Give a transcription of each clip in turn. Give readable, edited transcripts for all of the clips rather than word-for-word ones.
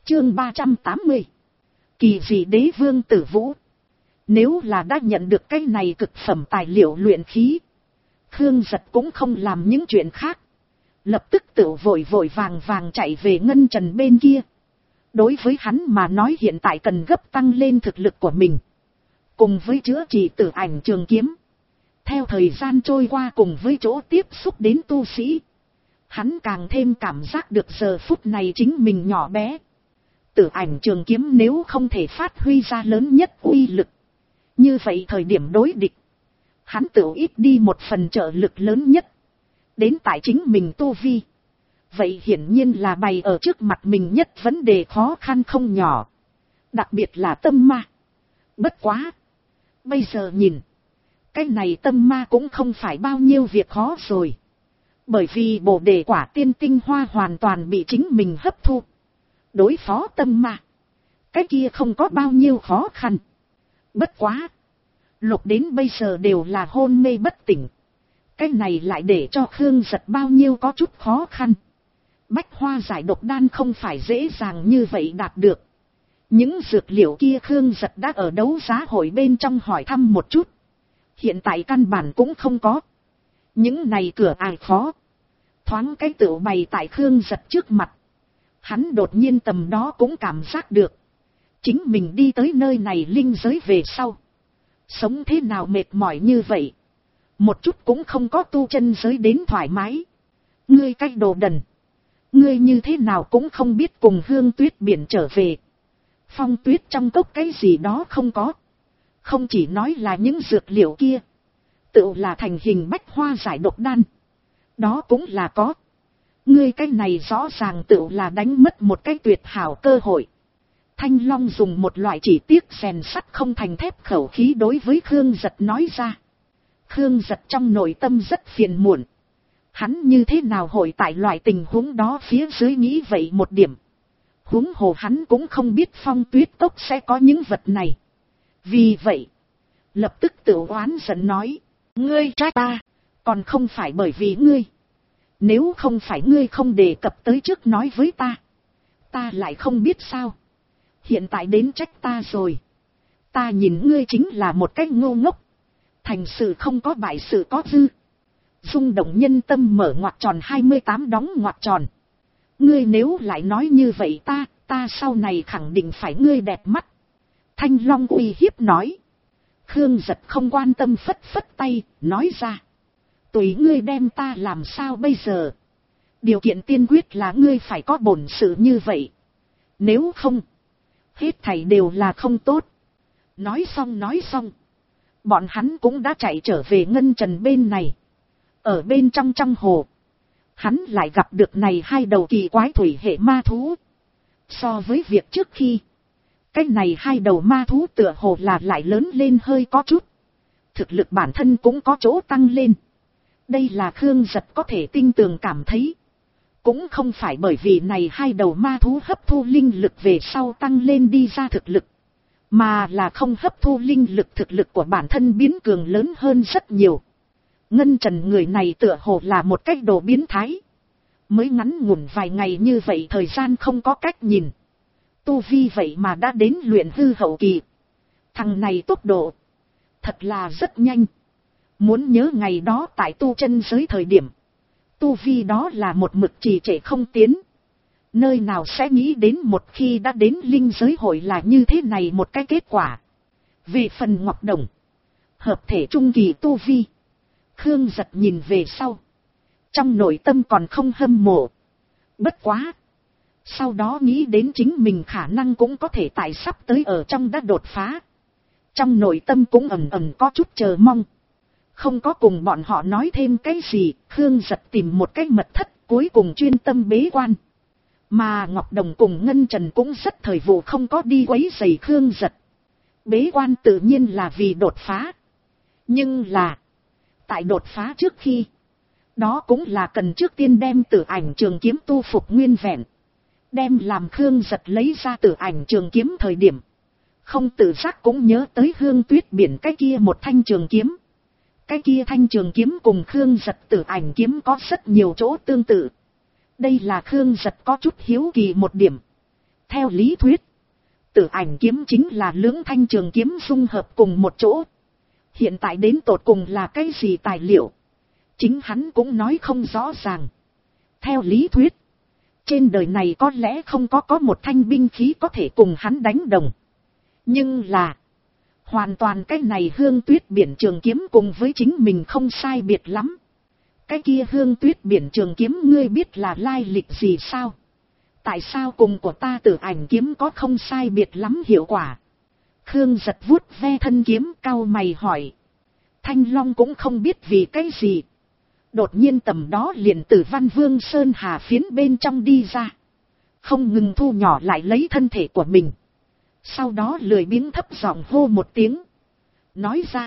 Chương 380. Kỳ dị đế vương Tử Vũ. Nếu là đã nhận được cái này cực phẩm tài liệu luyện khí, Khương Giật cũng không làm những chuyện khác, lập tức tự vội vàng chạy về Ngân Trần bên kia. Đối với hắn mà nói hiện tại cần gấp tăng lên thực lực của mình, cùng với chữa trị Tử Ảnh trường kiếm. Theo thời gian trôi qua cùng với chỗ tiếp xúc đến tu sĩ, hắn càng thêm cảm giác được giờ phút này chính mình nhỏ bé. Tử Ảnh trường kiếm nếu không thể phát huy ra lớn nhất uy lực, như vậy thời điểm đối địch, hắn tự ít đi một phần trợ lực lớn nhất. Đến tại chính mình tu vi, vậy hiển nhiên là bày ở trước mặt mình nhất vấn đề khó khăn không nhỏ, đặc biệt là tâm ma. Bất quá, bây giờ nhìn, cái này tâm ma cũng không phải bao nhiêu việc khó rồi, bởi vì bồ đề quả tiên tinh hoa hoàn toàn bị chính mình hấp thu. Đối phó tâm ma, cái kia không có bao nhiêu khó khăn. Bất quá, Lục đến bây giờ đều là hôn mê bất tỉnh, cái này lại để cho Khương Giật bao nhiêu có chút khó khăn. Bách hoa giải độc đan không phải dễ dàng như vậy đạt được. Những dược liệu kia Khương Giật đã ở đấu giá hội bên trong hỏi thăm một chút, hiện tại căn bản cũng không có. Những này cửa ải khó, thoáng cái tựu bày tại Khương Giật trước mặt. Hắn đột nhiên tầm đó cũng cảm giác được, chính mình đi tới nơi này linh giới về sau, sống thế nào mệt mỏi như vậy, một chút cũng không có tu chân giới đến thoải mái. Ngươi cái đồ đần, ngươi như thế nào cũng không biết cùng Hương Tuyết biển trở về. Phong tuyết trong cốc cái gì đó không có, không chỉ nói là những dược liệu kia, tự là thành hình bách hoa giải độc đan, đó cũng là có. Ngươi cái này rõ ràng tự là đánh mất một cái tuyệt hảo cơ hội. Thanh Long dùng một loại chỉ tiếc rèn sắt không thành thép khẩu khí đối với Khương Giật nói ra. Khương Giật trong nội tâm rất phiền muộn. Hắn như thế nào hội tại loại tình huống đó phía dưới nghĩ vậy một điểm. Huống hồ hắn cũng không biết phong tuyết cốc sẽ có những vật này. Vì vậy, lập tức tự oán giận nói, ngươi trách ta, còn không phải bởi vì ngươi. Nếu không phải ngươi không đề cập tới trước nói với ta lại không biết sao. Hiện tại đến trách ta rồi. Ta nhìn ngươi chính là một cách ngu ngốc, thành sự không có bại sự có dư. Rung động nhân tâm mở ngoặc tròn 28 đóng ngoặc tròn. Ngươi nếu lại nói như vậy ta sau này khẳng định phải ngươi đẹp mắt. Thanh Long uy hiếp nói. Khương Giật không quan tâm phất phất tay, nói ra. Tùy ngươi đem ta làm sao bây giờ. Điều kiện tiên quyết là ngươi phải có bổn sự như vậy. Nếu không, hết thảy đều là không tốt. Nói xong, bọn hắn cũng đã chạy trở về Ngân Trần bên này. Ở bên trong hồ, hắn lại gặp được này hai đầu kỳ quái thủy hệ ma thú. So với việc trước khi, cái này hai đầu ma thú tựa hồ là lại lớn lên hơi có chút. Thực lực bản thân cũng có chỗ tăng lên. Đây là Khương Giật có thể tinh tường cảm thấy. Cũng không phải bởi vì này hai đầu ma thú hấp thu linh lực về sau tăng lên đi ra thực lực, mà là không hấp thu linh lực thực lực của bản thân biến cường lớn hơn rất nhiều. Ngân Trần người này tựa hồ là một cách đồ biến thái. Mới ngắn ngủn vài ngày như vậy thời gian không có cách nhìn. Tu vi vậy mà đã đến luyện hư hậu kỳ. Thằng này tốc độ thật là rất nhanh. Muốn nhớ ngày đó tại tu chân giới thời điểm, tu vi đó là một mực trì trệ không tiến. Nơi nào sẽ nghĩ đến một khi đã đến linh giới hội là như thế này một cái kết quả. Về phần Ngọc Đồng, hợp thể trung kỳ tu vi, Khương Giật nhìn về sau, trong nội tâm còn không hâm mộ. Bất quá, sau đó nghĩ đến chính mình khả năng cũng có thể tại sắp tới ở trong đã đột phá, trong nội tâm cũng ẩn ẩn có chút chờ mong. Không có cùng bọn họ nói thêm cái gì, Khương Giật tìm một cái mật thất, cuối cùng chuyên tâm bế quan. Mà Ngọc Đồng cùng Ngân Trần cũng rất thời vụ không có đi quấy rầy Khương Giật. Bế quan tự nhiên là vì đột phá. Nhưng là, tại đột phá trước khi, đó cũng là cần trước tiên đem Tử Ảnh trường kiếm tu phục nguyên vẹn. Đem làm Khương Giật lấy ra Tử Ảnh trường kiếm thời điểm, không tự giác cũng nhớ tới Hương Tuyết biển cái kia một thanh trường kiếm. Cái kia thanh trường kiếm cùng Khương Giật Tử Ảnh kiếm có rất nhiều chỗ tương tự. Đây là Khương Giật có chút hiếu kỳ một điểm. Theo lý thuyết, Tử Ảnh kiếm chính là lưỡng thanh trường kiếm dung hợp cùng một chỗ. Hiện tại đến tột cùng là cái gì tài liệu, chính hắn cũng nói không rõ ràng. Theo lý thuyết, trên đời này có lẽ không có một thanh binh khí có thể cùng hắn đánh đồng. Nhưng là, hoàn toàn cái này Hương Tuyết biển trường kiếm cùng với chính mình không sai biệt lắm. Cái kia Hương Tuyết biển trường kiếm ngươi biết là lai lịch gì sao? Tại sao cùng của ta Tử Ảnh kiếm có không sai biệt lắm hiệu quả? Khương giật vuốt ve thân kiếm cau mày hỏi. Thanh Long cũng không biết vì cái gì. Đột nhiên tầm đó liền từ Văn Vương Sơn Hà phiến bên trong đi ra. Không ngừng thu nhỏ lại lấy thân thể của mình. Sau đó lười biếng thấp giọng hô một tiếng. Nói ra.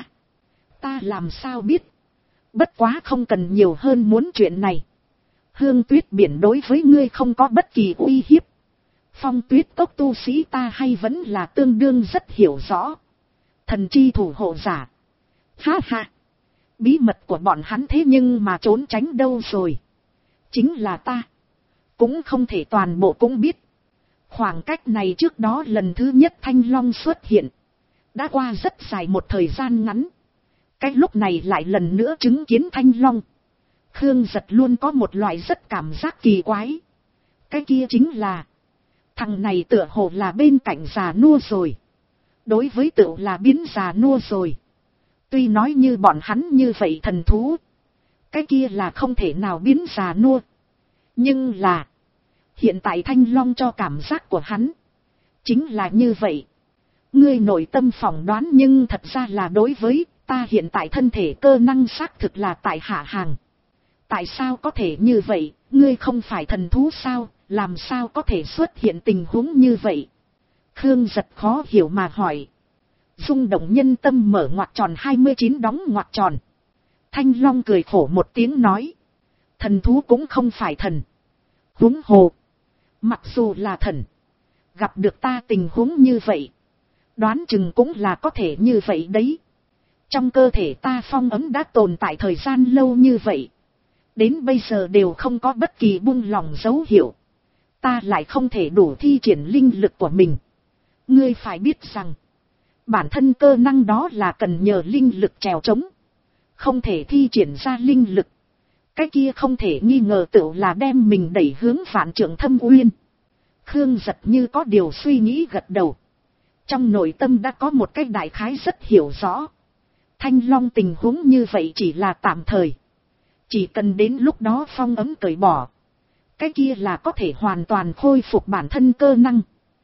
Ta làm sao biết. Bất quá không cần nhiều hơn muốn chuyện này. Hương Tuyết biển đối với ngươi không có bất kỳ uy hiếp. Phong Tuyết cốc tu sĩ ta hay vẫn là tương đương rất hiểu rõ. Thần chi thủ hộ giả. Ha ha. Bí mật của bọn hắn thế nhưng mà trốn tránh đâu rồi. Chính là ta. Cũng không thể toàn bộ cũng biết. Khoảng cách này trước đó lần thứ nhất Thanh Long xuất hiện. Đã qua rất dài một thời gian ngắn. Cái lúc này lại lần nữa chứng kiến Thanh Long. Khương giật luôn có một loại rất cảm giác kỳ quái. Cái kia chính là. Thằng này tựa hồ là bên cạnh già nua rồi. Đối với tựu là biến già nua rồi. Tuy nói như bọn hắn như vậy thần thú. Cái kia là không thể nào biến già nua. Nhưng là. Hiện tại Thanh Long cho cảm giác của hắn. Chính là như vậy. Ngươi nội tâm phỏng đoán nhưng thật ra là đối với ta hiện tại thân thể cơ năng xác thực là tại hạ hàng. Tại sao có thể như vậy, ngươi không phải thần thú sao, làm sao có thể xuất hiện tình huống như vậy? Khương giật khó hiểu mà hỏi. Rung động nhân tâm mở ngoặc tròn 29 đóng ngoặc tròn. Thanh Long cười khổ một tiếng nói. Thần thú cũng không phải thần. Huống hồ. Mặc dù là thần. Gặp được ta tình huống như vậy. Đoán chừng cũng là có thể như vậy đấy. Trong cơ thể ta phong ấm đã tồn tại thời gian lâu như vậy. Đến bây giờ đều không có bất kỳ buông lỏng dấu hiệu. Ta lại không thể đủ thi triển linh lực của mình. Ngươi phải biết rằng. Bản thân cơ năng đó là cần nhờ linh lực trèo trống. Không thể thi triển ra linh lực. Cái kia không thể nghi ngờ tựu là đem mình đẩy hướng vạn trượng thâm uyên. Khương giật như có điều suy nghĩ gật đầu. Trong nội tâm đã có một cái đại khái rất hiểu rõ. Thanh Long tình huống như vậy chỉ là tạm thời. Chỉ cần đến lúc đó phong ấm cởi bỏ. Cái kia là có thể hoàn toàn khôi phục bản thân cơ năng.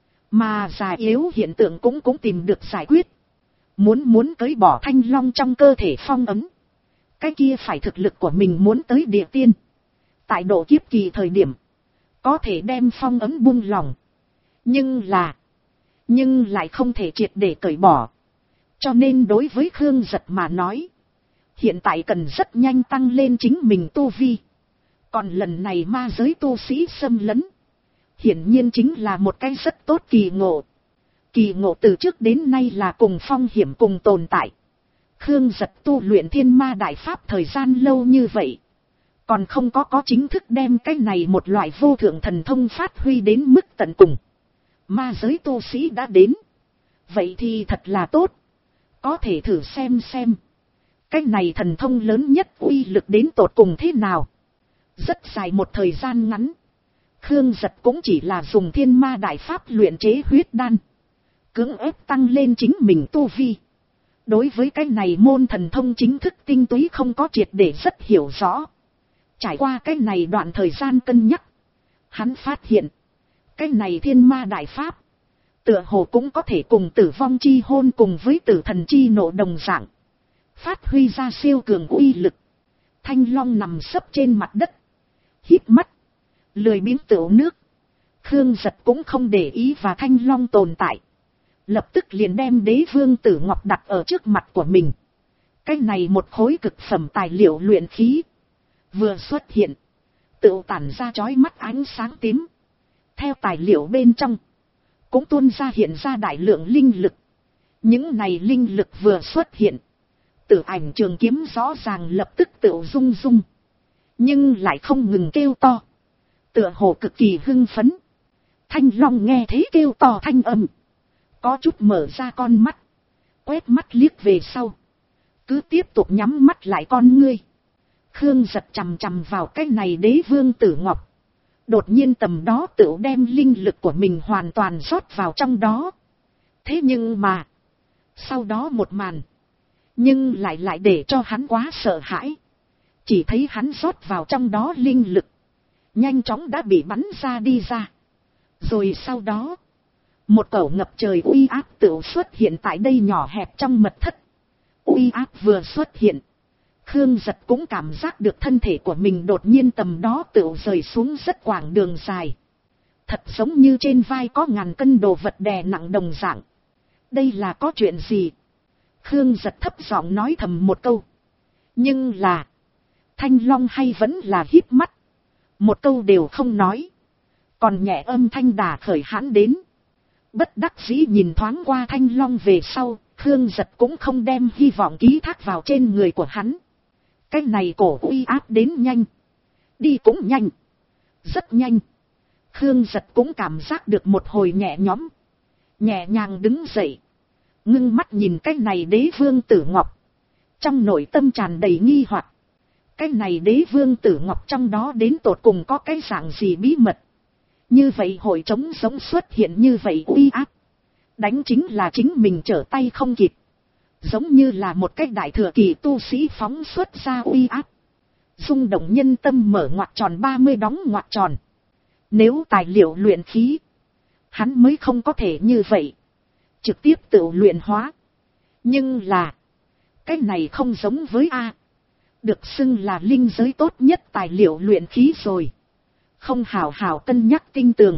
Mà già yếu hiện tượng cũng tìm được giải quyết. Muốn cởi bỏ Thanh Long trong cơ thể phong ấm. Cái kia phải thực lực của mình muốn tới địa tiên. Tại độ kiếp kỳ thời điểm. Có thể đem phong ấm buông lỏng. Nhưng lại không thể triệt để cởi bỏ. Cho nên đối với Khương giật mà nói. Hiện tại cần rất nhanh tăng lên chính mình tu vi. Còn lần này ma giới tu sĩ xâm lấn. Hiển nhiên chính là một cái rất tốt kỳ ngộ. Kỳ ngộ từ trước đến nay là cùng phong hiểm cùng tồn tại. Khương giật tu luyện thiên ma đại pháp thời gian lâu như vậy. Còn không có chính thức đem cái này một loại vô thượng thần thông phát huy đến mức tận cùng. Ma giới tu sĩ đã đến. Vậy thì thật là tốt. Có thể thử xem. Cái này thần thông lớn nhất uy lực đến tột cùng thế nào. Rất dài một thời gian ngắn. Khương giật cũng chỉ là dùng thiên ma đại pháp luyện chế huyết đan. Cưỡng ép tăng lên chính mình tu vi. Đối với cái này môn thần thông chính thức tinh túy không có triệt để rất hiểu rõ. Trải qua cái này đoạn thời gian cân nhắc. Hắn phát hiện. Cái này thiên ma đại pháp. Tựa hồ cũng có thể cùng tử vong chi hôn cùng với tử thần chi nộ đồng dạng. Phát huy ra siêu cường uy lực. Thanh Long nằm sấp trên mặt đất. Hít mắt. Lười biếng tửu nước. Khương giật cũng không để ý và Thanh Long tồn tại. Lập tức liền đem Đế Vương Tử Ngọc đặt ở trước mặt của mình. Cái này một khối cực phẩm tài liệu luyện khí. Vừa xuất hiện. Tựu tản ra chói mắt ánh sáng tím. Theo tài liệu bên trong. Cũng tuôn ra hiện ra đại lượng linh lực. Những này linh lực vừa xuất hiện. Tử Ảnh trường kiếm rõ ràng lập tức tựu rung rung. Nhưng lại không ngừng kêu to. Tựa hồ cực kỳ hưng phấn. Thanh Long nghe thấy kêu to thanh âm, có chút mở ra con mắt, quét mắt liếc về sau, cứ tiếp tục nhắm mắt lại con ngươi. Khương giật chằm chằm vào cái này đế vương tử ngọc, đột nhiên tầm đó tựu đem linh lực của mình hoàn toàn rót vào trong đó. Thế nhưng mà, sau đó một màn, nhưng lại để cho hắn quá sợ hãi. Chỉ thấy hắn rót vào trong đó linh lực, nhanh chóng đã bị bắn ra đi ra. Rồi sau đó, một cẩu ngập trời uy áp tựu xuất hiện tại đây nhỏ hẹp trong mật thất. Uy áp vừa xuất hiện, Khương giật cũng cảm giác được thân thể của mình đột nhiên tầm đó tựu rời xuống rất quãng đường dài. Thật giống như trên vai có ngàn cân đồ vật đè nặng đồng dạng. Đây là có chuyện gì? Khương giật thấp giọng nói thầm một câu. Nhưng là, Thanh Long hay vẫn là híp mắt, một câu đều không nói, còn nhẹ âm thanh đà khởi hãn đến. Bất đắc dĩ nhìn thoáng qua Thanh Long về sau, Khương giật cũng không đem hy vọng ký thác vào trên người của hắn. Cái này cổ uy áp đến nhanh, đi cũng nhanh, rất nhanh. Khương giật cũng cảm giác được một hồi nhẹ nhõm, nhẹ nhàng đứng dậy, ngưng mắt nhìn cái này đế vương tử ngọc, trong nội tâm tràn đầy nghi hoặc. Cái này đế vương tử ngọc trong đó đến tột cùng có cái dạng gì bí mật, như vậy hội trống giống xuất hiện như vậy uy áp, đánh chính là chính mình trở tay không kịp, giống như là một cái đại thừa kỳ tu sĩ phóng xuất ra uy áp, rung động nhân tâm. Mở ngoặc tròn 30 đóng ngoặc tròn. Nếu tài liệu luyện khí, hắn mới không có thể như vậy trực tiếp tự luyện hóa. Nhưng là, cái này không giống với A, được xưng là linh giới tốt nhất tài liệu luyện khí rồi, không hào hào cân nhắc tinh tường,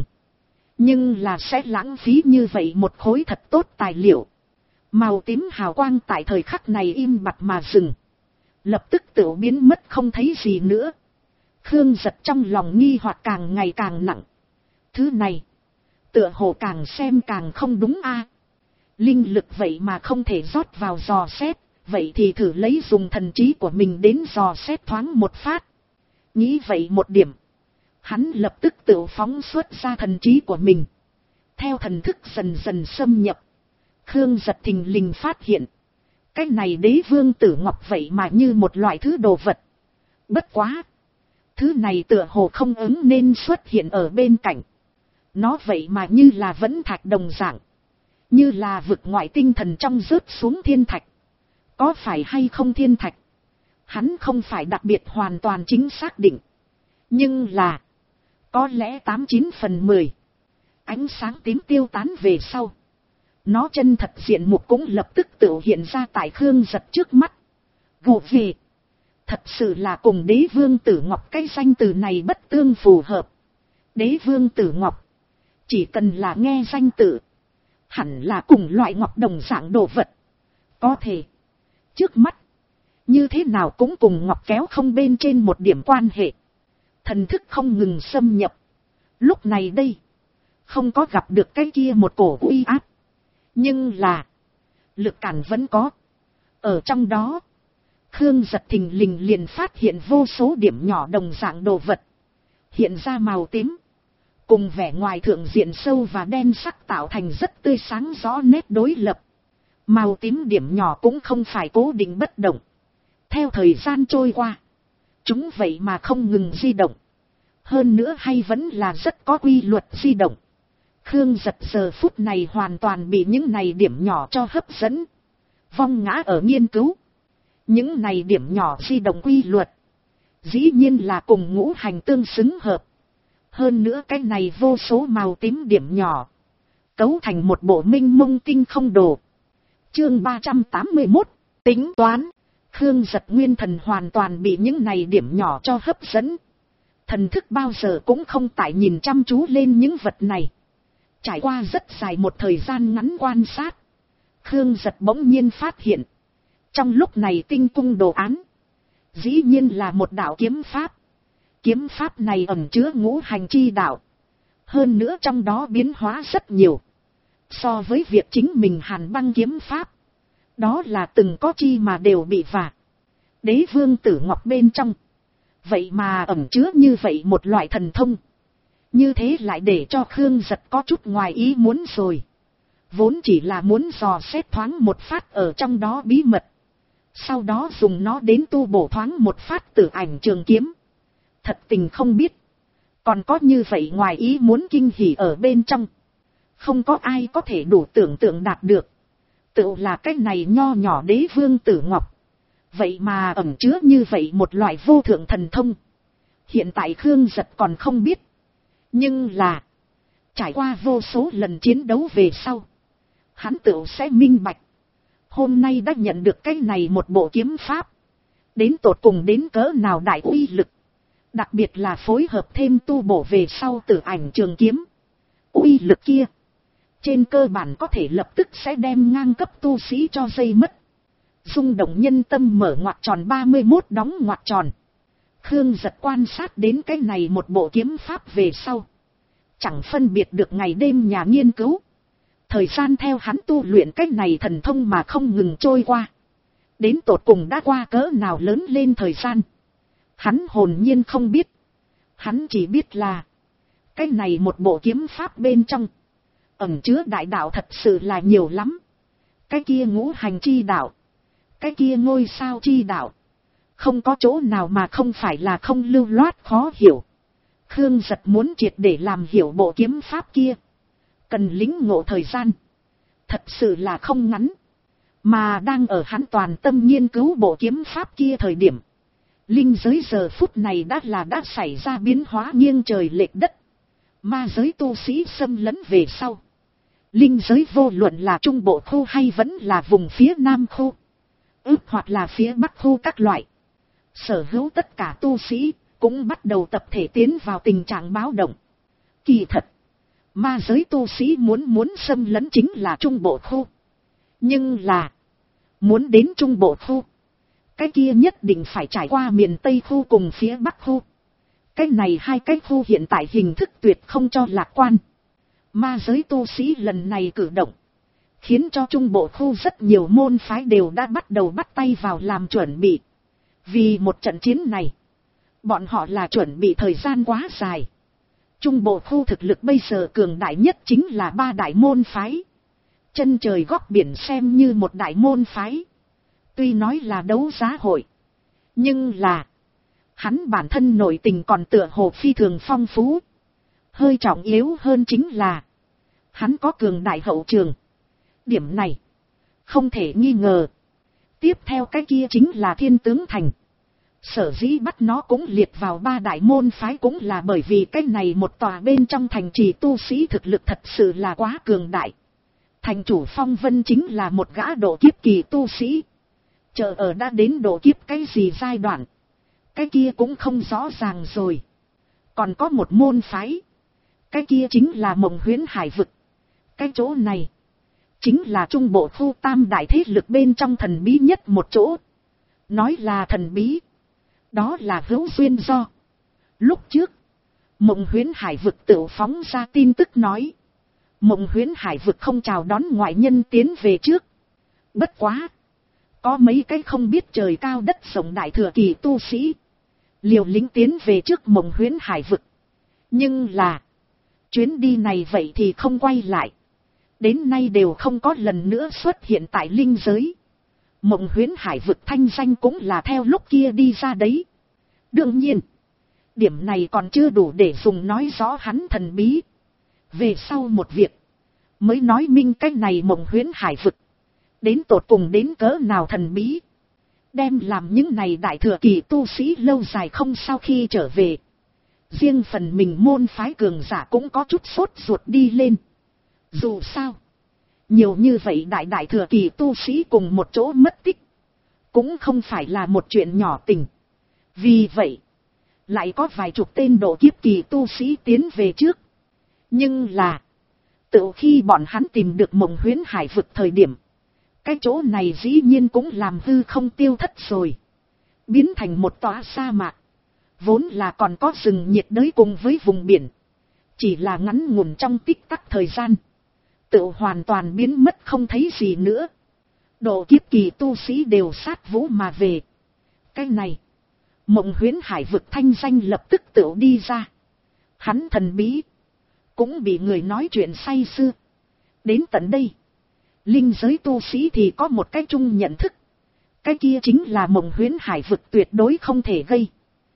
nhưng là sẽ lãng phí như vậy một khối thật tốt tài liệu. Màu tím hào quang tại thời khắc này im bặt mà dừng, lập tức tự biến mất không thấy gì nữa. Khương giật trong lòng nghi hoặc càng ngày càng nặng. Thứ này, tựa hồ càng xem càng không đúng a. Linh lực vậy mà không thể rót vào dò xét, vậy thì thử lấy dùng thần trí của mình đến dò xét thoáng một phát. Nghĩ vậy một điểm, hắn lập tức tự phóng xuất ra thần trí của mình. Theo thần thức dần dần xâm nhập, Khương giật thình lình phát hiện, cái này đế vương tử ngọc vậy mà như một loại thứ đồ vật. Bất quá, thứ này tựa hồ không ứng nên xuất hiện ở bên cạnh. Nó vậy mà như là vẫn thạch đồng dạng, như là vực ngoại tinh thần trong rớt xuống thiên thạch. Có phải hay không thiên thạch, hắn không phải đặc biệt hoàn toàn chính xác định, nhưng là, có lẽ 89/10. Ánh sáng tím tiêu tán về sau, nó chân thật diện mục cũng lập tức tự hiện ra tại Khương giật trước mắt. Vụ về, thật sự là cùng đế vương tử ngọc cái danh từ này bất tương phù hợp. Đế vương tử ngọc, chỉ cần là nghe danh tự, hẳn là cùng loại ngọc đồng dạng đồ vật. Có thể, trước mắt, như thế nào cũng cùng ngọc kéo không bên trên một điểm quan hệ. Thần thức không ngừng xâm nhập. Lúc này đây, không có gặp được cái kia một cổ uy áp, nhưng là, lực cản vẫn có. Ở trong đó, Khương giật thình lình liền phát hiện vô số điểm nhỏ đồng dạng đồ vật, hiện ra màu tím, cùng vẻ ngoài thượng diện sâu và đen sắc tạo thành rất tươi sáng rõ nét đối lập. Màu tím điểm nhỏ cũng không phải cố định bất động. Theo thời gian trôi qua, chúng vậy mà không ngừng di động. Hơn nữa hay vẫn là rất có quy luật di động. Khương giật giờ phút này hoàn toàn bị những này điểm nhỏ cho hấp dẫn. Vong ngã ở nghiên cứu. Những này điểm nhỏ di động quy luật, dĩ nhiên là cùng ngũ hành tương xứng hợp. Hơn nữa cái này vô số màu tím điểm nhỏ, cấu thành một bộ minh mông tinh không đồ. Chương 381, tính toán. Khương giật nguyên thần hoàn toàn bị những này điểm nhỏ cho hấp dẫn. Thần thức bao giờ cũng không tại nhìn chăm chú lên những vật này. Trải qua rất dài một thời gian ngắn quan sát, Khương giật bỗng nhiên phát hiện, trong lúc này tinh cung đồ án, dĩ nhiên là một đạo kiếm pháp. Kiếm pháp này ẩn chứa ngũ hành chi đạo. Hơn nữa trong đó biến hóa rất nhiều. So với việc chính mình hàn băng kiếm pháp, đó là từng có chi mà đều bị vả. Đế vương tử ngọc bên trong, vậy mà ẩn chứa như vậy một loại thần thông. Như thế lại để cho Khương Giật có chút ngoài ý muốn rồi. Vốn chỉ là muốn dò xét thoáng một phát ở trong đó bí mật. Sau đó dùng nó đến tu bổ thoáng một phát Tử Ảnh Trường Kiếm. Thật tình không biết. Còn có như vậy ngoài ý muốn kinh hỉ ở bên trong. Không có ai có thể đủ tưởng tượng đạt được. Tự là cái này nho nhỏ Đế Vương Tử Ngọc. Vậy mà ẩn chứa như vậy một loại vô thượng thần thông. Hiện tại Khương Giật còn không biết. Nhưng là, trải qua vô số lần chiến đấu về sau, hắn tự sẽ minh bạch. Hôm nay đã nhận được cái này một bộ kiếm pháp. Đến tột cùng đến cỡ nào đại uy lực. Đặc biệt là phối hợp thêm tu bổ về sau Tử Ảnh Trường Kiếm. Uy lực kia, trên cơ bản có thể lập tức sẽ đem ngang cấp tu sĩ cho dây mất. Rung động nhân tâm mở ngoặc tròn 31 đóng ngoặc tròn. Khương Giật quan sát đến cái này một bộ kiếm pháp về sau. Chẳng phân biệt được ngày đêm nhà nghiên cứu. Thời gian theo hắn tu luyện cái này thần thông mà không ngừng trôi qua. Đến tột cùng đã qua cỡ nào lớn lên thời gian. Hắn hồn nhiên không biết. Hắn chỉ biết là cái này một bộ kiếm pháp bên trong ẩn chứa đại đạo thật sự là nhiều lắm. Cái kia ngũ hành chi đạo, cái kia ngôi sao chi đạo, không có chỗ nào mà không phải là không lưu loát khó hiểu. Khương Giật muốn triệt để làm hiểu bộ kiếm pháp kia, cần lĩnh ngộ thời gian, thật sự là không ngắn. Mà đang ở hắn toàn tâm nghiên cứu bộ kiếm pháp kia thời điểm, linh giới giờ phút này đã xảy ra biến hóa nghiêng trời lệch đất. Ma giới tu sĩ xâm lấn về sau, linh giới vô luận là trung bộ khu hay vẫn là vùng phía nam khu, hoặc là phía bắc khu các loại, sở hữu tất cả tu sĩ cũng bắt đầu tập thể tiến vào tình trạng báo động. Kỳ thật, ma giới tu sĩ muốn xâm lấn chính là trung bộ khu. Nhưng là, muốn đến trung bộ khu, cái kia nhất định phải trải qua miền Tây khu cùng phía Bắc khu. Cái này hai cái khu hiện tại hình thức tuyệt không cho lạc quan. Ma giới tu sĩ lần này cử động, khiến cho trung bộ khu rất nhiều môn phái đều đã bắt đầu bắt tay vào làm chuẩn bị. Vì một trận chiến này, bọn họ là chuẩn bị thời gian quá dài. Trung bộ khu thực lực bây giờ cường đại nhất chính là 3 đại môn phái. Chân trời góc biển xem như một đại môn phái. Tuy nói là đấu giá hội, nhưng là hắn bản thân nội tình còn tựa hồ phi thường phong phú. Hơi trọng yếu hơn chính là hắn có cường đại hậu trường. Điểm này không thể nghi ngờ. Tiếp theo cái kia chính là Thiên Tướng Thành. Sở dĩ bắt nó cũng liệt vào 3 đại môn phái cũng là bởi vì cái này một tòa bên trong thành trì tu sĩ thực lực thật sự là quá cường đại. Thành chủ Phong Vân chính là một gã độ kiếp kỳ tu sĩ. Chờ ở đã đến độ kiếp cái gì giai đoạn, cái kia cũng không rõ ràng rồi. Còn có một môn phái, cái kia chính là Mộng Huyễn Hải Vực. Cái chỗ này chính là trung bộ khu tam đại thế lực bên trong thần bí nhất một chỗ. Nói là thần bí, đó là hữu duyên do. Lúc trước, Mộng Huyễn Hải Vực tự phóng ra tin tức nói, Mộng Huyễn Hải Vực không chào đón ngoại nhân tiến về trước. Bất quá, có mấy cái không biết trời cao đất rộng đại thừa kỳ tu sĩ liều lĩnh tiến về trước Mộng Huyễn Hải Vực. Nhưng là, chuyến đi này vậy thì không quay lại. Đến nay đều không có lần nữa xuất hiện tại linh giới. Mộng Huyễn Hải Vực thanh danh cũng là theo lúc kia đi ra đấy. Đương nhiên, điểm này còn chưa đủ để dùng nói rõ hắn thần bí. Về sau một việc, mới nói minh cái này Mộng Huyễn Hải Vực đến tột cùng đến cỡ nào thần bí. Đem làm những này đại thừa kỳ tu sĩ lâu dài không sau khi trở về. Riêng phần mình môn phái cường giả cũng có chút sốt ruột đi lên. Dù sao, nhiều như vậy đại thừa kỳ tu sĩ cùng một chỗ mất tích, cũng không phải là một chuyện nhỏ tình. Vì vậy, lại có vài chục tên độ kiếp kỳ tu sĩ tiến về trước. Nhưng là, tự khi bọn hắn tìm được Mộng Huyễn Hải Vực thời điểm, cái chỗ này dĩ nhiên cũng làm hư không tiêu thất rồi. Biến thành một tòa sa mạc. Vốn là còn có rừng nhiệt đới cùng với vùng biển. Chỉ là ngắn ngủn trong tích tắc thời gian, tự hoàn toàn biến mất không thấy gì nữa. Độ kiếp kỳ tu sĩ đều sát vũ mà về. Cái này, Mộng Huyễn Hải Vực thanh danh lập tức tự đi ra. Hắn thần bí, cũng bị người nói chuyện say sưa. Đến tận đây, linh giới tu sĩ thì có một cái chung nhận thức. Cái kia chính là Mộng Huyễn Hải vực tuyệt đối không thể gây.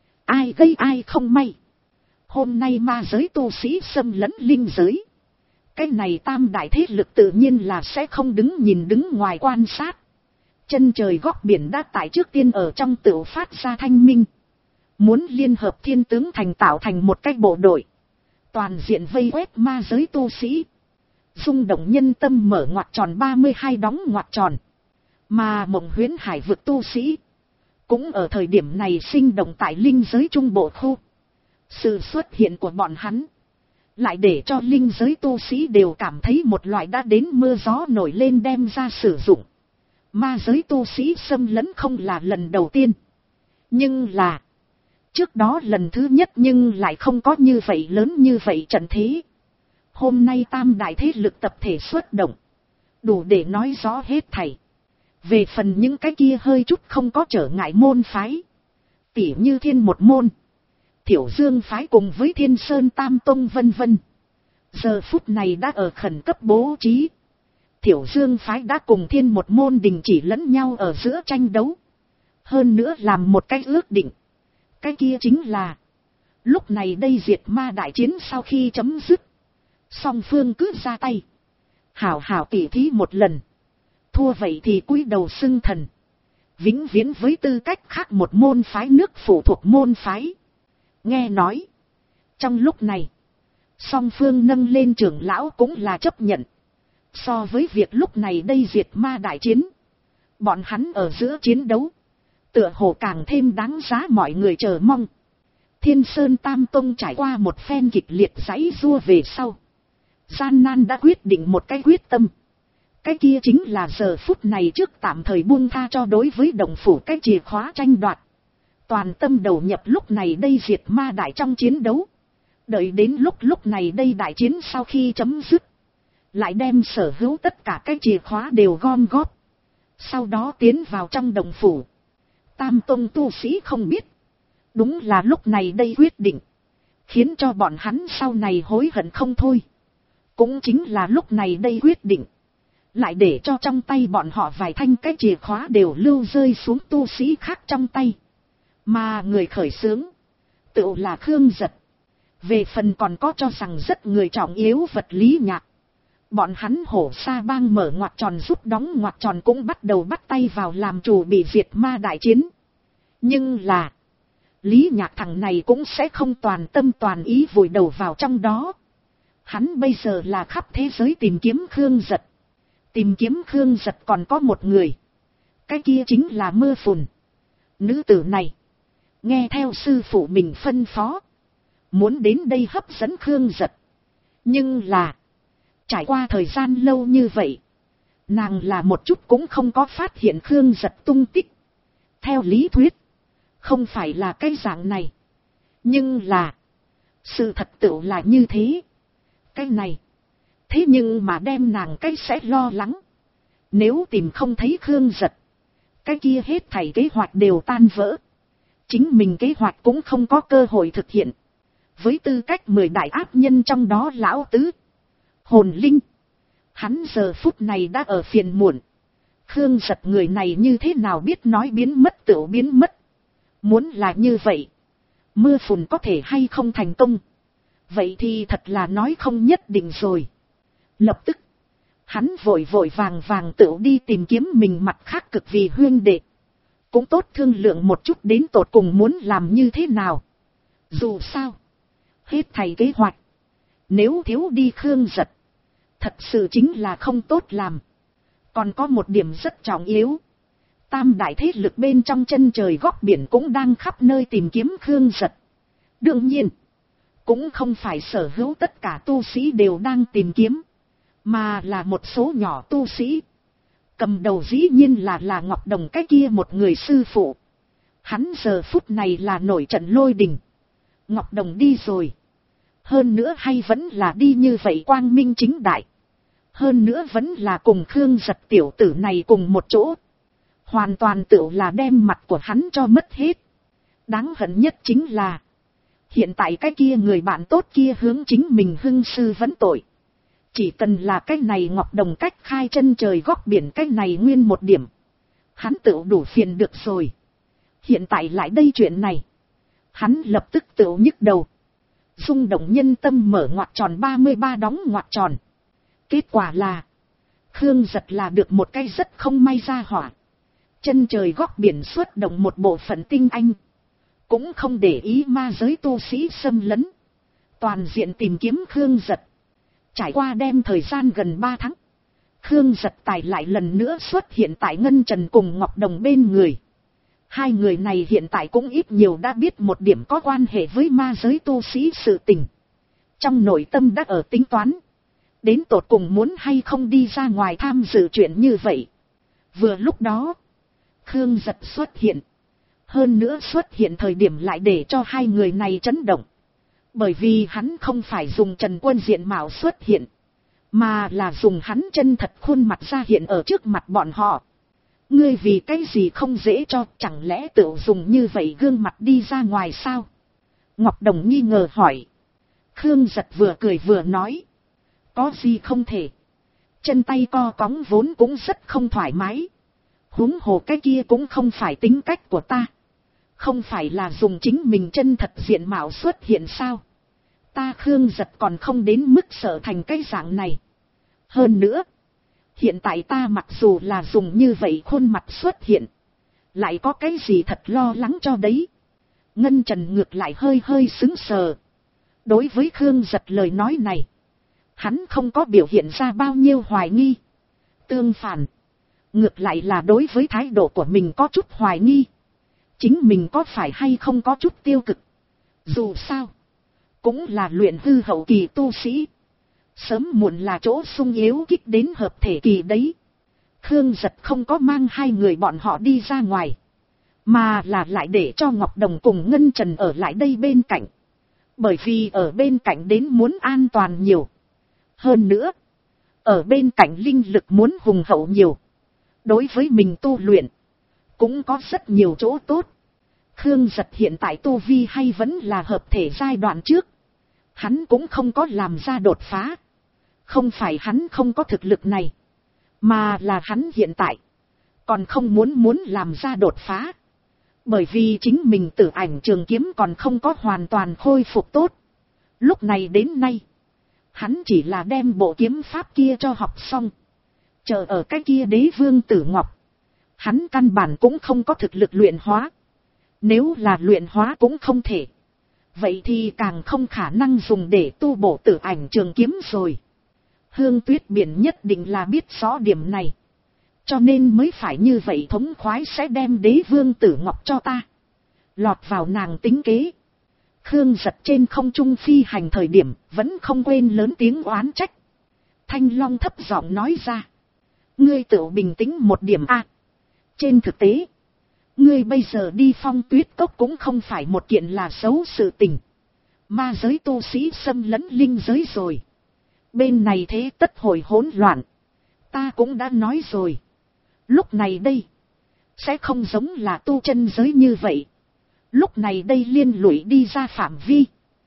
Ai gây ai không may. Hôm nay ma giới tu sĩ xâm lấn linh giới. Cái này tam đại thế lực tự nhiên là sẽ không đứng nhìn đứng ngoài quan sát. Chân trời góc biển đã tại trước tiên ở trong tựu phát ra thanh minh. Muốn liên hợp Thiên Tướng Thành tạo thành một cái bộ đội. Toàn diện vây quét ma giới tu sĩ. Rung động nhân tâm mở ngoặc tròn 32 đóng ngoặc tròn. Mà Mộng Huyễn Hải vực tu sĩ cũng ở thời điểm này sinh động tại linh giới trung bộ khu. Sự xuất hiện của bọn hắn lại để cho linh giới tu sĩ đều cảm thấy một loại đã đến mưa gió nổi lên đem ra sử dụng. Ma giới tu sĩ xâm lấn không là lần đầu tiên. Nhưng là trước đó lần thứ nhất nhưng lại không có như vậy lớn như vậy trận thế. Hôm nay tam đại thế lực tập thể xuất động. Đủ để nói rõ hết thảy. Về phần những cái kia hơi chút không có trở ngại môn phái. Tỉ như Thiên một môn, Thiểu Dương phái cùng với Thiên Sơn Tam Tông vân vân. Giờ phút này đã ở khẩn cấp bố trí. Thiểu Dương phái đã cùng Thiên một môn đình chỉ lẫn nhau ở giữa tranh đấu. Hơn nữa làm một cái ước định. Cái kia chính là lúc này đây diệt ma đại chiến sau khi chấm dứt, song phương cứ ra tay, hảo hảo tỉ thí một lần. Thua vậy thì cúi đầu xưng thần, vĩnh viễn với tư cách khác một môn phái nước phụ thuộc môn phái. Nghe nói trong lúc này song phương nâng lên trưởng lão cũng là chấp nhận. So với việc lúc này đây diệt ma đại chiến, bọn hắn ở giữa chiến đấu tựa hồ càng thêm đáng giá mọi người chờ mong. Thiên Sơn Tam Tông trải qua một phen kịch liệt giãy giụa về sau, gian nan đã quyết định một cái quyết tâm. Cái kia chính là giờ phút này trước tạm thời buông tha cho đối với đồng phủ cái chìa khóa tranh đoạt. Toàn tâm đầu nhập lúc này đây diệt ma đại trong chiến đấu. Đợi đến lúc này đây đại chiến sau khi chấm dứt, lại đem sở hữu tất cả cái chìa khóa đều gom góp. Sau đó tiến vào trong đồng phủ. Tam Tông tu sĩ không biết. Đúng là lúc này đây quyết định, khiến cho bọn hắn sau này hối hận không thôi. Cũng chính là lúc này đây quyết định, lại để cho trong tay bọn họ vài thanh cái chìa khóa đều lưu rơi xuống tu sĩ khác trong tay. Mà người khởi xướng tự là Khương Giật. Về phần còn có cho rằng rất người trọng yếu vật Lý Nhạc. Bọn hắn Hổ Sa Bang mở ngoặc tròn rút đóng ngoặc tròn cũng bắt đầu bắt tay vào làm chủ bị diệt ma đại chiến. Nhưng là Lý Nhạc thằng này cũng sẽ không toàn tâm toàn ý vùi đầu vào trong đó. Hắn bây giờ là khắp thế giới tìm kiếm Khương Giật. Tìm kiếm Khương Giật còn có một người. Cái kia chính là Mưa Phùn. Nữ tử này nghe theo sư phụ mình phân phó, muốn đến đây hấp dẫn Khương Giật. Nhưng là trải qua thời gian lâu như vậy, nàng là một chút cũng không có phát hiện Khương Giật tung tích. Theo lý thuyết không phải là cái dạng này. Nhưng là sự thật tựu là như thế. Cái này thế nhưng mà đem nàng cái sẽ lo lắng. Nếu tìm không thấy Khương Giật, cái kia hết thảy kế hoạch đều tan vỡ. Chính mình kế hoạch cũng không có cơ hội thực hiện. Với tư cách 10 đại ác nhân trong đó lão tứ Hồn Linh, hắn giờ phút này đã ở phiền muộn. Khương Giật người này như thế nào biết nói biến mất tựu biến mất. Muốn là như vậy, Mưa Phùn có thể hay không thành công, vậy thì thật là nói không nhất định rồi. Lập tức hắn vội vội vàng vàng tựu đi tìm kiếm mình mặt khác cực vì huyên đệ. Cũng tốt thương lượng một chút đến tột cùng muốn làm như thế nào. Dù sao hết thầy kế hoạch, nếu thiếu đi Khương Giật, thật sự chính là không tốt làm. Còn có một điểm rất trọng yếu. Tam đại thế lực bên trong chân trời góc biển cũng đang khắp nơi tìm kiếm Khương Giật. Đương nhiên cũng không phải sở hữu tất cả tu sĩ đều đang tìm kiếm, mà là một số nhỏ tu sĩ. Cầm đầu dĩ nhiên là Ngọc Đồng cái kia một người sư phụ. Hắn giờ phút này là nổi trận lôi đình. Ngọc Đồng đi rồi, hơn nữa hay vẫn là đi như vậy quang minh chính đại. Hơn nữa vẫn là cùng Khương Giật tiểu tử này cùng một chỗ. Hoàn toàn tựu là đem mặt của hắn cho mất hết. Đáng hận nhất chính là Hiện tại cái kia người bạn tốt kia hướng chính mình hưng sư vấn tội. Chỉ cần là cái này Ngọc Đồng cách khai chân trời góc biển cái này nguyên một điểm. Hắn tự đủ phiền được rồi. Hiện tại lại đây chuyện này. Hắn lập tức tự nhức đầu. Rung động nhân tâm mở ngoặc tròn 33 đóng ngoặc tròn. Kết quả là. Khương Giật là được một cái rất không may ra hỏa. Chân trời góc biển xuất động một bộ phận tinh anh. Cũng không để ý ma giới tu sĩ xâm lấn. Toàn diện tìm kiếm Khương Giật. Trải qua đem thời gian gần 3 tháng. Khương Giật tài lại lần nữa xuất hiện tại Ngân Trần cùng Ngọc Đồng bên người. Hai người này hiện tại cũng ít nhiều đã biết một điểm có quan hệ với ma giới tu sĩ sự tình. Trong nội tâm đã ở tính toán. Đến tột cùng muốn hay không đi ra ngoài tham dự chuyện như vậy. Vừa lúc đó. Khương Giật xuất hiện. Hơn nữa xuất hiện thời điểm lại để cho hai người này chấn động. Bởi vì hắn không phải dùng Trần Quân diện mạo xuất hiện. Mà là dùng hắn chân thật khuôn mặt ra hiện ở trước mặt bọn họ. Ngươi vì cái gì không dễ cho, chẳng lẽ tự dùng như vậy gương mặt đi ra ngoài sao? Ngọc Đồng nghi ngờ hỏi. Khương Giật vừa cười vừa nói. Có gì không thể. Chân tay co cóng vốn cũng rất không thoải mái. Huống hồ cái kia cũng không phải tính cách của ta. Không phải là dùng chính mình chân thật diện mạo xuất hiện sao? Ta Khương Giật còn không đến mức sợ thành cái dạng này. Hơn nữa. Hiện tại ta mặc dù là dùng như vậy khuôn mặt xuất hiện. Lại có cái gì thật lo lắng cho đấy. Ngân Trần ngược lại hơi hơi sững sờ. Đối với Khương Giật lời nói này. Hắn không có biểu hiện ra bao nhiêu hoài nghi. Tương phản. Ngược lại là đối với thái độ của mình có chút hoài nghi. Chính mình có phải hay không có chút tiêu cực. Dù sao. Cũng là luyện hư hậu kỳ tu sĩ. Sớm muộn là chỗ sung yếu kích đến hợp thể kỳ đấy. Khương Giật không có mang hai người bọn họ đi ra ngoài. Mà là lại để cho Ngọc Đồng cùng Ngân Trần ở lại đây bên cạnh. Bởi vì ở bên cạnh đến muốn an toàn nhiều. Hơn nữa. Ở bên cạnh linh lực muốn hùng hậu nhiều. Đối với mình tu luyện. Cũng có rất nhiều chỗ tốt. Khương Giật hiện tại tu vi hay vẫn là hợp thể giai đoạn trước. Hắn cũng không có làm ra đột phá. Không phải hắn không có thực lực này. Mà là hắn hiện tại. Còn không muốn làm ra đột phá. Bởi vì chính mình Tử Ảnh Trường Kiếm còn không có hoàn toàn khôi phục tốt. Lúc này đến nay. Hắn chỉ là đem bộ kiếm pháp kia cho học xong. Chờ ở cái kia Đế Vương Tử Ngọc. Hắn căn bản cũng không có thực lực luyện hóa. Nếu là luyện hóa cũng không thể. Vậy thì càng không khả năng dùng để tu bổ Tử Ảnh Trường Kiếm rồi. Hương Tuyết Biển nhất định là biết rõ điểm này. Cho nên mới phải như vậy thống khoái sẽ đem Đế Vương Tử Ngọc cho ta. Lọt vào nàng tính kế. Khương Giật trên không trung phi hành thời điểm vẫn không quên lớn tiếng oán trách. Thanh Long thấp giọng nói ra. Ngươi tự bình tĩnh một điểm a. Trên thực tế. Ngươi bây giờ đi Phong Tuyết Cốc cũng không phải một kiện là xấu sự tình. Ma giới tu sĩ xâm lấn linh giới rồi. Bên này thế tất hồi hỗn loạn. Ta cũng đã nói rồi. Lúc này đây. Sẽ không giống là tu chân giới như vậy. Lúc này đây liên lụy đi ra phạm vi.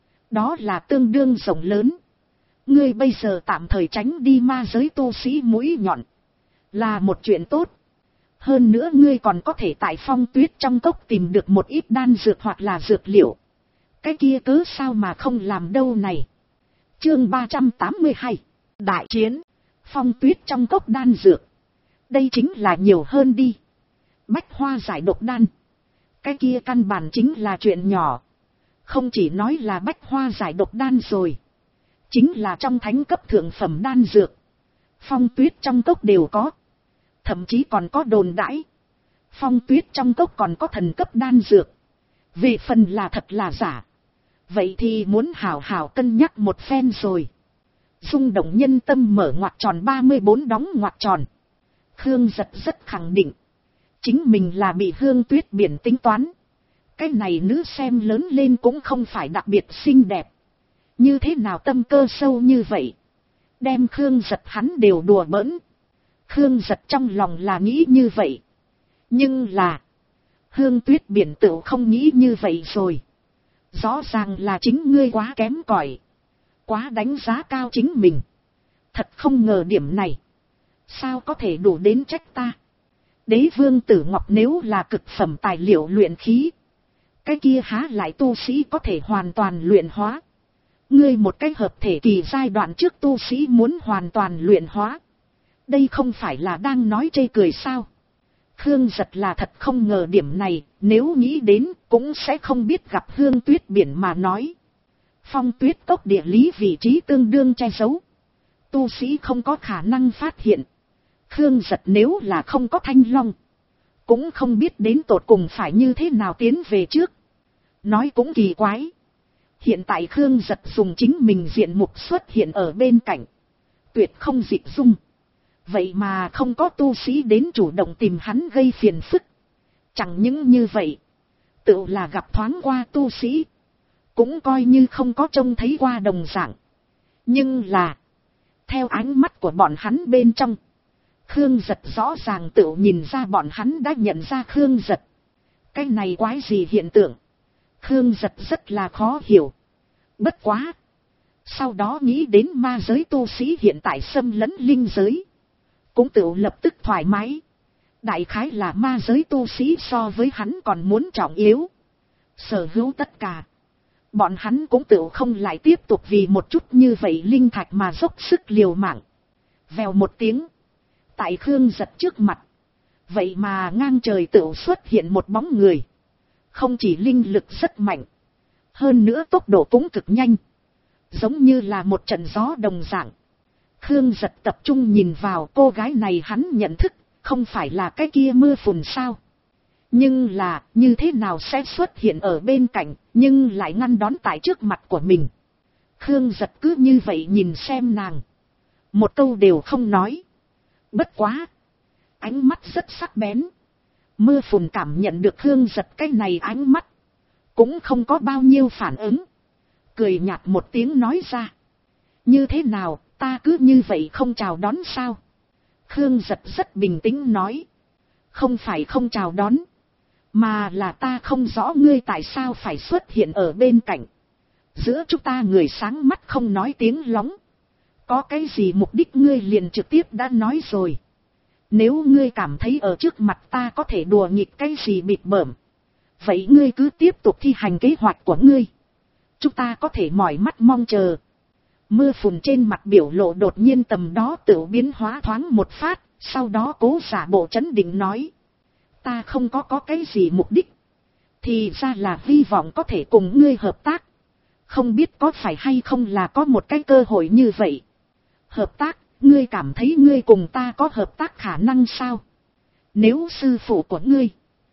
Đó là tương đương rộng lớn. Ngươi bây giờ tạm thời tránh đi ma giới tu sĩ mũi nhọn. Là một chuyện tốt. Hơn nữa ngươi còn có thể tại Phong Tuyết trong cốc tìm được một ít đan dược hoặc là dược liệu. Cái kia cớ sao mà không làm đâu này. Chương 382. Đại chiến. Phong Tuyết trong cốc đan dược. Đây chính là nhiều hơn đi. Bách hoa giải độc đan. Cái kia căn bản chính là chuyện nhỏ. Không chỉ nói là bách hoa giải độc đan rồi. Chính là trong thánh cấp thượng phẩm đan dược. Phong Tuyết trong cốc đều có. Thậm chí còn có đồn đãi. Phong Tuyết trong cốc còn có thần cấp đan dược. Về phần là thật là giả. Vậy thì muốn hảo hảo cân nhắc một phen rồi. Rung động nhân tâm mở ngoặc tròn 34 đóng ngoặc tròn. Khương Giật rất khẳng định. Chính mình là bị Hương Tuyết Biển tính toán. Cái này nữ xem lớn lên cũng không phải đặc biệt xinh đẹp. Như thế nào tâm cơ sâu như vậy. Đem Khương Giật hắn đều đùa bỡn. Khương Giật trong lòng là nghĩ như vậy. Nhưng là. Hương Tuyết Biển tự không nghĩ như vậy rồi. Rõ ràng là chính ngươi quá kém cỏi, quá đánh giá cao chính mình. Thật không ngờ điểm này, sao có thể đủ đến trách ta. Đế vương Tử Ngọc nếu là cực phẩm tài liệu luyện khí, cái kia há lại tu sĩ có thể hoàn toàn luyện hóa. Ngươi một cái hợp thể kỳ giai đoạn trước tu sĩ muốn hoàn toàn luyện hóa, đây không phải là đang nói chê cười sao. Khương Giật là thật không ngờ điểm này, nếu nghĩ đến cũng sẽ không biết gặp Hương Tuyết biển mà nói. Phong Tuyết cốc địa lý vị trí tương đương che giấu, tu sĩ không có khả năng phát hiện. Khương Giật nếu là không có thanh long, cũng không biết đến tột cùng phải như thế nào tiến về trước. Nói cũng kỳ quái, hiện tại Khương Giật dùng chính mình diện mục xuất hiện ở bên cạnh, tuyệt không dị dung. Vậy mà không có tu sĩ đến chủ động tìm hắn gây phiền phức. Chẳng những như vậy, tự là gặp thoáng qua tu sĩ, cũng coi như không có trông thấy qua đồng dạng. Nhưng là, theo ánh mắt của bọn hắn bên trong, Khương Giật rõ ràng tự nhìn ra bọn hắn đã nhận ra Khương Giật. Cái này quái gì hiện tượng, Khương Giật rất là khó hiểu. Bất quá, sau đó nghĩ đến ma giới tu sĩ hiện tại xâm lấn linh giới, cũng tự lập tức thoải mái. Đại khái là ma giới tu sĩ so với hắn còn muốn trọng yếu, sở hữu tất cả. Bọn hắn cũng tự không lại tiếp tục vì một chút như vậy linh thạch mà dốc sức liều mạng. Vèo một tiếng, tại Khương Giật trước mặt, vậy mà ngang trời tự xuất hiện một bóng người. Không chỉ linh lực rất mạnh, hơn nữa tốc độ cũng cực nhanh, giống như là một trận gió đồng dạng. Khương Giật tập trung nhìn vào cô gái này, hắn nhận thức, không phải là cái kia Mưa Phùn sao. Nhưng là, như thế nào sẽ xuất hiện ở bên cạnh, nhưng lại ngăn đón tại trước mặt của mình. Khương Giật cứ như vậy nhìn xem nàng, một câu đều không nói. Bất quá, ánh mắt rất sắc bén. Mưa Phùn cảm nhận được Khương Giật cái này ánh mắt, cũng không có bao nhiêu phản ứng. Cười nhạt một tiếng nói ra: như thế nào, ta cứ như vậy không chào đón sao? Khương Giật rất bình tĩnh nói: không phải không chào đón, mà là ta không rõ ngươi tại sao phải xuất hiện ở bên cạnh. Giữa chúng ta người sáng mắt không nói tiếng lóng, có cái gì mục đích ngươi liền trực tiếp đã nói rồi. Nếu ngươi cảm thấy ở trước mặt ta có thể đùa nghịch cái gì bịp bợm, vậy ngươi cứ tiếp tục thi hành kế hoạch của ngươi, chúng ta có thể mỏi mắt mong chờ. Mưa Phùn trên mặt biểu lộ đột nhiên tầm đó tự biến hóa thoáng một phát, sau đó cố giả bộ trấn định nói: ta không có cái gì mục đích, thì ra là hy vọng có thể cùng ngươi hợp tác. Không biết có phải hay không là có một cái cơ hội như vậy. Hợp tác, ngươi cảm thấy ngươi cùng ta có hợp tác khả năng sao? Nếu sư phụ của ngươi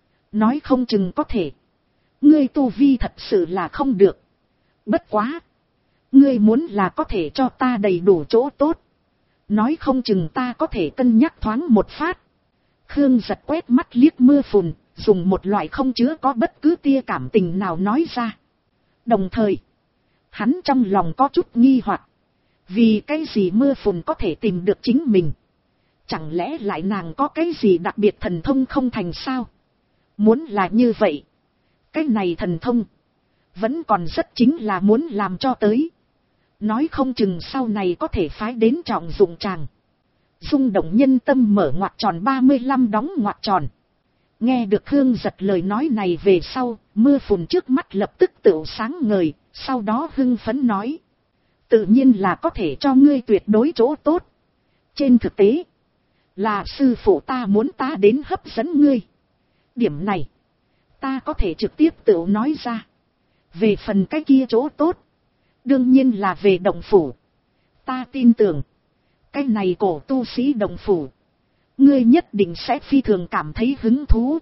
nói không chừng có thể. Ngươi tu vi thật sự là không được. Bất quá, ngươi muốn là có thể cho ta đầy đủ chỗ tốt, nói không chừng ta có thể cân nhắc thoáng một phát. Khương Giật quét mắt liếc Mưa Phùn, dùng một loại không chứa có bất cứ tia cảm tình nào nói ra. Đồng thời, hắn trong lòng có chút nghi hoặc, vì cái gì Mưa Phùn có thể tìm được chính mình? Chẳng lẽ lại nàng có cái gì đặc biệt thần thông không thành sao? Muốn là như vậy, cái này thần thông vẫn còn rất chính là muốn làm cho tới. Nói không chừng sau này có thể phái đến trọng dụng chàng. Rung động nhân tâm mở ngoặc tròn 35 đóng ngoặc tròn. Nghe được Khương Giật lời nói này về sau, Mưa Phùn trước mắt lập tức tựu sáng ngời, sau đó hưng phấn nói: tự nhiên là có thể cho ngươi tuyệt đối chỗ tốt. Trên thực tế, là sư phụ ta muốn ta đến hấp dẫn ngươi. Điểm này, ta có thể trực tiếp tựu nói ra. Về phần cái kia chỗ tốt, đương nhiên là về động phủ. Ta tin tưởng, cái này cổ tu sĩ động phủ, ngươi nhất định sẽ phi thường cảm thấy hứng thú.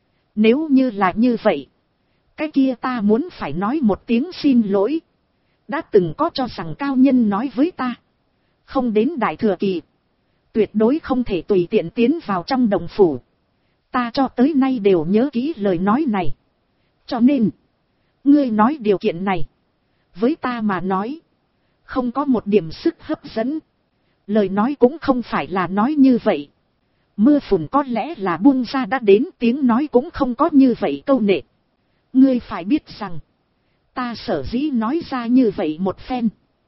Nếu như là như vậy, cái kia ta muốn phải nói một tiếng xin lỗi. Đã từng có cho rằng cao nhân nói với ta, không đến đại thừa kỳ, tuyệt đối không thể tùy tiện tiến vào trong động phủ. Ta cho tới nay đều nhớ kỹ lời nói này. Cho nên, ngươi nói điều kiện này, với ta mà nói, không có một điểm sức hấp dẫn. Lời nói cũng không phải là nói như vậy. Mưa Phùn có lẽ là buông ra đã đến, tiếng nói cũng không có như vậy câu nệ. Ngươi phải biết rằng, Ta sở dĩ nói ra như vậy một phen,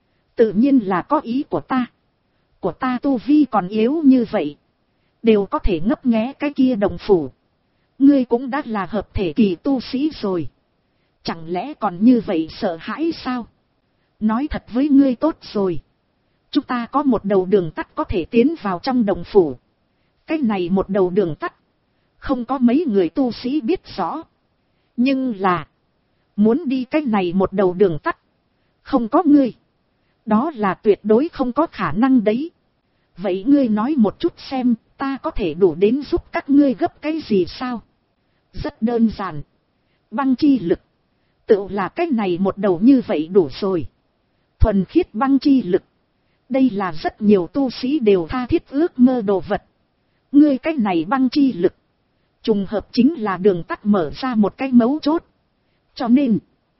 tự nhiên là có ý của ta. Của ta tu vi còn yếu như vậy, đều có thể ngấp nghé cái kia đồng phủ. Ngươi cũng đã là hợp thể kỳ tu sĩ rồi, chẳng lẽ còn như vậy sợ hãi sao? Nói thật với ngươi tốt rồi, chúng ta có một đầu đường tắt có thể tiến vào trong đồng phủ. Cái này một đầu đường tắt, không có mấy người tu sĩ biết rõ. Nhưng là, muốn đi cái này một đầu đường tắt, không có ngươi, đó là tuyệt đối không có khả năng đấy. Vậy ngươi nói một chút xem, ta có thể đủ đến giúp các ngươi gấp cái gì sao? Rất đơn giản, băng chi lực, tự là cái này một đầu như vậy đủ rồi. Thuần khiết băng chi lực, đây là rất nhiều tu sĩ đều tha thiết ước mơ đồ vật. Ngươi cái này băng chi lực, trùng hợp chính là đường tắt mở ra một cái mấu chốt. Cho nên,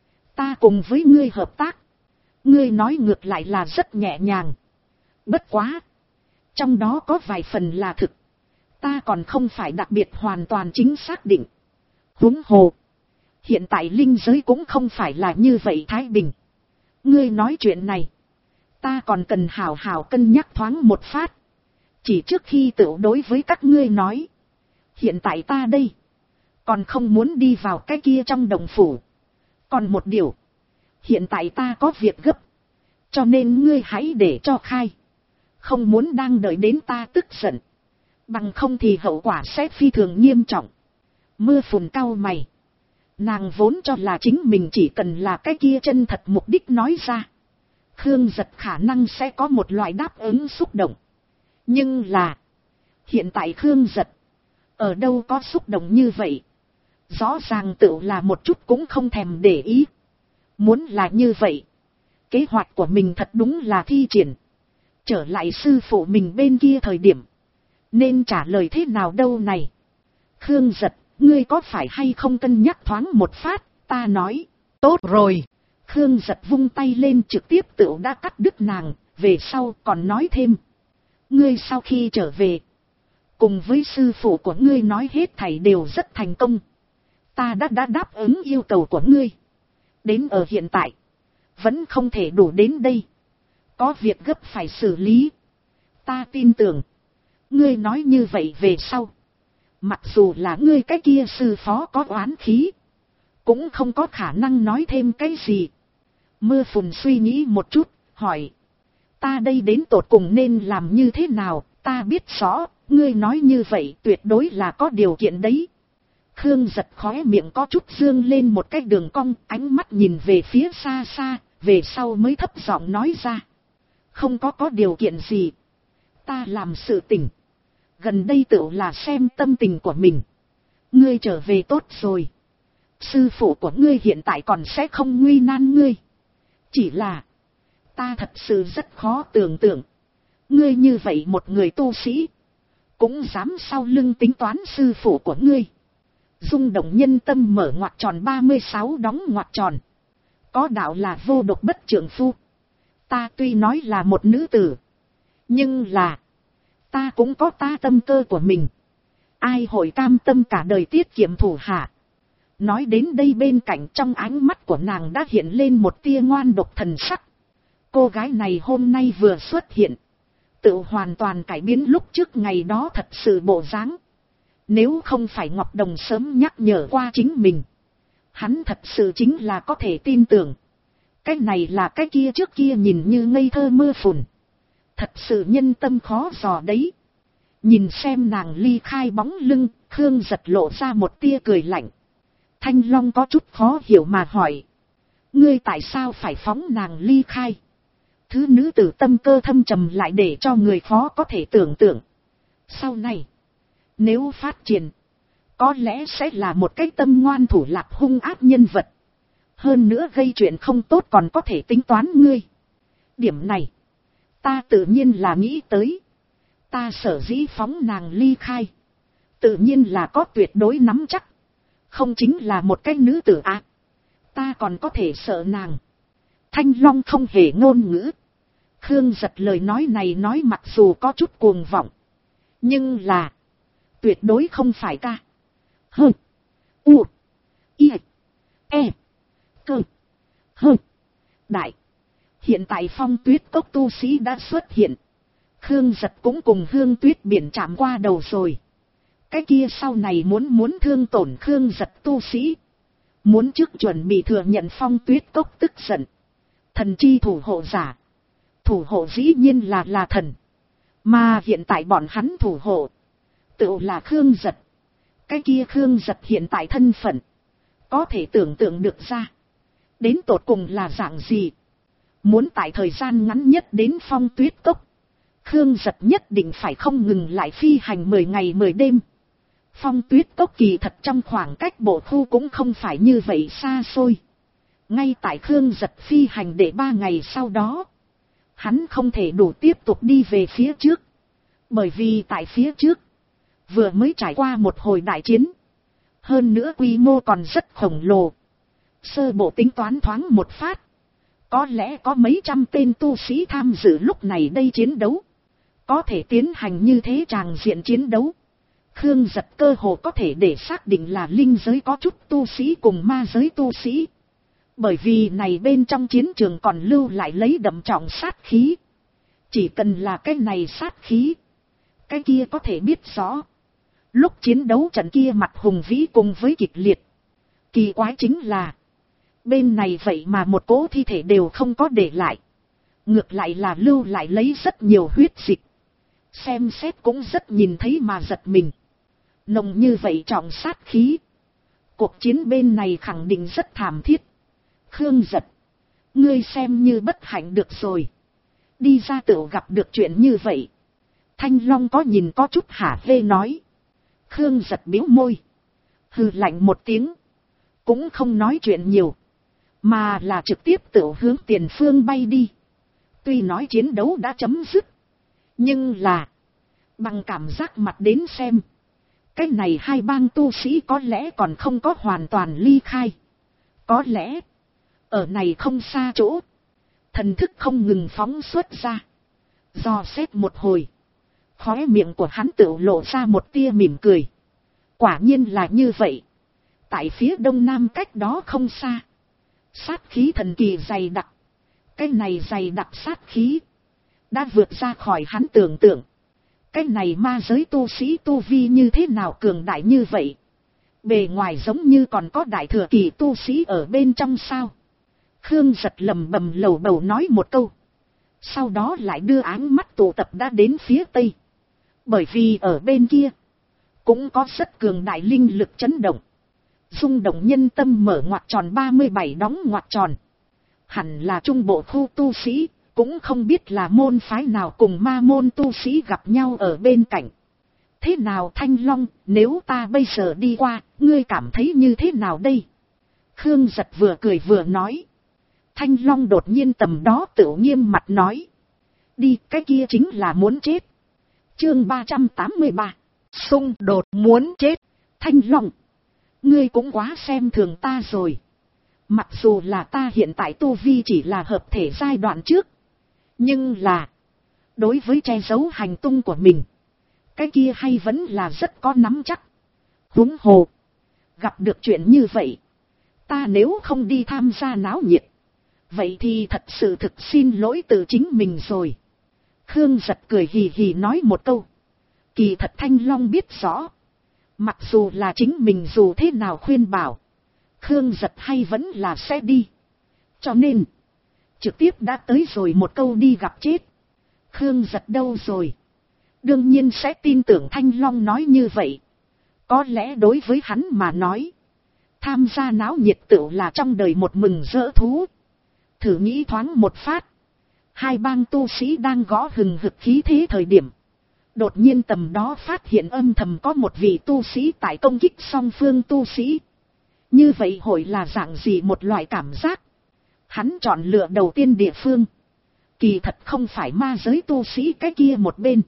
ta cùng với ngươi hợp tác. Ngươi nói ngược lại là rất nhẹ nhàng. Bất quá, trong đó có vài phần là thực, ta còn không phải đặc biệt hoàn toàn chính xác định. Huống hồ, hiện tại linh giới cũng không phải là như vậy thái bình. Ngươi nói chuyện này, ta còn cần hào hào cân nhắc thoáng một phát. Chỉ trước khi tự đối với các ngươi nói, hiện tại ta đây, còn không muốn đi vào cái kia trong đồng phủ. Còn một điều, hiện tại ta có việc gấp, cho nên ngươi hãy để cho khai. Không muốn đang đợi đến ta tức giận, bằng không thì hậu quả sẽ phi thường nghiêm trọng. Mưa phùn cau mày, nàng vốn cho là chính mình chỉ cần là cái kia chân thật mục đích nói ra, Khương Giật khả năng sẽ có một loại đáp ứng xúc động. Nhưng là, hiện tại Khương Giật, ở đâu có xúc động như vậy? Rõ ràng tự là một chút cũng không thèm để ý. Muốn là như vậy, kế hoạch của mình thật đúng là thi triển. Trở lại sư phụ mình bên kia thời điểm, nên trả lời thế nào đâu này? Khương Giật, ngươi có phải hay không cân nhắc thoáng một phát? Ta nói, tốt rồi. Khương Giật vung tay lên trực tiếp tự đã cắt đứt nàng, về sau còn nói thêm. Ngươi sau khi trở về, cùng với sư phụ của ngươi nói hết thảy đều rất thành công. Ta đã đáp ứng yêu cầu của ngươi. Đến ở hiện tại, vẫn không thể đủ đến đây. Có việc gấp phải xử lý. Ta tin tưởng, ngươi nói như vậy về sau, mặc dù là ngươi cái kia sư phó có oán khí, cũng không có khả năng nói thêm cái gì. Mưa phùn suy nghĩ một chút, hỏi. Ta đây đến tột cùng nên làm như thế nào? Ta biết rõ, ngươi nói như vậy tuyệt đối là có điều kiện đấy. Khương Giật khóe miệng có chút dương lên một cái đường cong, ánh mắt nhìn về phía xa xa, về sau mới thấp giọng nói ra. Không có điều kiện gì. Ta làm sự tình, gần đây tự là xem tâm tình của mình. Ngươi trở về tốt rồi. Sư phụ của ngươi hiện tại còn sẽ không nguy nan ngươi. Chỉ là, ta thật sự rất khó tưởng tượng. Ngươi như vậy một người tu sĩ, cũng dám sau lưng tính toán sư phụ của ngươi. Rung động nhân tâm mở ngoặc tròn 36 đóng ngoặc tròn. Có đạo là vô độc bất trượng phu. Ta tuy nói là một nữ tử, nhưng là, ta cũng có ta tâm cơ của mình. Ai hội cam tâm cả đời tiết kiệm thủ hạ. Nói đến đây bên cạnh trong ánh mắt của nàng đã hiện lên một tia ngoan độc thần sắc. Cô gái này hôm nay vừa xuất hiện, tự hoàn toàn cải biến lúc trước ngày đó thật sự bộ dáng. Nếu không phải Ngọc Đồng sớm nhắc nhở qua chính mình, hắn thật sự chính là có thể tin tưởng. Cái này là cái kia trước kia nhìn như ngây thơ mưa phùn. Thật sự nhân tâm khó dò đấy. Nhìn xem nàng ly khai bóng lưng, Khương Giật lộ ra một tia cười lạnh. Thanh Long có chút khó hiểu mà hỏi. Ngươi tại sao phải phóng nàng ly khai? Thứ nữ tử tâm cơ thâm trầm lại để cho người khó có thể tưởng tượng. Sau này, nếu phát triển, có lẽ sẽ là một cái tâm ngoan thủ lạc hung ác nhân vật. Hơn nữa gây chuyện không tốt còn có thể tính toán ngươi. Điểm này, ta tự nhiên là nghĩ tới. Ta sở dĩ phóng nàng ly khai, tự nhiên là có tuyệt đối nắm chắc. Không chính là một cái nữ tử à. Ta còn có thể sợ nàng. Thanh Long không hề ngôn ngữ. Khương Giật lời nói này nói mặc dù có chút cuồng vọng, nhưng là tuyệt đối không phải ca. Hơ. U. I. E. Cơ. Đại. Hiện tại Phong Tuyết Cốc tu sĩ đã xuất hiện. Khương Giật cũng cùng Hương Tuyết Biển chạm qua đầu rồi. Cái kia sau này muốn thương tổn Khương Giật tu sĩ. Muốn trước chuẩn bị thừa nhận Phong Tuyết Cốc tức giận. Thần chi thủ hộ giả. Thủ hộ dĩ nhiên là thần. Mà hiện tại bọn hắn thủ hộ. Tự là Khương Giật. Cái kia Khương Giật hiện tại thân phận. Có thể tưởng tượng được ra. Đến tột cùng là dạng gì. Muốn tại thời gian ngắn nhất đến Phong Tuyết Cốc. Khương Giật nhất định phải không ngừng lại phi hành 10 ngày 10 đêm. Phong Tuyết Cốc kỳ thật trong khoảng cách bộ khu cũng không phải như vậy xa xôi. Ngay tại Khương Giật phi hành để 3 ngày sau đó. Hắn không thể đủ tiếp tục đi về phía trước. Bởi vì tại phía trước. Vừa mới trải qua một hồi đại chiến. Hơn nữa quy mô còn rất khổng lồ. Sơ bộ tính toán thoáng một phát. Có lẽ có mấy trăm tên tu sĩ tham dự lúc này đây chiến đấu. Có thể tiến hành như thế tràng diện chiến đấu. Khương Giật cơ hồ có thể để xác định là linh giới có chút tu sĩ cùng ma giới tu sĩ. Bởi vì này bên trong chiến trường còn lưu lại lấy đậm trọng sát khí. Chỉ cần là cái này sát khí. Cái kia có thể biết rõ. Lúc chiến đấu trận kia mặt hùng vĩ cùng với kịch liệt. Kỳ quái chính là. Bên này vậy mà một cỗ thi thể đều không có để lại. Ngược lại là lưu lại lấy rất nhiều huyết dịch. Xem xét cũng rất nhìn thấy mà giật mình. Nồng như vậy trọng sát khí. Cuộc chiến bên này khẳng định rất thảm thiết. Khương Giật. Ngươi xem như bất hạnh được rồi. Đi ra tựu gặp được chuyện như vậy. Thanh Long có nhìn có chút hả hê nói. Khương Giật biếu môi. Hừ lạnh một tiếng. Cũng không nói chuyện nhiều. Mà là trực tiếp tựu hướng tiền phương bay đi. Tuy nói chiến đấu đã chấm dứt. Nhưng là. Bằng cảm giác mặt đến xem. Cái này hai bang tu sĩ có lẽ còn không có hoàn toàn ly khai. Có lẽ. Ở này không xa chỗ. Thần thức không ngừng phóng xuất ra. Dò xét một hồi. Khóe miệng của hắn tự lộ ra một tia mỉm cười. Quả nhiên là như vậy. Tại phía đông nam cách đó không xa. Sát khí thần kỳ dày đặc. Cái này dày đặc sát khí. Đã vượt ra khỏi hắn tưởng tượng. Cái này ma giới tu sĩ tu vi như thế nào cường đại như vậy. Bề ngoài giống như còn có đại thừa kỳ tu sĩ ở bên trong sao. Khương Giật lầm bầm lầu bầu nói một câu. Sau đó lại đưa áng mắt tụ tập đã đến phía tây. Bởi vì ở bên kia. Cũng có rất cường đại linh lực chấn động. Rung động nhân tâm mở ngoặc tròn 37 đóng ngoặc tròn. Hẳn là trung bộ khu tu sĩ. Cũng không biết là môn phái nào cùng ma môn tu sĩ gặp nhau ở bên cạnh. Thế nào Thanh Long, nếu ta bây giờ đi qua, ngươi cảm thấy như thế nào đây? Khương Giật vừa cười vừa nói. Thanh Long đột nhiên tầm đó tự nghiêm mặt nói. Đi, cái kia chính là muốn chết. Chương 383. Xung đột muốn chết. Thanh Long. Ngươi cũng quá xem thường ta rồi. Mặc dù là ta hiện tại tu vi chỉ là hợp thể giai đoạn trước. Nhưng là. Đối với che giấu hành tung của mình. Cái kia hay vẫn là rất có nắm chắc. Huống hồ. Gặp được chuyện như vậy. Ta nếu không đi tham gia náo nhiệt. Vậy thì thật sự thực xin lỗi từ chính mình rồi. Khương Giật cười hì hì nói một câu. Kỳ thật Thanh Long biết rõ. Mặc dù là chính mình dù thế nào khuyên bảo. Khương Giật hay vẫn là sẽ đi. Cho nên. Trực tiếp đã tới rồi một câu đi gặp chết. Khương Giật đâu rồi. Đương nhiên sẽ tin tưởng Thanh Long nói như vậy. Có lẽ đối với hắn mà nói. Tham gia náo nhiệt tựu là trong đời một mừng rỡ thú. Thử nghĩ thoáng một phát. Hai bang tu sĩ đang gõ hừng hực khí thế thời điểm. Đột nhiên tầm đó phát hiện âm thầm có một vị tu sĩ tại công kích song phương tu sĩ. Như vậy hội là dạng gì một loại cảm giác. Hắn chọn lựa đầu tiên địa phương. Kỳ thật không phải ma giới tu sĩ cái kia một bên.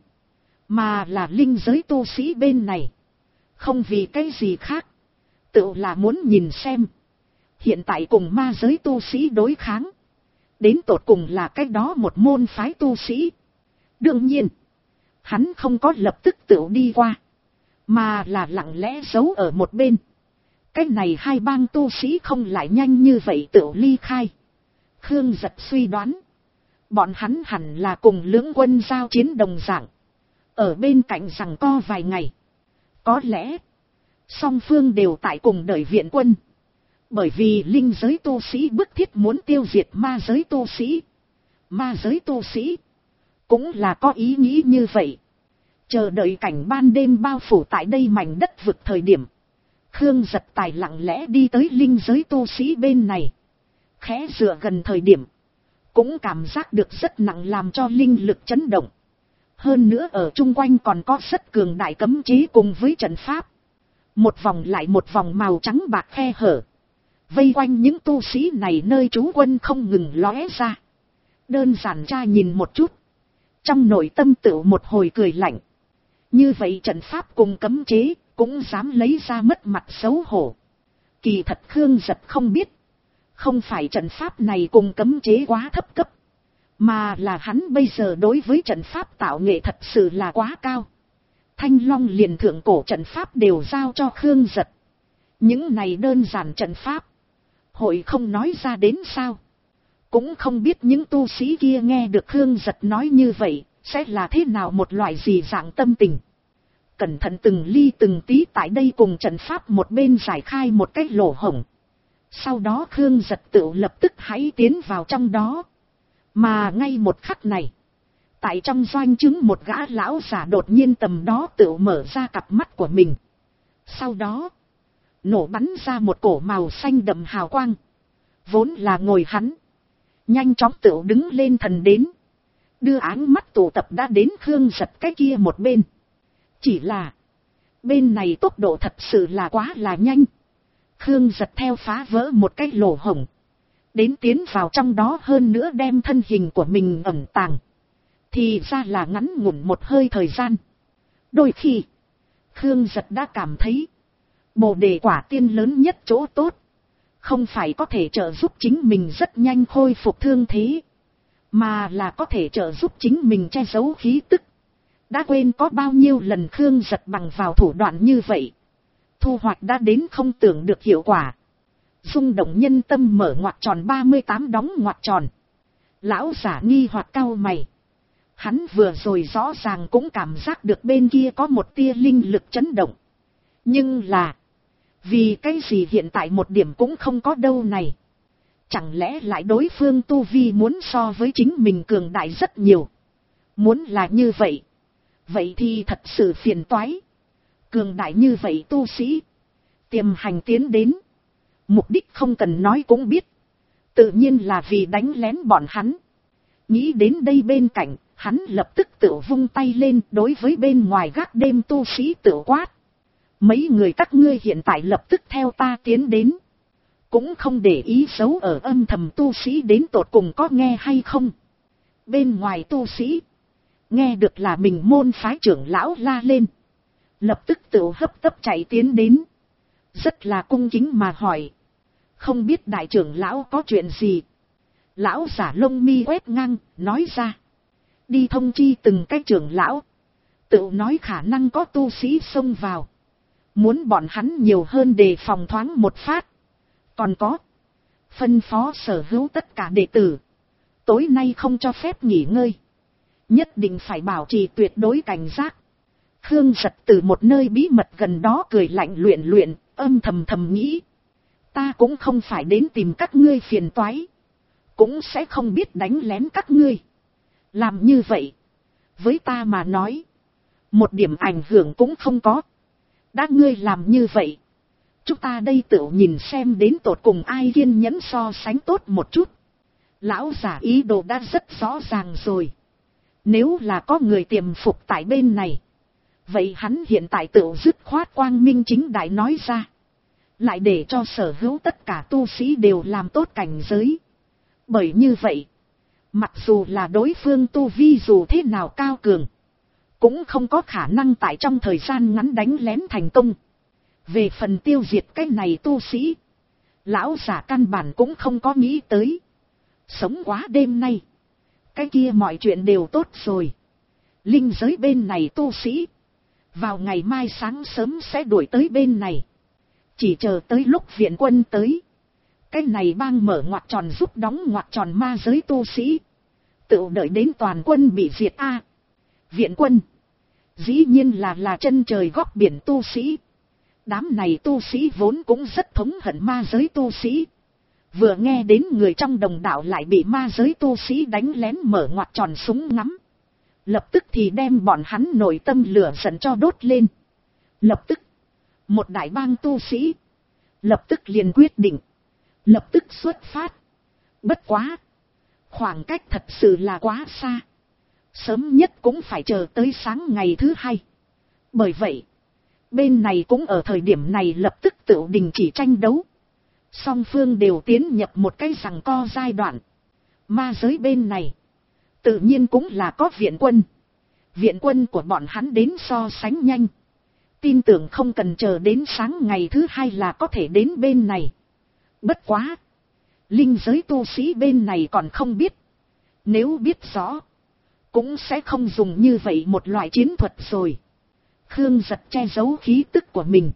Mà là linh giới tu sĩ bên này. Không vì cái gì khác. Tự là muốn nhìn xem. Hiện tại cùng ma giới tu sĩ đối kháng. Đến tột cùng là cái đó một môn phái tu sĩ. Đương nhiên. Hắn không có lập tức tự đi qua. Mà là lặng lẽ giấu ở một bên. Cái này hai bang tu sĩ không lại nhanh như vậy tự ly khai. Khương Giật suy đoán, bọn hắn hẳn là cùng lưỡng quân giao chiến đồng dạng, ở bên cạnh giằng co vài ngày. Có lẽ, song phương đều tại cùng đợi viện quân. Bởi vì linh giới tu sĩ bức thiết muốn tiêu diệt ma giới tu sĩ. Ma giới tu sĩ cũng là có ý nghĩ như vậy. Chờ đợi cảnh ban đêm bao phủ tại đây mảnh đất vực thời điểm, Khương Giật Tài lặng lẽ đi tới linh giới tu sĩ bên này. Khẽ dựa gần thời điểm, cũng cảm giác được rất nặng, làm cho linh lực chấn động. Hơn nữa ở chung quanh còn có rất cường đại cấm chế cùng với trận pháp. Một vòng lại một vòng màu trắng bạc khe hở, vây quanh những tu sĩ này nơi trú quân không ngừng lóe ra. Đơn giản tra nhìn một chút, trong nội tâm tựu một hồi cười lạnh. Như vậy trận pháp cùng cấm chế cũng dám lấy ra mất mặt xấu hổ. Kỳ thật Khương Giật không biết, không phải trận pháp này cùng cấm chế quá thấp cấp, mà là hắn bây giờ đối với trận pháp tạo nghệ thật sự là quá cao. Thanh Long liền thượng cổ trận pháp đều giao cho Khương Giật. Những này đơn giản trận pháp, hội không nói ra đến sao? Cũng không biết những tu sĩ kia nghe được Khương Giật nói như vậy, sẽ là thế nào một loại gì dạng tâm tình. Cẩn thận từng ly từng tí tại đây cùng trận pháp một bên giải khai một cái lỗ hổng. Sau đó Khương Giật tự lập tức hãy tiến vào trong đó. Mà ngay một khắc này, tại trong doanh chứng một gã lão giả đột nhiên tầm đó tự mở ra cặp mắt của mình. Sau đó, nổ bắn ra một cổ màu xanh đậm hào quang. Vốn là ngồi hắn, nhanh chóng tự đứng lên thần đến. Đưa áng mắt tụ tập đã đến Khương Giật cái kia một bên. Chỉ là, bên này tốc độ thật sự là quá là nhanh. Khương Giật theo phá vỡ một cái lỗ hổng, đến tiến vào trong đó, hơn nữa đem thân hình của mình ẩn tàng. Thì ra là ngắn ngủn một hơi thời gian. Đôi khi, Khương Giật đã cảm thấy, Bồ Đề Quả Tiên lớn nhất chỗ tốt, không phải có thể trợ giúp chính mình rất nhanh khôi phục thương thế, mà là có thể trợ giúp chính mình che giấu khí tức. Đã quên có bao nhiêu lần Khương Giật bằng vào thủ đoạn như vậy, thu hoạch đã đến không tưởng được hiệu quả. Rung động nhân tâm mở ngoặc tròn 38 đóng ngoặc tròn. Lão giả nghi hoặc cau mày. Hắn vừa rồi rõ ràng cũng cảm giác được bên kia có một tia linh lực chấn động. Nhưng là, vì cái gì hiện tại một điểm cũng không có đâu này? Chẳng lẽ lại đối phương tu vi muốn so với chính mình cường đại rất nhiều? Muốn là như vậy, vậy thì thật sự phiền toái. Cường đại như vậy tu sĩ, tiềm hành tiến đến, mục đích không cần nói cũng biết, tự nhiên là vì đánh lén bọn hắn. Nghĩ đến đây bên cạnh, hắn lập tức tự vung tay lên đối với bên ngoài gác đêm tu sĩ tự quát. Mấy người các ngươi hiện tại lập tức theo ta tiến đến. Cũng không để ý xấu ở âm thầm tu sĩ đến tột cùng có nghe hay không. Bên ngoài tu sĩ, nghe được là mình môn phái trưởng lão la lên, lập tức tự hấp tấp chạy tiến đến. Rất là cung kính mà hỏi. Không biết đại trưởng lão có chuyện gì? Lão giả lông mi quét ngang, nói ra. Đi thông chi từng cái trưởng lão. Tự nói khả năng có tu sĩ xông vào, muốn bọn hắn nhiều hơn đề phòng thoáng một phát. Còn có, phân phó sở hữu tất cả đệ tử, tối nay không cho phép nghỉ ngơi, nhất định phải bảo trì tuyệt đối cảnh giác. Khương Giật từ một nơi bí mật gần đó cười lạnh luyện, âm thầm nghĩ. Ta cũng không phải đến tìm các ngươi phiền toái, cũng sẽ không biết đánh lén các ngươi. Làm như vậy, với ta mà nói, một điểm ảnh hưởng cũng không có. Đã ngươi làm như vậy, chúng ta đây tự nhìn xem đến tột cùng ai kiên nhẫn so sánh tốt một chút. Lão giả ý đồ đã rất rõ ràng rồi. Nếu là có người tiềm phục tại bên này, vậy hắn hiện tại tự dứt khoát quang minh chính đại nói ra, lại để cho sở hữu tất cả tu sĩ đều làm tốt cảnh giới. Bởi như vậy, mặc dù là đối phương tu vi dù thế nào cao cường, cũng không có khả năng tại trong thời gian ngắn đánh lén thành công. Về phần tiêu diệt cái này tu sĩ, lão giả căn bản cũng không có nghĩ tới. Sống quá đêm nay, cái kia mọi chuyện đều tốt rồi. Linh giới bên này tu sĩ, vào ngày mai sáng sớm sẽ đuổi tới bên này. Chỉ chờ tới lúc viện quân tới, Cái này bang mở ngoặc tròn giúp đóng ngoặc tròn ma giới tu sĩ. Tự đợi đến toàn quân bị diệt a. Viện quân. Dĩ nhiên là chân trời góc biển tu sĩ. Đám này tu sĩ vốn cũng rất thống hận ma giới tu sĩ. Vừa nghe đến người trong đồng đạo lại bị ma giới tu sĩ đánh lén mở ngoặc tròn súng ngắm. Lập tức thì đem bọn hắn nội tâm lửa giận cho đốt lên. Lập tức. Một đại bang tu sĩ. Lập tức liền quyết định. Lập tức xuất phát. Bất quá. Khoảng cách thật sự là quá xa. Sớm nhất cũng phải chờ tới sáng ngày thứ hai. Bởi vậy. Bên này cũng ở thời điểm này lập tức tự đình chỉ tranh đấu. Song phương đều tiến nhập một cái giằng co giai đoạn. Ma giới bên này. Tự nhiên cũng là có viện quân. Viện quân của bọn hắn đến so sánh nhanh. Tin tưởng không cần chờ đến sáng ngày thứ hai là có thể đến bên này. Bất quá. Linh giới tu sĩ bên này còn không biết. Nếu biết rõ. Cũng sẽ không dùng như vậy một loại chiến thuật rồi. Khương Giật che giấu khí tức của mình.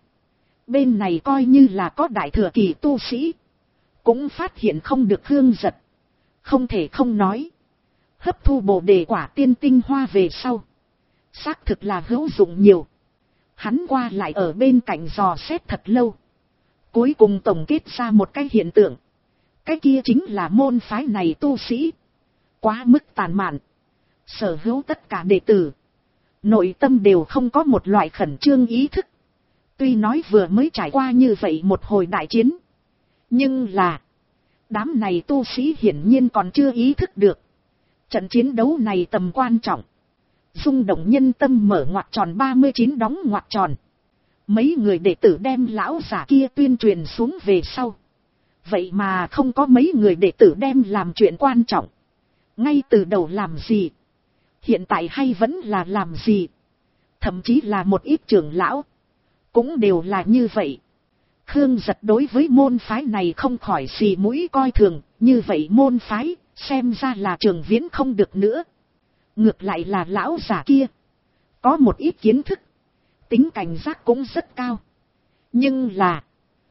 Bên này coi như là có đại thừa kỳ tu sĩ. Cũng phát hiện không được Khương Giật. Không thể không nói. Hấp thu bồ đề quả tiên tinh hoa về sau. Xác thực là hữu dụng nhiều. Hắn qua lại ở bên cạnh dò xét thật lâu. Cuối cùng tổng kết ra một cái hiện tượng. Cái kia chính là môn phái này tu sĩ. Quá mức tàn mạn. Sở hữu tất cả đệ tử. Nội tâm đều không có một loại khẩn trương ý thức. Tuy nói vừa mới trải qua như vậy một hồi đại chiến. Nhưng là. Đám này tu sĩ hiển nhiên còn chưa ý thức được. Trận chiến đấu này tầm quan trọng. Rung động nhân tâm mở ngoặc tròn 39 đóng ngoặc tròn. Mấy người đệ tử đem lão giả kia tuyên truyền xuống về sau. Vậy mà không có mấy người đệ tử đem làm chuyện quan trọng. Ngay từ đầu làm gì? Hiện tại hay vẫn là làm gì? Thậm chí là một ít trưởng lão. Cũng đều là như vậy. Khương Giật đối với môn phái này không khỏi xì mũi coi thường. Như vậy môn phái xem ra là Trường Viễn không được nữa. Ngược lại là lão giả kia. Có một ít kiến thức. Tính cảnh giác cũng rất cao. Nhưng là.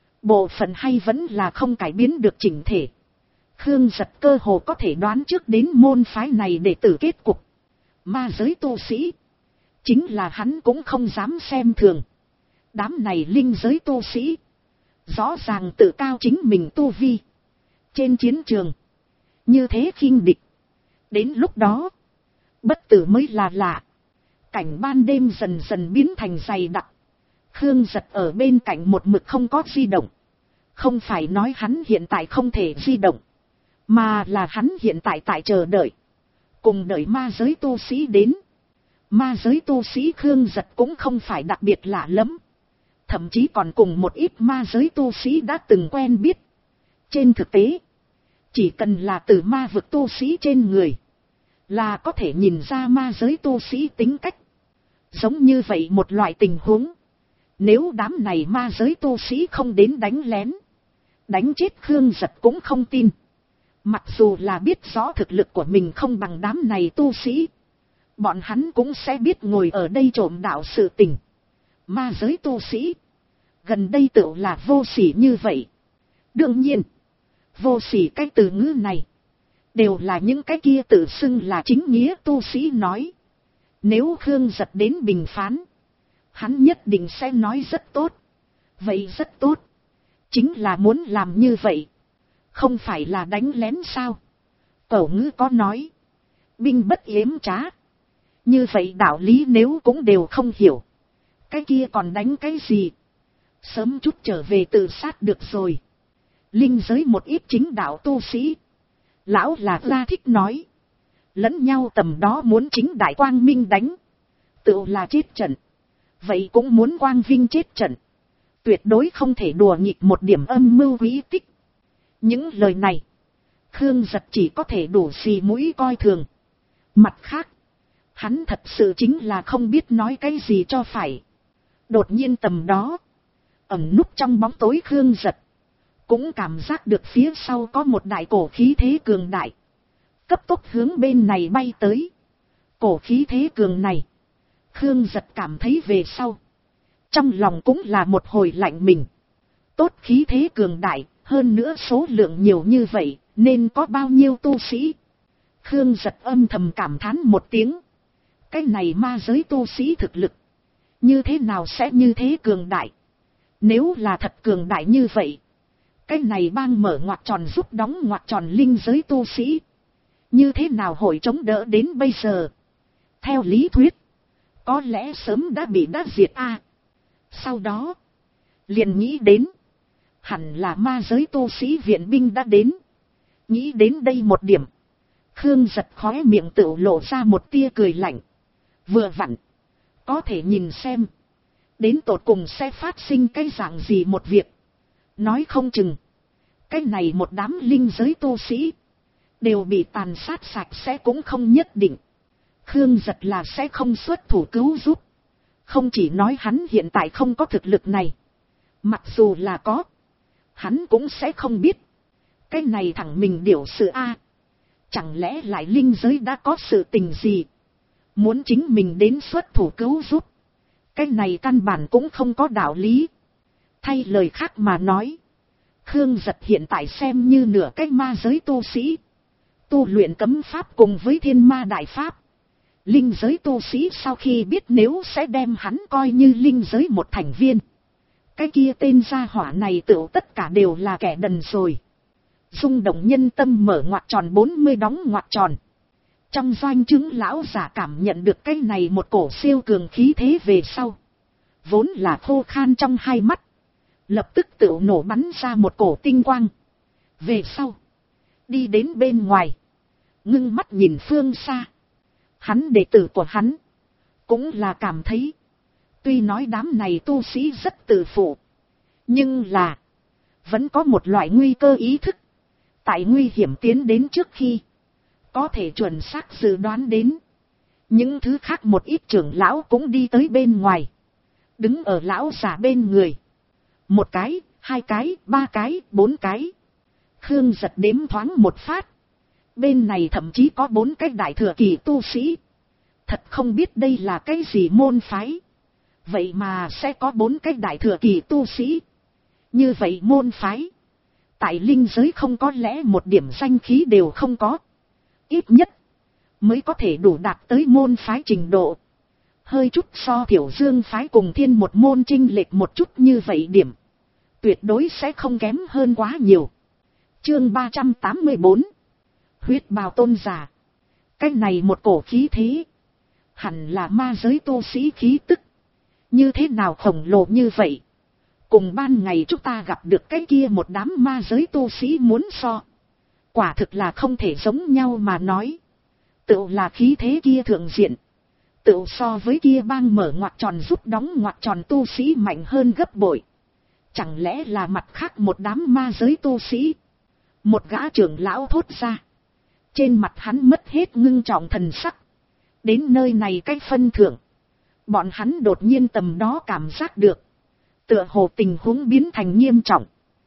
Bộ phận hay vẫn là không cải biến được chỉnh thể. Khương Giật cơ hồ có thể đoán trước đến môn phái này để tử kết cục. Ma giới tu sĩ. Chính là hắn cũng không dám xem thường. Đám này linh giới tu sĩ. Rõ ràng tự cao chính mình tu vi. Trên chiến trường. Như thế khinh địch. Đến lúc đó. Bất tử mới là lạ. Cảnh ban đêm dần dần biến thành dày đặc. Khương Giật ở bên cạnh một mực không có di động. Không phải nói hắn hiện tại không thể di động. Mà là hắn hiện tại tại chờ đợi. Cùng đợi ma giới tu sĩ đến. Ma giới tu sĩ Khương Giật cũng không phải đặc biệt lạ lắm. Thậm chí còn cùng một ít ma giới tu sĩ đã từng quen biết. Trên thực tế. Chỉ cần là từ ma vực tu sĩ trên người. Là có thể nhìn ra ma giới tu sĩ tính cách. Giống như vậy một loại tình huống. Nếu đám này ma giới tu sĩ không đến đánh lén. Đánh chết Khương Giật cũng không tin. Mặc dù là biết rõ thực lực của mình không bằng đám này tu sĩ. Bọn hắn cũng sẽ biết ngồi ở đây trộm đạo sự tình. Ma giới tu sĩ. Gần đây tự là vô sỉ như vậy. Đương nhiên. Vô sỉ cái từ ngữ này. Đều là những cái kia tự xưng là chính nghĩa tu sĩ nói. Nếu Khương Giật đến bình phán. Hắn nhất định sẽ nói rất tốt. Vậy rất tốt. Chính là muốn làm như vậy. Không phải là đánh lén sao? Cẩu ngữ có nói. Binh bất yếm trá. Như vậy đạo lý nếu cũng đều không hiểu. Cái kia còn đánh cái gì? Sớm chút trở về tự sát được rồi. Linh giới một ít chính đạo tu sĩ. Lão là ra thích nói. Lẫn nhau tầm đó muốn chính đại quang minh đánh. Tự là chết trận. Vậy cũng muốn quang vinh chết trận. Tuyệt đối không thể đùa nghịch một điểm âm mưu quý tích. Những lời này. Khương Giật chỉ có thể đủ xì mũi coi thường. Mặt khác. Hắn thật sự chính là không biết nói cái gì cho phải. Đột nhiên tầm đó. Ẩn núp trong bóng tối Khương Giật. Cũng cảm giác được phía sau có một đại cổ khí thế cường đại. Cấp tốc hướng bên này bay tới. Cổ khí thế cường này. Khương Giật cảm thấy về sau. Trong lòng cũng là một hồi lạnh mình. Tốt khí thế cường đại. Hơn nữa số lượng nhiều như vậy, nên có bao nhiêu tu sĩ? Khương Giật âm thầm cảm thán một tiếng. Cái này ma giới tu sĩ thực lực, như thế nào sẽ như thế cường đại? Nếu là thật cường đại như vậy, cái này bang mở ngoặc tròn giúp đóng ngoặc tròn linh giới tu sĩ, như thế nào hội chống đỡ đến bây giờ? Theo lý thuyết, có lẽ sớm đã bị diệt a. Sau đó, liền nghĩ đến, hẳn là ma giới tu sĩ viện binh đã đến. Nghĩ đến đây một điểm, Khương Giật khóe miệng tự lộ ra một tia cười lạnh. Vừa vặn, có thể nhìn xem, đến tột cùng sẽ phát sinh cái dạng gì một việc. Nói không chừng, cái này một đám linh giới tu sĩ, đều bị tàn sát sạch sẽ cũng không nhất định. Khương Giật là sẽ không xuất thủ cứu giúp. Không chỉ nói hắn hiện tại không có thực lực này, mặc dù là có, hắn cũng sẽ không biết. Cái này thẳng mình điều sự a. Chẳng lẽ lại linh giới đã có sự tình gì, muốn chính mình đến xuất thủ cứu giúp? Cái này căn bản cũng không có đạo lý. Thay lời khác mà nói, Khương Giật hiện tại xem như nửa cái ma giới tu sĩ, tu luyện cấm pháp cùng với thiên ma đại pháp. Linh giới tu sĩ sau khi biết nếu sẽ đem hắn coi như linh giới một thành viên, cái kia tên gia hỏa này tựu tất cả đều là kẻ đần rồi. Rung động nhân tâm mở ngoặc tròn 40 đóng ngoặc tròn. Trong doanh chứng lão giả cảm nhận được cái này một cổ siêu cường khí thế về sau, vốn là khô khan trong hai mắt, lập tức tự nổ bắn ra một cổ tinh quang. Về sau, đi đến bên ngoài, ngưng mắt nhìn phương xa. Hắn đệ tử của hắn, cũng là cảm thấy, tuy nói đám này tu sĩ rất tự phụ, nhưng là, vẫn có một loại nguy cơ ý thức. Tại nguy hiểm tiến đến trước khi, có thể chuẩn xác dự đoán đến. Những thứ khác một ít trưởng lão cũng đi tới bên ngoài, đứng ở lão giả bên người. Một cái, hai cái, ba cái, bốn cái. Khương Giật đếm thoáng một phát. Bên này thậm chí có 4 cái đại thừa kỳ tu sĩ. Thật không biết đây là cái gì môn phái. Vậy mà sẽ có 4 cái đại thừa kỳ tu sĩ. Như vậy môn phái, tại linh giới không có lẽ một điểm danh khí đều không có. Ít nhất, mới có thể đủ đạt tới môn phái trình độ. Hơi chút so Thiểu Dương phái cùng Thiên một môn chênh lệch một chút như vậy điểm, tuyệt đối sẽ không kém hơn quá nhiều. Chương 384, huyết bào tôn giả. Cái này một cổ khí thế, hẳn là ma giới tu sĩ khí tức. Như thế nào khổng lồ như vậy, cùng ban ngày chúng ta gặp được cái kia một đám ma giới tu sĩ muốn so, quả thực là không thể giống nhau mà nói. Tựu là khí thế kia thượng diện, tựu so với kia bang mở ngoặc tròn giúp đóng ngoặc tròn tu sĩ mạnh hơn gấp bội. Chẳng lẽ là mặt khác một đám ma giới tu sĩ? Một gã trưởng lão thốt ra. Trên mặt hắn mất hết ngưng trọng thần sắc. Đến nơi này cái phân thượng, bọn hắn đột nhiên tầm đó cảm giác được, tựa hồ tình huống biến thành nghiêm trọng.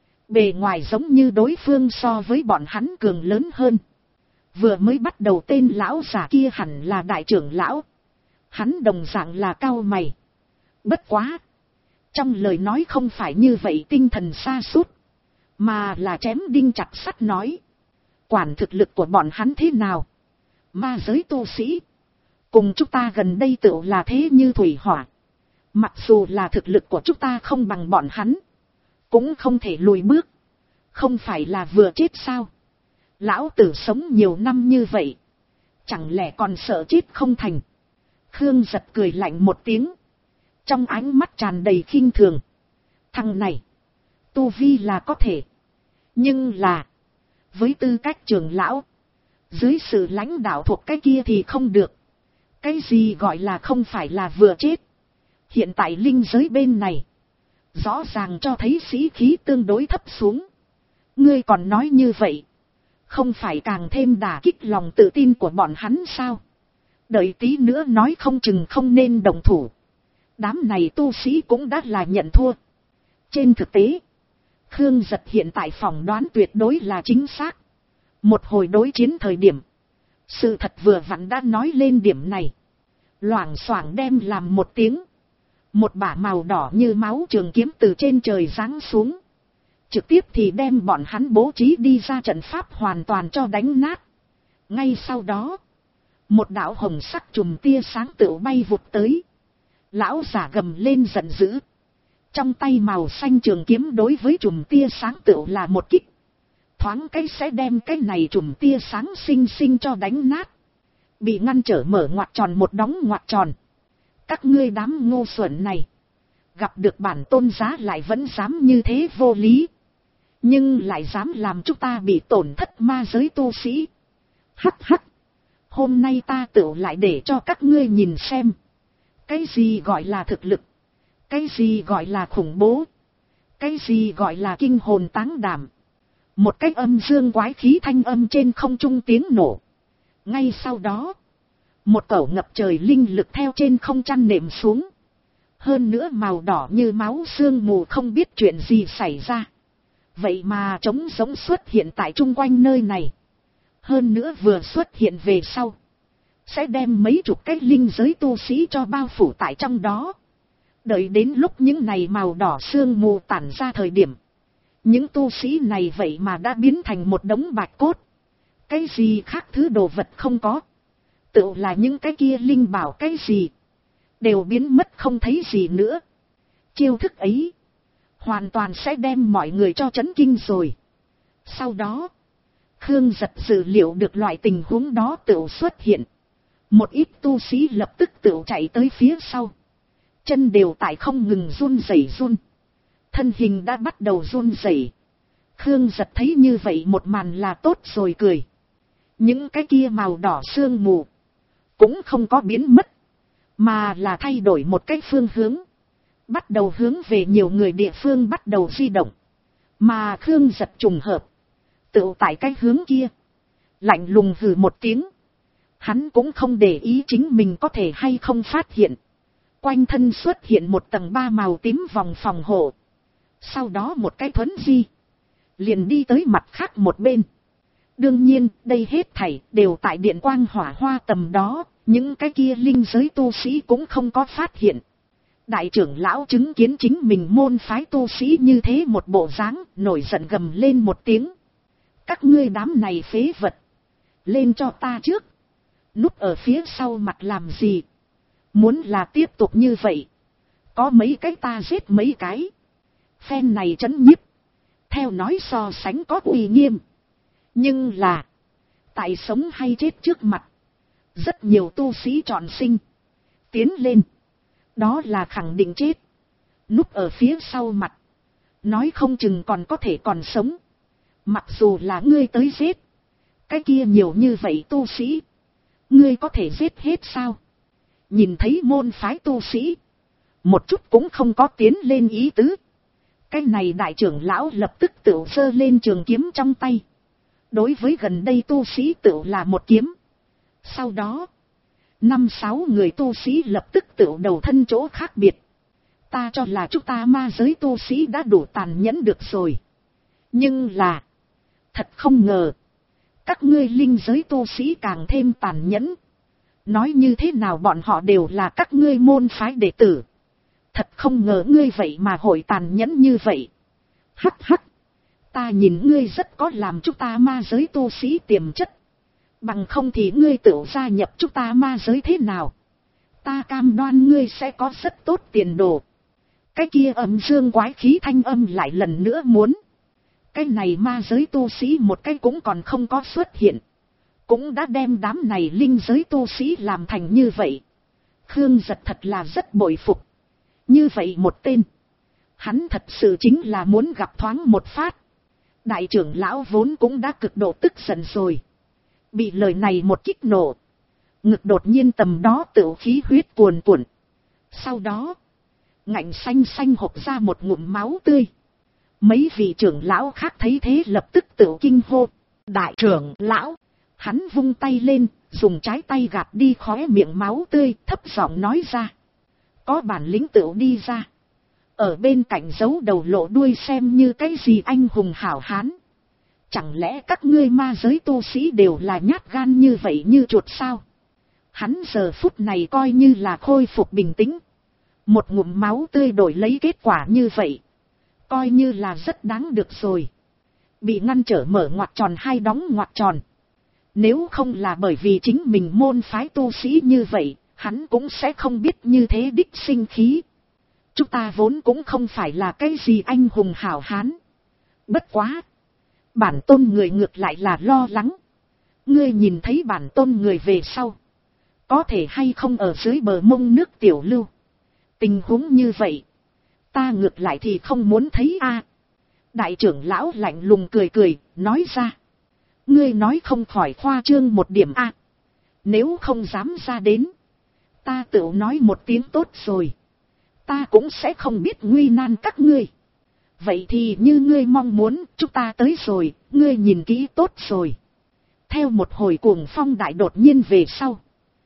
Bề ngoài giống như đối phương so với bọn hắn cường lớn hơn. Vừa mới bắt đầu tên lão giả kia hẳn là đại trưởng lão. Hắn đồng dạng là cao mày. Bất quá, trong lời nói không phải như vậy tinh thần sa sút, mà là chém đinh chặt sắt nói. Quản thực lực của bọn hắn thế nào? Ma giới tu sĩ, cùng chúng ta gần đây tựu là thế như thủy hỏa. Mặc dù là thực lực của chúng ta không bằng bọn hắn, cũng không thể lùi bước. Không phải là vừa chết sao? Lão tử sống nhiều năm như vậy, chẳng lẽ còn sợ chết không thành? Khương Giật cười lạnh một tiếng, trong ánh mắt tràn đầy khinh thường. Thằng này, tu vi là có thể, nhưng là, với tư cách trưởng lão, dưới sự lãnh đạo thuộc cái kia thì không được. Cái gì gọi là không phải là vừa chết? Hiện tại linh giới bên này, rõ ràng cho thấy sĩ khí tương đối thấp xuống. Ngươi còn nói như vậy, không phải càng thêm đả kích lòng tự tin của bọn hắn sao? Đợi tí nữa nói không chừng không nên đồng thủ. Đám này tu sĩ cũng đã là nhận thua. Trên thực tế, Khương Giật hiện tại phỏng đoán tuyệt đối là chính xác. Một hồi đối chiến thời điểm, sự thật vừa vặn đã nói lên điểm này. Loảng xoảng đem làm một tiếng, một bả màu đỏ như máu trường kiếm từ trên trời giáng xuống, trực tiếp thì đem bọn hắn bố trí đi ra trận pháp hoàn toàn cho đánh nát. Ngay sau đó, một đạo hồng sắc chùm tia sáng tựu bay vụt tới. Lão giả gầm lên giận dữ. Trong tay màu xanh trường kiếm đối với chùm tia sáng tựu là một kích. Thoáng cái sẽ đem cái này chùm tia sáng xinh xinh cho đánh nát. Bị ngăn trở mở ngoặt tròn một đóng ngoặt tròn. Các ngươi đám ngu xuẩn này. Gặp được bản tôn giá lại vẫn dám như thế vô lý. Nhưng lại dám làm chúng ta bị tổn thất ma giới tu sĩ. Hắc hắc. Hôm nay ta tựu lại để cho các ngươi nhìn xem. Cái gì gọi là thực lực. Cái gì gọi là khủng bố. Cái gì gọi là kinh hồn táng đảm. Một cái âm dương quái khí thanh âm trên không trung tiếng nổ. Ngay sau đó, một cẩu ngập trời linh lực theo trên không chăn nệm xuống. Hơn nữa màu đỏ như máu sương mù không biết chuyện gì xảy ra. Vậy mà trống giống xuất hiện tại chung quanh nơi này. Hơn nữa vừa xuất hiện về sau, sẽ đem mấy chục cái linh giới tu sĩ cho bao phủ tại trong đó. Đợi đến lúc những này màu đỏ sương mù tản ra thời điểm, những tu sĩ này vậy mà đã biến thành một đống bạch cốt. Cái gì khác thứ đồ vật không có. Tự là những cái kia linh bảo cái gì đều biến mất không thấy gì nữa. Chiêu thức ấy hoàn toàn sẽ đem mọi người cho chấn kinh rồi. Sau đó, Khương Giật dự liệu được loại tình huống đó tự xuất hiện. Một ít tu sĩ lập tức tự chạy tới phía sau. Chân đều tại không ngừng run rẩy run. Thân hình đã bắt đầu run rẩy. Khương Giật thấy như vậy một màn là tốt rồi cười. Những cái kia màu đỏ sương mù cũng không có biến mất, mà là thay đổi một cái phương hướng. Bắt đầu hướng về nhiều người địa phương bắt đầu di động. Mà Khương Giật trùng hợp tự tại cái hướng kia, lạnh lùng hừ một tiếng. Hắn cũng không để ý chính mình có thể hay không phát hiện. Quanh thân xuất hiện một tầng 3 màu tím vòng phòng hộ. Sau đó một cái thuấn di, liền đi tới mặt khác một bên. Đương nhiên, đây hết thảy đều tại điện quang hỏa hoa tầm đó, những cái kia linh giới tu sĩ cũng không có phát hiện. Đại trưởng lão chứng kiến chính mình môn phái tu sĩ như thế một bộ dáng, nổi giận gầm lên một tiếng. Các ngươi đám này phế vật, lên cho ta trước. Núp ở phía sau mặt làm gì? Muốn là tiếp tục như vậy, có mấy cái ta giết mấy cái. Phen này trấn nhiếp, theo nói so sánh có uy nghiêm. Nhưng là, tại sống hay chết trước mặt, rất nhiều tu sĩ chọn sinh, tiến lên. Đó là khẳng định chết. Núp ở phía sau mặt, nói không chừng còn có thể còn sống. Mặc dù là ngươi tới giết, cái kia nhiều như vậy tu sĩ, ngươi có thể giết hết sao? Nhìn thấy môn phái tu sĩ, một chút cũng không có tiến lên ý tứ. Cái này đại trưởng lão lập tức tự giơ lên trường kiếm trong tay. Đối với gần đây tu sĩ tự là một kiếm. Sau đó, 5-6 người tu sĩ lập tức tự đầu thân chỗ khác biệt. Ta cho là chúng ta ma giới tu sĩ đã đủ tàn nhẫn được rồi. Nhưng là, thật không ngờ, các ngươi linh giới tu sĩ càng thêm tàn nhẫn. Nói như thế nào bọn họ đều là các ngươi môn phái đệ tử. Thật không ngờ ngươi vậy mà hội tàn nhẫn như vậy. Hắc hắc, ta nhìn ngươi rất có làm chúng ta ma giới tu sĩ tiềm chất. Bằng không thì ngươi tự gia nhập chúng ta ma giới thế nào? Ta cam đoan ngươi sẽ có rất tốt tiền đồ. Cái kia âm dương quái khí thanh âm lại lần nữa muốn. Cái này ma giới tu sĩ một cái cũng còn không có xuất hiện. Cũng đã đem đám này linh giới tu sĩ làm thành như vậy. Khương Giật thật là rất bội phục. Như vậy một tên, hắn thật sự chính là muốn gặp thoáng một phát. Đại trưởng lão vốn cũng đã cực độ tức giận rồi. Bị lời này một kích nổ, ngực đột nhiên tầm đó tự khí huyết cuồn cuộn. Sau đó, ngạnh xanh xanh hộc ra một ngụm máu tươi. Mấy vị trưởng lão khác thấy thế lập tức tự kinh hô. Đại trưởng lão, hắn vung tay lên, dùng trái tay gạt đi khóe miệng máu tươi, thấp giọng nói ra. Có bản lĩnh tự đi ra. Ở bên cạnh giấu đầu lộ đuôi xem như cái gì anh hùng hảo hán. Chẳng lẽ các ngươi ma giới tu sĩ đều là nhát gan như vậy như chuột sao? Hắn giờ phút này coi như là khôi phục bình tĩnh. Một ngụm máu tươi đổi lấy kết quả như vậy. coi như là rất đáng được rồi. Bị ngăn trở mở ngoặc tròn hay đóng ngoặc tròn. Nếu không là bởi vì chính mình môn phái tu sĩ như vậy, hắn cũng sẽ không biết như thế đích sinh khí. Chúng ta vốn cũng không phải là cái gì anh hùng hảo hán. Bất quá. Bản tôn người ngược lại là lo lắng. Ngươi nhìn thấy bản tôn người về sau. Có thể hay không ở dưới bờ mông nước tiểu lưu. Tình huống như vậy. Ta ngược lại thì không muốn thấy a. Đại trưởng lão lạnh lùng cười cười, nói ra. Ngươi nói không khỏi khoa trương một điểm a. Nếu không dám ra đến. Ta tự nói một tiếng tốt rồi. Ta cũng sẽ không biết nguy nan các ngươi. Vậy thì như ngươi mong muốn, chúng ta tới rồi, ngươi nhìn kỹ tốt rồi. Theo một hồi cuồng phong đại đột nhiên về sau.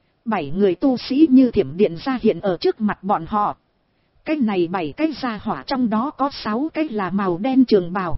7 người tu sĩ như thiểm điện ra hiện ở trước mặt bọn họ. Cái này 7 cái gia hỏa trong đó có 6 cái là màu đen trường bào.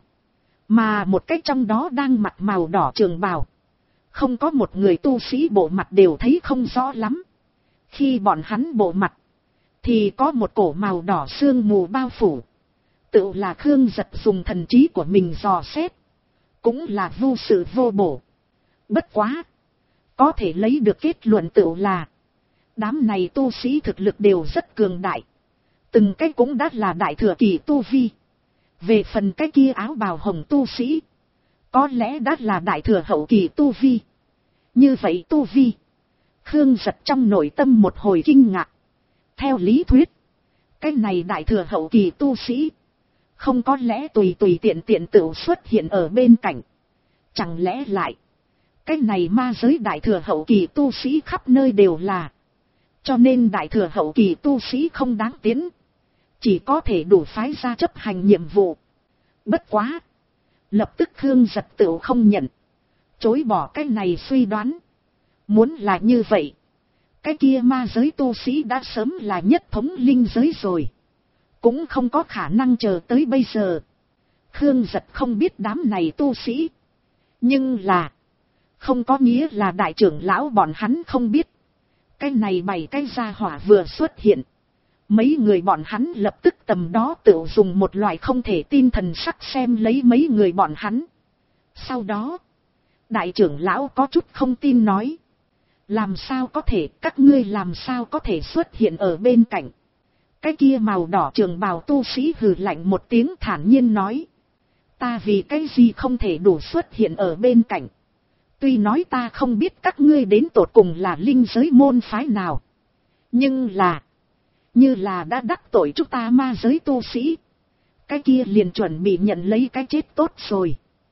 Mà một cái trong đó đang mặc màu đỏ trường bào. Không có một người tu sĩ bộ mặt đều thấy không rõ lắm. Khi bọn hắn bộ mặt, thì có một cổ màu đỏ sương mù bao phủ. Tự là Khương Giật dùng thần trí của mình dò xét. Cũng là vô sự vô bổ. Bất quá. Có thể lấy được kết luận tự là. Đám này tu sĩ thực lực đều rất cường đại. Từng cái cũng đã là đại thừa kỳ tu vi. Về phần cái kia áo bào hồng tu sĩ. Có lẽ đã là đại thừa hậu kỳ tu vi. Như vậy tu vi. Khương Giật trong nội tâm một hồi kinh ngạc. Theo lý thuyết. Cái này đại thừa hậu kỳ tu sĩ. Không có lẽ tùy tiện tự xuất hiện ở bên cạnh. Chẳng lẽ lại. Cái này ma giới đại thừa hậu kỳ tu sĩ khắp nơi đều là. Cho nên đại thừa hậu kỳ tu sĩ không đáng tiến. Chỉ có thể đủ phái ra chấp hành nhiệm vụ. Bất quá. Lập tức Khương Giật tự không nhận. Chối bỏ cái này suy đoán. Muốn là như vậy. Cái kia ma giới tu sĩ đã sớm là nhất thống linh giới rồi. Cũng không có khả năng chờ tới bây giờ. Khương Giật không biết đám này tu sĩ. Nhưng là. Không có nghĩa là đại trưởng lão bọn hắn không biết. Cái này 7 cái gia hỏa vừa xuất hiện. Mấy người bọn hắn lập tức tầm đó tự dùng một loại không thể tin thần sắc xem lấy mấy người bọn hắn. Sau đó. Đại trưởng lão có chút không tin nói. Làm sao có thể, các ngươi làm sao có thể xuất hiện ở bên cạnh. Cái kia màu đỏ trường bào tu sĩ hừ lạnh một tiếng thản nhiên nói. Ta vì cái gì không thể đủ xuất hiện ở bên cạnh. Tuy nói ta không biết các ngươi đến tột cùng là linh giới môn phái nào. Nhưng là. Như là đã đắc tội chúng ta ma giới tu sĩ. Cái kia liền chuẩn bị nhận lấy cái chết tốt rồi.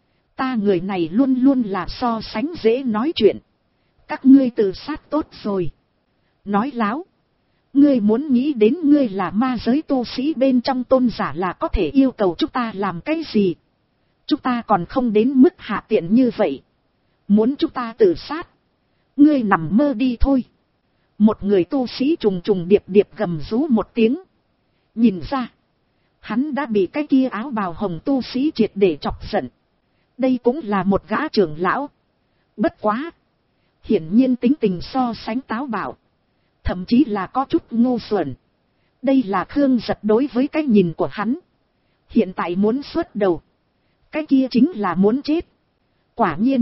Ta người này luôn luôn là so sánh dễ nói chuyện. Các ngươi tự sát tốt rồi. Nói láo. Ngươi muốn nghĩ đến ngươi là ma giới tu sĩ bên trong tôn giả là có thể yêu cầu chúng ta làm cái gì. Chúng ta còn không đến mức hạ tiện như vậy. Muốn chúng ta tự sát. Ngươi nằm mơ đi thôi. Một người tu sĩ trùng điệp gầm rú một tiếng. Nhìn ra. Hắn đã bị cái kia áo bào hồng tu sĩ triệt để chọc giận. Đây cũng là một gã trưởng lão. Bất quá. Hiển nhiên tính tình so sánh táo bạo. Thậm chí là có chút ngu xuẩn. Đây là Khương Giật đối với cái nhìn của hắn. Hiện tại muốn xuất đầu. Cái kia chính là muốn chết. Quả nhiên.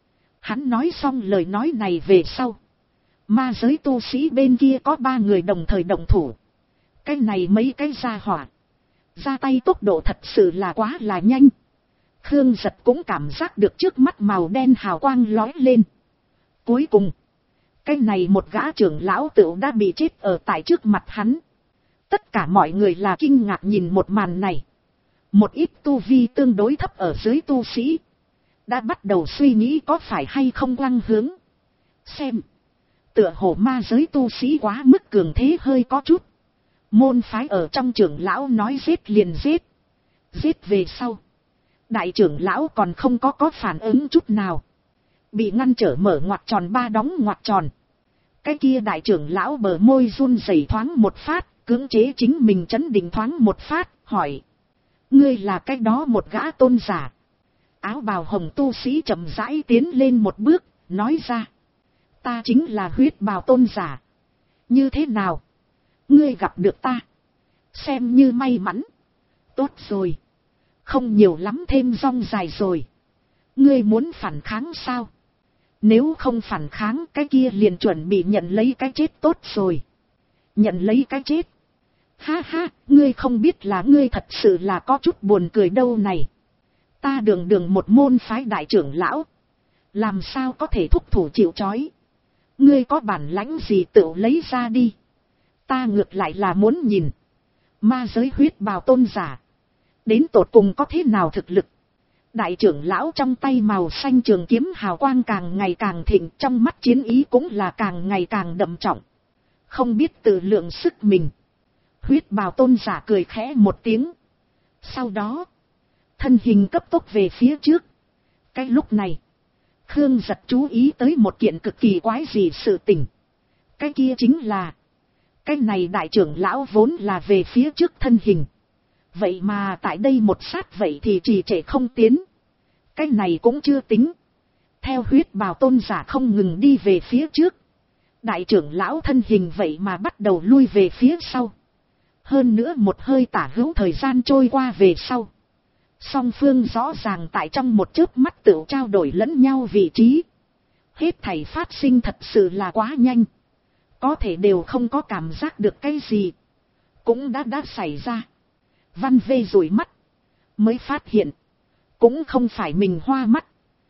Hắn nói xong lời nói này về sau. Ma giới tu sĩ bên kia có 3 người đồng thời động thủ. Cái này mấy cái gia hỏa. Ra tay tốc độ thật sự là quá là nhanh. Khương Giật cũng cảm giác được trước mắt màu đen hào quang lói lên. Cuối cùng. Cái này một gã trưởng lão tựu đã bị chết ở tại trước mặt hắn. Tất cả mọi người là kinh ngạc nhìn một màn này. Một ít tu vi tương đối thấp ở dưới tu sĩ. Đã bắt đầu suy nghĩ có phải hay không lăng hướng. Xem. Tựa hồ ma giới tu sĩ quá mức cường thế hơi có chút. Môn phái ở trong trưởng lão nói giết liền giết. Giết về sau. Đại trưởng lão còn không có phản ứng chút nào. Bị ngăn trở mở ngoặc tròn 3 đóng ngoặc tròn. Cái kia đại trưởng lão bờ môi run rẩy thoáng một phát, cưỡng chế chính mình trấn định thoáng một phát, hỏi. Ngươi là cái đó một gã tôn giả. Áo bào hồng tu sĩ chậm rãi tiến lên một bước, nói ra. Ta chính là huyết bào tôn giả. Như thế nào? Ngươi gặp được ta. Xem như may mắn. Tốt rồi. Không nhiều lắm thêm rong dài rồi. Ngươi muốn phản kháng sao? Nếu không phản kháng cái kia liền chuẩn bị nhận lấy cái chết tốt rồi. Nhận lấy cái chết. Ha ha, ngươi không biết là ngươi thật sự là có chút buồn cười đâu này. Ta đường một môn phái đại trưởng lão. Làm sao có thể thúc thủ chịu trói. Ngươi có bản lãnh gì tự lấy ra đi. Ta ngược lại là muốn nhìn. Ma giới huyết bào tôn giả. Đến tột cùng có thế nào thực lực. Đại trưởng lão trong tay màu xanh trường kiếm hào quang càng ngày càng thịnh. Trong mắt chiến ý cũng là càng ngày càng đậm trọng. Không biết tự lượng sức mình. Huyết bào tôn giả cười khẽ một tiếng. Sau đó. Thân hình cấp tốc về phía trước. Cái lúc này. Khương Giật chú ý tới một kiện cực kỳ quái dị sự tình. Cái kia chính là. Cái này đại trưởng lão vốn là về phía trước thân hình. Vậy mà tại đây một sát vậy thì trì trệ không tiến. Cái này cũng chưa tính. Theo huyết bào tôn giả không ngừng đi về phía trước. Đại trưởng lão thân hình vậy mà bắt đầu lui về phía sau. Hơn nữa một hơi tả hữu thời gian trôi qua về sau. Song phương rõ ràng tại trong một chớp mắt tự trao đổi lẫn nhau vị trí. Hết thảy phát sinh thật sự là quá nhanh. Có thể đều không có cảm giác được cái gì. Cũng đã xảy ra. Văn Vê dụi mắt. Mới phát hiện. Cũng không phải mình hoa mắt.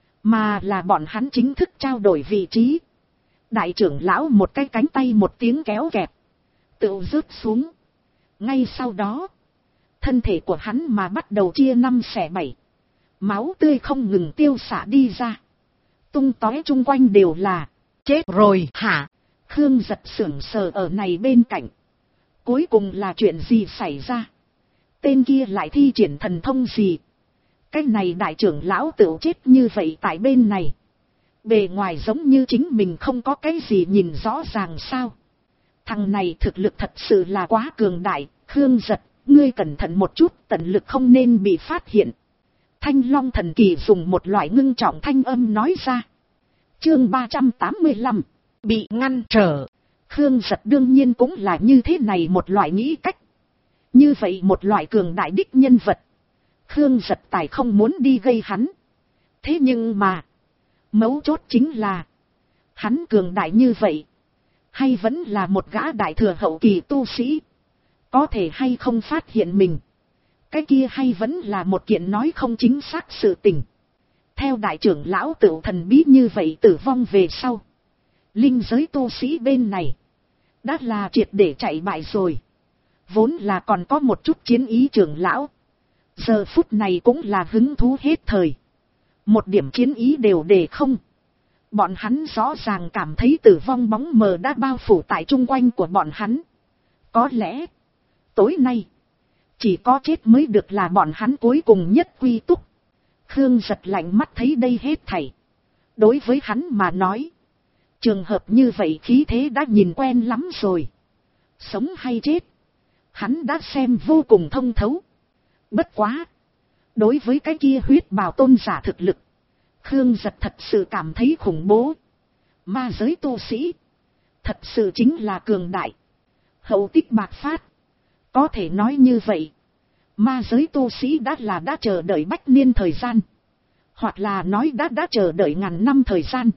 Mà là bọn hắn chính thức trao đổi vị trí. Đại trưởng lão một cái cánh tay một tiếng kéo kẹp. Tự rớt xuống. Ngay sau đó. Thân thể của hắn mà bắt đầu chia 5 xẻ 7. Máu tươi không ngừng tiêu xả đi ra. Tung tóe chung quanh đều là. Chết rồi hả? Khương Giật sững sờ ở này bên cạnh. Cuối cùng là chuyện gì xảy ra? Tên kia lại thi triển thần thông gì? Cái này đại trưởng lão tự chết như vậy tại bên này. Bề ngoài giống như chính mình không có cái gì nhìn rõ ràng sao? Thằng này thực lực thật sự là quá cường đại. Khương Giật, ngươi cẩn thận một chút, tận lực không nên bị phát hiện. Thanh Long thần kỳ dùng một loại ngưng trọng thanh âm nói ra. Chương 385, bị ngăn trở. Khương Giật đương nhiên cũng là như thế này một loại nghĩ cách. Như vậy một loại cường đại đích nhân vật. Khương Giật tài không muốn đi gây hắn. Thế nhưng mà. Mấu chốt chính là. Hắn cường đại như vậy. Hay vẫn là một gã đại thừa hậu kỳ tu sĩ. Có thể hay không phát hiện mình. Cái kia hay vẫn là một kiện nói không chính xác sự tình. Theo đại trưởng lão tự thần bí như vậy tử vong về sau. Linh giới tu sĩ bên này. Đã là triệt để chạy bại rồi. Vốn là còn có một chút chiến ý trưởng lão. Giờ phút này cũng là hứng thú hết thời. Một điểm chiến ý đều để không. Bọn hắn rõ ràng cảm thấy tử vong bóng mờ đã bao phủ tại chung quanh của bọn hắn. Có lẽ. Tối nay. Chỉ có chết mới được là bọn hắn cuối cùng nhất quy túc. Khương Giật lạnh mắt thấy đây hết thảy. Đối với hắn mà nói. Trường hợp như vậy khí thế đã nhìn quen lắm rồi. Sống hay chết. Hắn đã xem vô cùng thông thấu. Bất quá. Đối với cái kia huyết bào tôn giả thực lực. Khương Giật thật sự cảm thấy khủng bố. Ma giới tu sĩ. Thật sự chính là cường đại. Hậu tích bạc phát. Có thể nói như vậy. Ma giới tu sĩ đã chờ đợi bách niên thời gian. Hoặc là nói đã chờ đợi ngàn năm thời gian.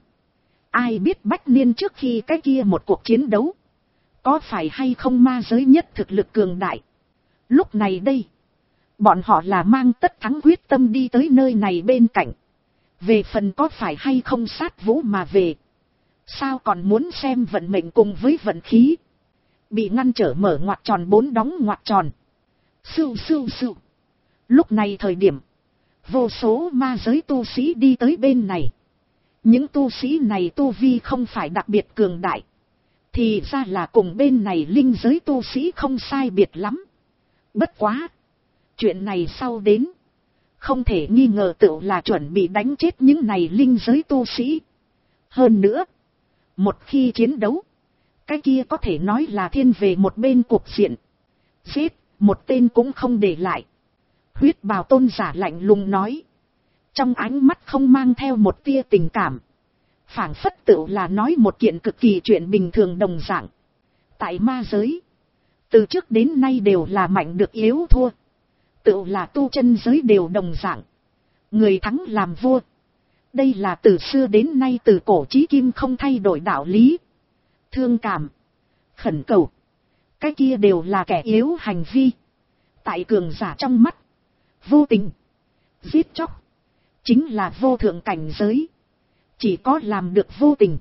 Ai biết bách niên trước khi cái kia một cuộc chiến đấu. Có phải hay không ma giới nhất thực lực cường đại. Lúc này đây. Bọn họ là mang tất thắng quyết tâm đi tới nơi này bên cạnh. Về phần có phải hay không sát vũ mà về. Sao còn muốn xem vận mệnh cùng với vận khí. Bị ngăn trở mở ngoặc tròn 4 đóng ngoặc tròn. Sưu sưu sưu. Lúc này thời điểm. Vô số ma giới tu sĩ đi tới bên này. Những tu sĩ này tu vi không phải đặc biệt cường đại. Thì ra là cùng bên này linh giới tu sĩ không sai biệt lắm. Bất quá. Chuyện này sau đến. Không thể nghi ngờ tựu là chuẩn bị đánh chết những này linh giới tu sĩ. Hơn nữa. Một khi chiến đấu. Cái kia có thể nói là thiên về một bên cuộc diện. Giết, một tên cũng không để lại. Huyết bào tôn giả lạnh lùng nói. Trong ánh mắt không mang theo một tia tình cảm. Phảng phất tựu là nói một kiện cực kỳ chuyện bình thường đồng dạng. Tại ma giới. Từ trước đến nay đều là mạnh được yếu thua. Tựu là tu chân giới đều đồng dạng. Người thắng làm vua. Đây là từ xưa đến nay từ cổ chí kim không thay đổi đạo lý. Thương cảm, khẩn cầu, cái kia đều là kẻ yếu hành vi. Tại cường giả trong mắt, vô tình, giết chóc, chính là vô thượng cảnh giới. Chỉ có làm được vô tình,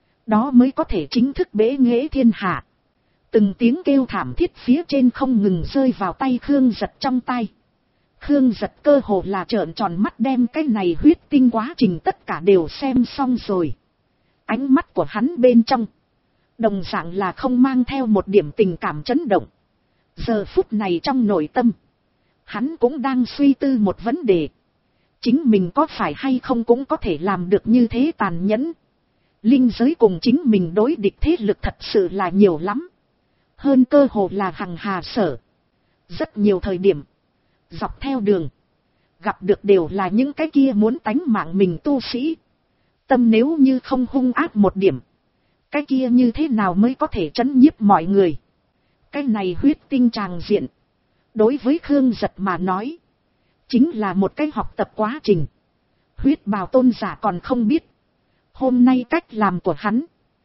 đó mới có thể chính thức bế nghệ thiên hạ. Từng tiếng kêu thảm thiết phía trên không ngừng rơi vào tay Khương Giật trong tay. Khương Giật cơ hồ là trợn tròn mắt đem cái này huyết tinh quá trình tất cả đều xem xong rồi. Ánh mắt của hắn bên trong, đồng dạng là không mang theo một điểm tình cảm chấn động. Giờ phút này trong nội tâm, hắn cũng đang suy tư một vấn đề. Chính mình có phải hay không cũng có thể làm được như thế tàn nhẫn. Linh giới cùng chính mình đối địch thế lực thật sự là nhiều lắm. Hơn cơ hồ là hằng hà sở. Rất nhiều thời điểm, dọc theo đường, gặp được đều là những cái kia muốn tánh mạng mình tu sĩ. Tâm nếu như không hung ác một điểm, cái kia như thế nào mới có thể trấn nhiếp mọi người. Cái này huyết tinh tràng diện, đối với Khương Giật mà nói, chính là một cái học tập quá trình. Huyết bào tôn giả còn không biết, hôm nay cách làm của hắn,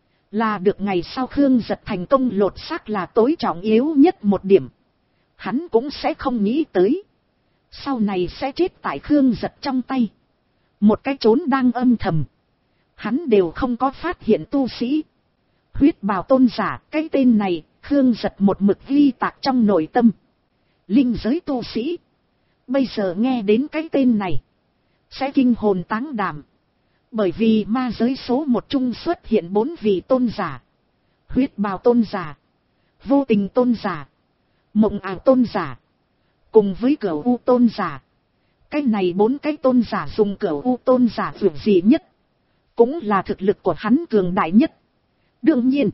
là được ngày sau Khương Giật thành công lột xác là tối trọng yếu nhất một điểm. Hắn cũng sẽ không nghĩ tới, sau này sẽ chết tại Khương Giật trong tay. Một cái trốn đang âm thầm, hắn đều không có phát hiện tu sĩ. Huyết bào tôn giả, cái tên này, Khương Giật một mực ghi tạc trong nội tâm. Linh giới tu sĩ, bây giờ nghe đến cái tên này, sẽ kinh hồn táng đảm. Bởi vì ma giới số một chung xuất hiện 4 vị tôn giả. Huyết bào tôn giả, vô tình tôn giả, mộng ảo tôn giả, cùng với Cửu U tôn giả. Cái này 4 cái tôn giả dùng Cửu U tôn giả vượt gì nhất, cũng là thực lực của hắn cường đại nhất. Đương nhiên,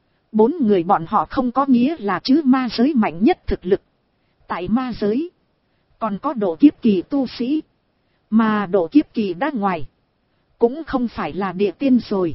4 người bọn họ không có nghĩa là chứ ma giới mạnh nhất thực lực. Tại ma giới, còn có độ kiếp kỳ tu sĩ, mà độ kiếp kỳ đã ngoài, cũng không phải là địa tiên rồi,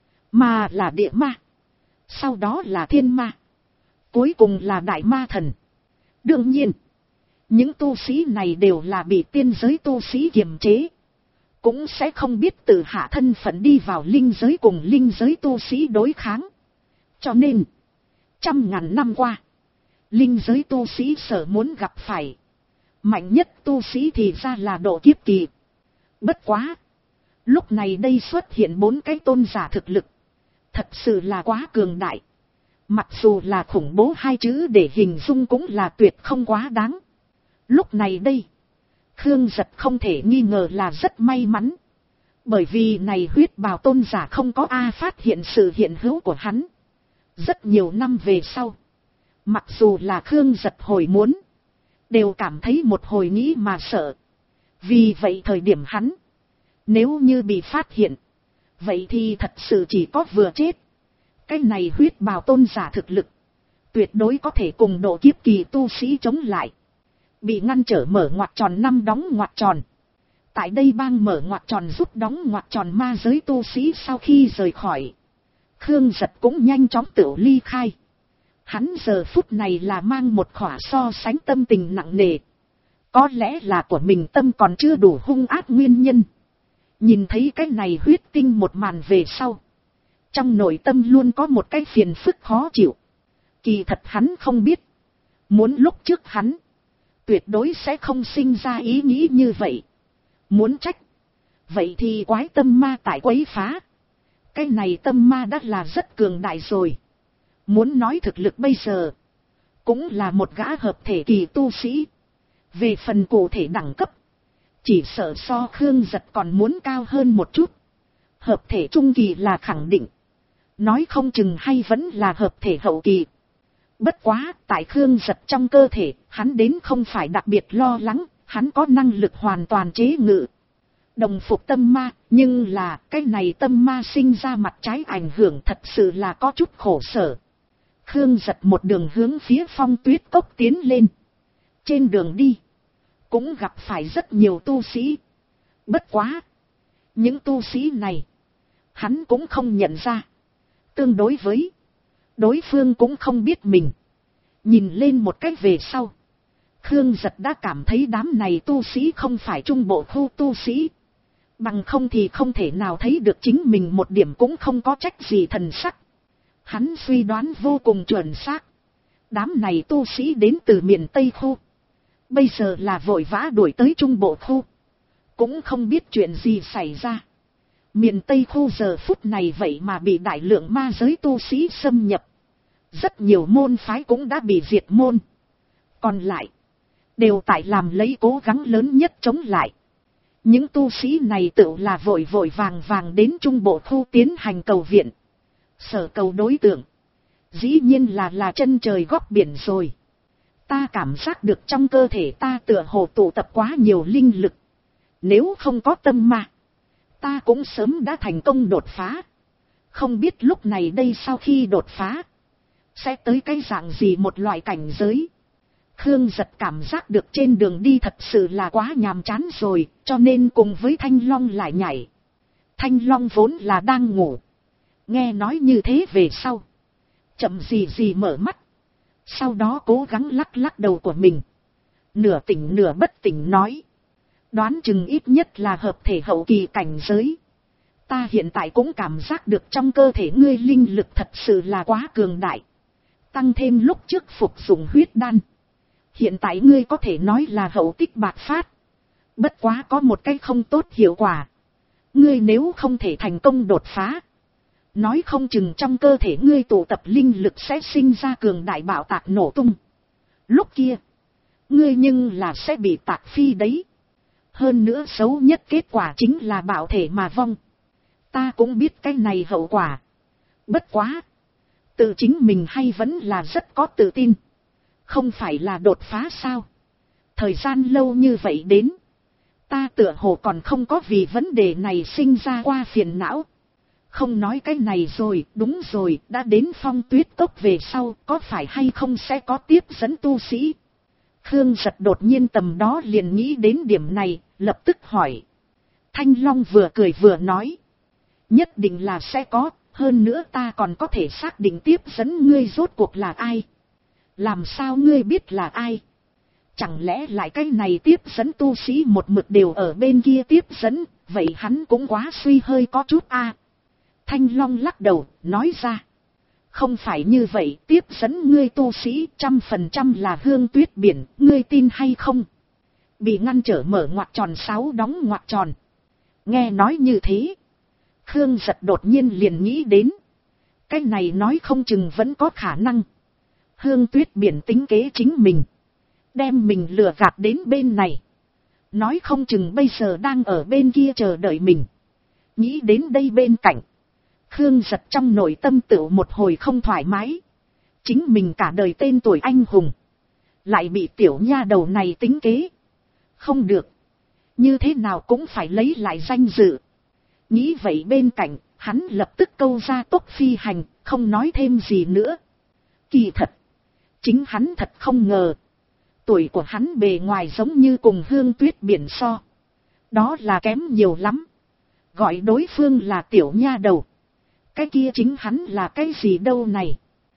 mà là địa ma. Sau đó là thiên ma, cuối cùng là đại ma thần. Đương nhiên, những tu sĩ này đều là bị tiên giới tu sĩ kiềm chế, cũng sẽ không biết tự hạ thân phận đi vào linh giới cùng linh giới tu sĩ đối kháng. Cho nên, trăm ngàn năm qua, linh giới tu sĩ sở muốn gặp phải mạnh nhất tu sĩ thì ra là độ kiếp kỳ. Bất quá, lúc này đây xuất hiện 4 cái tôn giả thực lực, thật sự là quá cường đại. Mặc dù là khủng bố 2 chữ để hình dung cũng là tuyệt không quá đáng. Lúc này đây, Khương Giật không thể nghi ngờ là rất may mắn. Bởi vì này huyết bào tôn giả không có ai phát hiện sự hiện hữu của hắn. Rất nhiều năm về sau, mặc dù là Khương Giật hồi muốn, đều cảm thấy một hồi nghĩ mà sợ. Vì vậy thời điểm hắn, nếu như bị phát hiện, vậy thì thật sự chỉ có vừa chết. Cái này huyết bào tôn giả thực lực, tuyệt đối có thể cùng độ kiếp kỳ tu sĩ chống lại. Bị ngăn trở mở ngoặc tròn 5 đóng ngoặc tròn. Tại đây bang mở ngoặc tròn giúp đóng ngoặc tròn ma giới tu sĩ sau khi rời khỏi, Khương Giật cũng nhanh chóng tự ly khai. Hắn giờ phút này là mang một khỏa so sánh tâm tình nặng nề. Có lẽ là của mình tâm còn chưa đủ hung ác nguyên nhân. Nhìn thấy cái này huyết tinh một màn về sau, trong nội tâm luôn có một cái phiền phức khó chịu. Kỳ thật hắn không biết, muốn lúc trước hắn, tuyệt đối sẽ không sinh ra ý nghĩ như vậy. Muốn trách, vậy thì quái tâm ma tại quấy phá. Cái này tâm ma đã là rất cường đại rồi. Muốn nói thực lực bây giờ, cũng là một gã hợp thể kỳ tu sĩ. Về phần cụ thể đẳng cấp, chỉ sợ so Khương Giật còn muốn cao hơn một chút. Hợp thể trung kỳ là khẳng định, nói không chừng hay vẫn là hợp thể hậu kỳ. Bất quá, tại Khương Giật trong cơ thể, hắn đến không phải đặc biệt lo lắng, hắn có năng lực hoàn toàn chế ngự. Đồng phục tâm ma, nhưng là cái này tâm ma sinh ra mặt trái ảnh hưởng thật sự là có chút khổ sở. Khương Giật một đường hướng phía Phong Tuyết Cốc tiến lên. Trên đường đi, cũng gặp phải rất nhiều tu sĩ. Bất quá, những tu sĩ này, hắn cũng không nhận ra. Tương đối với, đối phương cũng không biết mình. Nhìn lên một cách về sau, Khương Giật đã cảm thấy đám này tu sĩ không phải trung bộ khu tu sĩ. Bằng không thì không thể nào thấy được chính mình một điểm cũng không có trách gì thần sắc. Hắn suy đoán vô cùng chuẩn xác. Đám này tu sĩ đến từ miền Tây khu. Bây giờ là vội vã đuổi tới trung bộ khu. Cũng không biết chuyện gì xảy ra. Miền Tây khu giờ phút này vậy mà bị đại lượng ma giới tu sĩ xâm nhập. Rất nhiều môn phái cũng đã bị diệt môn. Còn lại, đều tại làm lấy cố gắng lớn nhất chống lại. Những tu sĩ này tự là vội vội vàng vàng đến trung bộ khu tiến hành cầu viện. Sở cầu đối tượng, dĩ nhiên là chân trời góc biển rồi. Ta cảm giác được trong cơ thể ta tựa hồ tụ tập quá nhiều linh lực. Nếu không có tâm ma, ta cũng sớm đã thành công đột phá. Không biết lúc này đây sau khi đột phá, sẽ tới cái dạng gì một loại cảnh giới. Khương Giật cảm giác được trên đường đi thật sự là quá nhàm chán rồi, cho nên cùng với Thanh Long lại nhảy. Thanh Long vốn là đang ngủ. Nghe nói như thế về sau, chậm gì mở mắt. Sau đó cố gắng lắc lắc đầu của mình. Nửa tỉnh nửa bất tỉnh nói. Đoán chừng ít nhất là hợp thể hậu kỳ cảnh giới. Ta hiện tại cũng cảm giác được trong cơ thể ngươi linh lực thật sự là quá cường đại. Tăng thêm lúc trước phục dụng huyết đan. Hiện tại ngươi có thể nói là hậu tích bạc phát. Bất quá có một cái không tốt hiệu quả. Ngươi nếu không thể thành công đột phá, nói không chừng trong cơ thể ngươi tụ tập linh lực sẽ sinh ra cường đại bạo tạc nổ tung. Lúc kia, ngươi nhưng là sẽ bị tạc phi đấy. Hơn nữa xấu nhất kết quả chính là bạo thể mà vong. Ta cũng biết cái này hậu quả. Bất quá, tự chính mình hay vẫn là rất có tự tin. Không phải là đột phá sao? Thời gian lâu như vậy đến, ta tựa hồ còn không có vì vấn đề này sinh ra qua phiền não. Không nói cái này rồi, đúng rồi, đã đến Phong Tuyết Cốc về sau, có phải hay không sẽ có tiếp dẫn tu sĩ? Khương Giật đột nhiên tầm đó liền nghĩ đến điểm này, lập tức hỏi. Thanh Long vừa cười vừa nói. Nhất định là sẽ có, hơn nữa ta còn có thể xác định tiếp dẫn ngươi rốt cuộc là ai. Làm sao ngươi biết là ai? Chẳng lẽ lại cái này tiếp dẫn tu sĩ một mực đều ở bên kia tiếp dẫn, vậy hắn cũng quá suy hơi có chút a. Thanh Long lắc đầu, nói ra. Không phải như vậy, tiếp dẫn ngươi tu sĩ 100% là Hương Tuyết Biển, ngươi tin hay không? Bị ngăn trở mở ngoặc tròn 6 đóng ngoặc tròn. Nghe nói như thế, Khương Giật đột nhiên liền nghĩ đến. Cái này nói không chừng vẫn có khả năng. Hương Tuyết Biển tính kế chính mình, đem mình lừa gạt đến bên này. Nói không chừng bây giờ đang ở bên kia chờ đợi mình. Nghĩ đến đây bên cạnh, Khương Giật trong nội tâm tự một hồi không thoải mái. Chính mình cả đời tên tuổi anh hùng, lại bị tiểu nha đầu này tính kế. Không được, như thế nào cũng phải lấy lại danh dự. Nghĩ vậy bên cạnh, hắn lập tức câu ra tốc phi hành, không nói thêm gì nữa. Kỳ thật, chính hắn thật không ngờ, tuổi của hắn bề ngoài giống như cùng Hương Tuyết Biển so. Đó là kém nhiều lắm. Gọi đối phương là tiểu nha đầu, cái kia chính hắn là cái gì đâu này.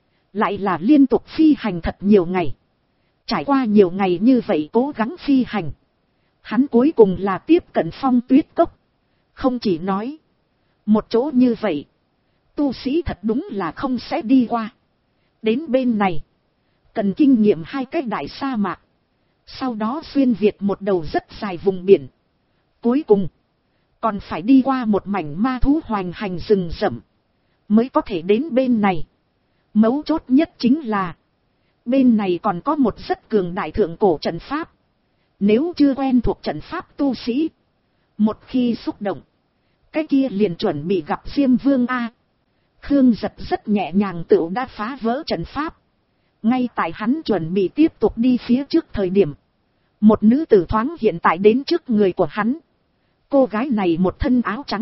Lại là liên tục phi hành thật nhiều ngày. Trải qua nhiều ngày như vậy cố gắng phi hành, hắn cuối cùng là tiếp cận Phong Tuyết Cốc. Không chỉ nói, một chỗ như vậy, tu sĩ thật đúng là không sẽ đi qua. Đến bên này, cần kinh nghiệm 2 cái đại sa mạc. Sau đó xuyên việt một đầu rất dài vùng biển. Cuối cùng, còn phải đi qua một mảnh ma thú hoành hành rừng rậm, mới có thể đến bên này. Mấu chốt nhất chính là, bên này còn có một rất cường đại thượng cổ trận pháp. Nếu chưa quen thuộc trận pháp tu sĩ, một khi xúc động, cái kia liền chuẩn bị gặp Diêm Vương A. Khương Giật rất nhẹ nhàng tựu đã phá vỡ trận pháp. Ngay tại hắn chuẩn bị tiếp tục đi phía trước thời điểm, một nữ tử thoáng hiện tại đến trước người của hắn. Cô gái này một thân áo trắng,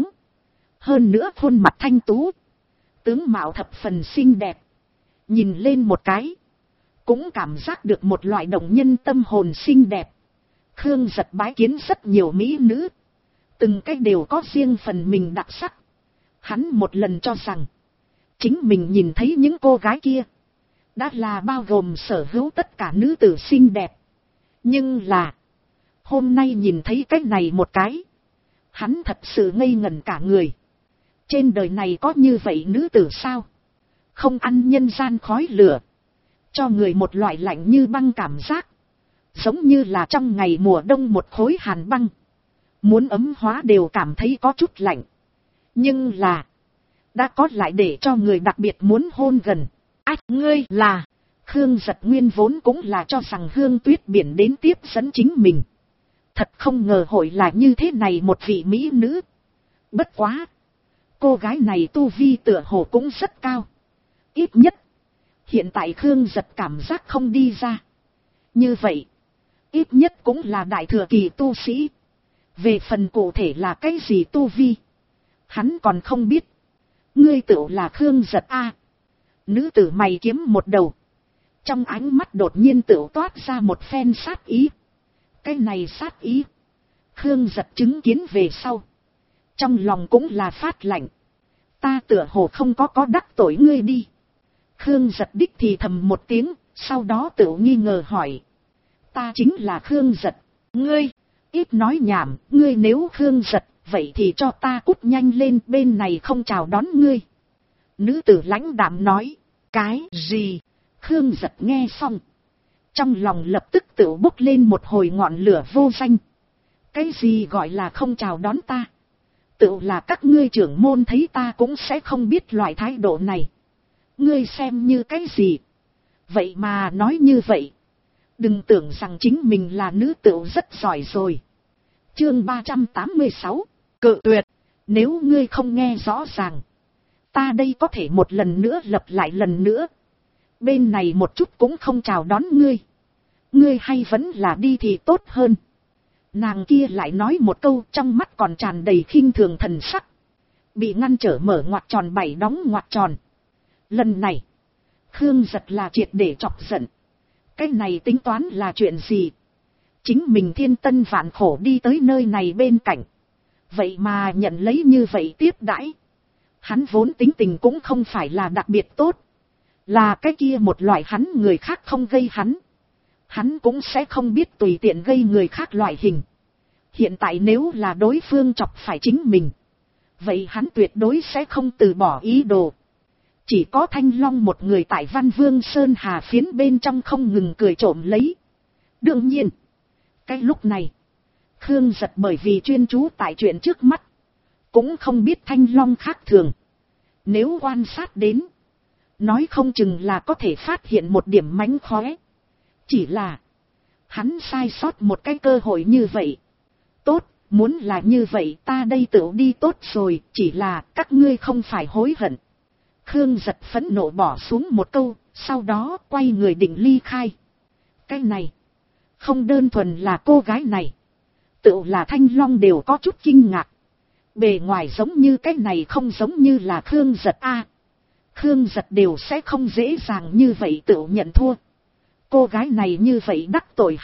hơn nữa khuôn mặt thanh tú, tướng mạo thập phần xinh đẹp. Nhìn lên một cái, cũng cảm giác được một loại động nhân tâm hồn xinh đẹp. Khương Giật bái kiến rất nhiều mỹ nữ, từng cái đều có riêng phần mình đặc sắc. Hắn một lần cho rằng, chính mình nhìn thấy những cô gái kia, đã là bao gồm sở hữu tất cả nữ tử xinh đẹp. Nhưng là, hôm nay nhìn thấy cái này một cái, hắn thật sự ngây ngẩn cả người. Trên đời này có như vậy nữ tử sao? Không ăn nhân gian khói lửa, cho người một loại lạnh như băng cảm giác, giống như là trong ngày mùa đông một khối hàn băng, muốn ấm hóa đều cảm thấy có chút lạnh. Nhưng là, đã có lại để cho người đặc biệt muốn hôn gần. Ách, ngươi là, Khương Giật nguyên vốn cũng là cho rằng Hương Tuyết Biển đến tiếp dẫn chính mình. Thật không ngờ hội là như thế này một vị mỹ nữ. Bất quá, cô gái này tu vi tựa hồ cũng rất cao. Ít nhất, hiện tại Khương Giật cảm giác không đi ra. Như vậy, ít nhất cũng là đại thừa kỳ tu sĩ. Về phần cụ thể là cái gì tu vi, hắn còn không biết. Ngươi tựu là Khương Giật a? Nữ tử mày kiếm một đầu, trong ánh mắt đột nhiên tựu toát ra một phen sát ý. Cái này sát ý, Khương Giật chứng kiến về sau, trong lòng cũng là phát lạnh. Ta tựa hồ không có đắc tội ngươi đi. Khương Giật đích thì thầm một tiếng, sau đó tựu nghi ngờ hỏi. Ta chính là Khương Giật. Ngươi, ít nói nhảm, ngươi nếu Khương Giật, vậy thì cho ta cút nhanh lên, bên này không chào đón ngươi. Nữ tử lãnh đạm nói. Cái gì? Khương Giật nghe xong, trong lòng lập tức tựu bốc lên một hồi ngọn lửa vô danh. Cái gì gọi là không chào đón ta? Tựu là các ngươi trưởng môn thấy ta cũng sẽ không biết loại thái độ này. Ngươi xem như cái gì? Vậy mà nói như vậy. Đừng tưởng rằng chính mình là nữ tựu rất giỏi rồi. Chương 386, cự tuyệt. Nếu ngươi không nghe rõ ràng, ta đây có thể một lần nữa lặp lại lần nữa. Bên này một chút cũng không chào đón ngươi. Ngươi hay vẫn là đi thì tốt hơn. Nàng kia lại nói một câu, trong mắt còn tràn đầy khinh thường thần sắc. Bị ngăn trở mở ngoặc tròn 7 đóng ngoặc tròn. Lần này, Khương Giật là triệt để chọc giận. Cái này tính toán là chuyện gì? Chính mình thiên tân vạn khổ đi tới nơi này bên cạnh, vậy mà nhận lấy như vậy tiếp đãi. Hắn vốn tính tình cũng không phải là đặc biệt tốt. Là cái kia một loại hắn người khác không gây hắn cũng sẽ không biết tùy tiện gây người khác loại hình. Hiện tại nếu là đối phương chọc phải chính mình, vậy hắn tuyệt đối sẽ không từ bỏ ý đồ. Chỉ có Thanh Long một người tại Văn Vương Sơn Hà phiến bên trong không ngừng cười trộm lấy. Đương nhiên, cái lúc này, Khương Giật bởi vì chuyên chú tại chuyện trước mắt, cũng không biết Thanh Long khác thường. Nếu quan sát đến, nói không chừng là có thể phát hiện một điểm mánh khóe. Chỉ là, hắn sai sót một cái cơ hội như vậy. Tốt, muốn là như vậy ta đây tự đi tốt rồi, chỉ là các ngươi không phải hối hận. Khương Giật phẫn nộ bỏ xuống một câu, sau đó quay người định ly khai. Cái này, không đơn thuần là cô gái này, tự là Thanh Long đều có chút kinh ngạc. Bề ngoài giống như cái này không giống như là Khương Giật a. Khương Giật đều sẽ không dễ dàng như vậy tự nhận thua. Cô gái này như vậy đắc tội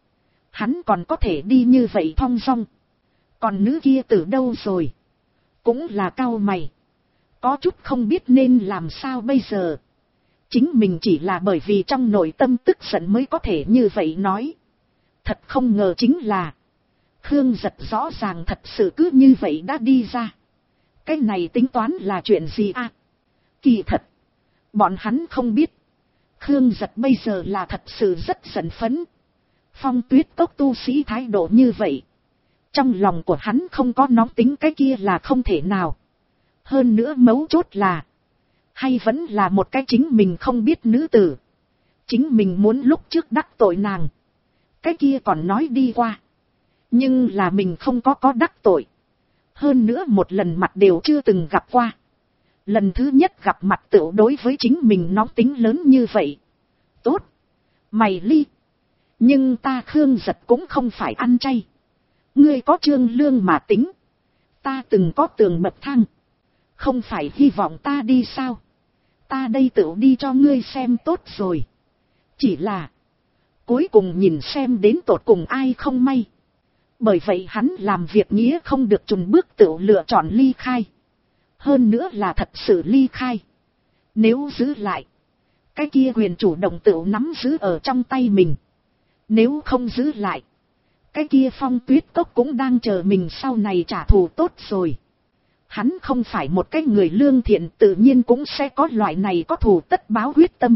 hắn còn có thể đi như vậy thong dong. Còn nữ kia từ đâu rồi? Cũng là cau mày, có chút không biết nên làm sao bây giờ. Chính mình chỉ là bởi vì trong nội tâm tức giận mới có thể như vậy nói. Thật không ngờ chính là, Khương Giật rõ ràng thật sự cứ như vậy đã đi ra. Cái này tính toán là chuyện gì à? Kỳ thật, bọn hắn không biết, Khương Giật bây giờ là thật sự rất giận phấn. Phong Tuyết Cốc tu sĩ thái độ như vậy, trong lòng của hắn không có nóng tính cái kia là không thể nào. Hơn nữa mấu chốt là, hay vẫn là một cái chính mình không biết nữ tử. Chính mình muốn lúc trước đắc tội nàng, cái kia còn nói đi qua. Nhưng là mình không có đắc tội. Hơn nữa một lần mặt đều chưa từng gặp qua. Lần thứ nhất gặp mặt tựu đối với chính mình nóng tính lớn như vậy. Tốt, mày ly. Nhưng ta Khương Giật cũng không phải ăn chay. Ngươi có trương lương mà tính, ta từng có tường bậc thang. Không phải hy vọng ta đi sao? Ta đây tự đi cho ngươi xem tốt rồi. Chỉ là, cuối cùng nhìn xem đến tột cùng ai không may. Bởi vậy hắn làm việc nghĩa không được chùn bước tự lựa chọn ly khai. Hơn nữa là thật sự ly khai. Nếu giữ lại, cái kia quyền chủ động tự nắm giữ ở trong tay mình. Nếu không giữ lại, cái kia Phong Tuyết Cốc cũng đang chờ mình sau này trả thù tốt rồi. Hắn không phải một cái người lương thiện, tự nhiên cũng sẽ có loại này có thù tất báo quyết tâm.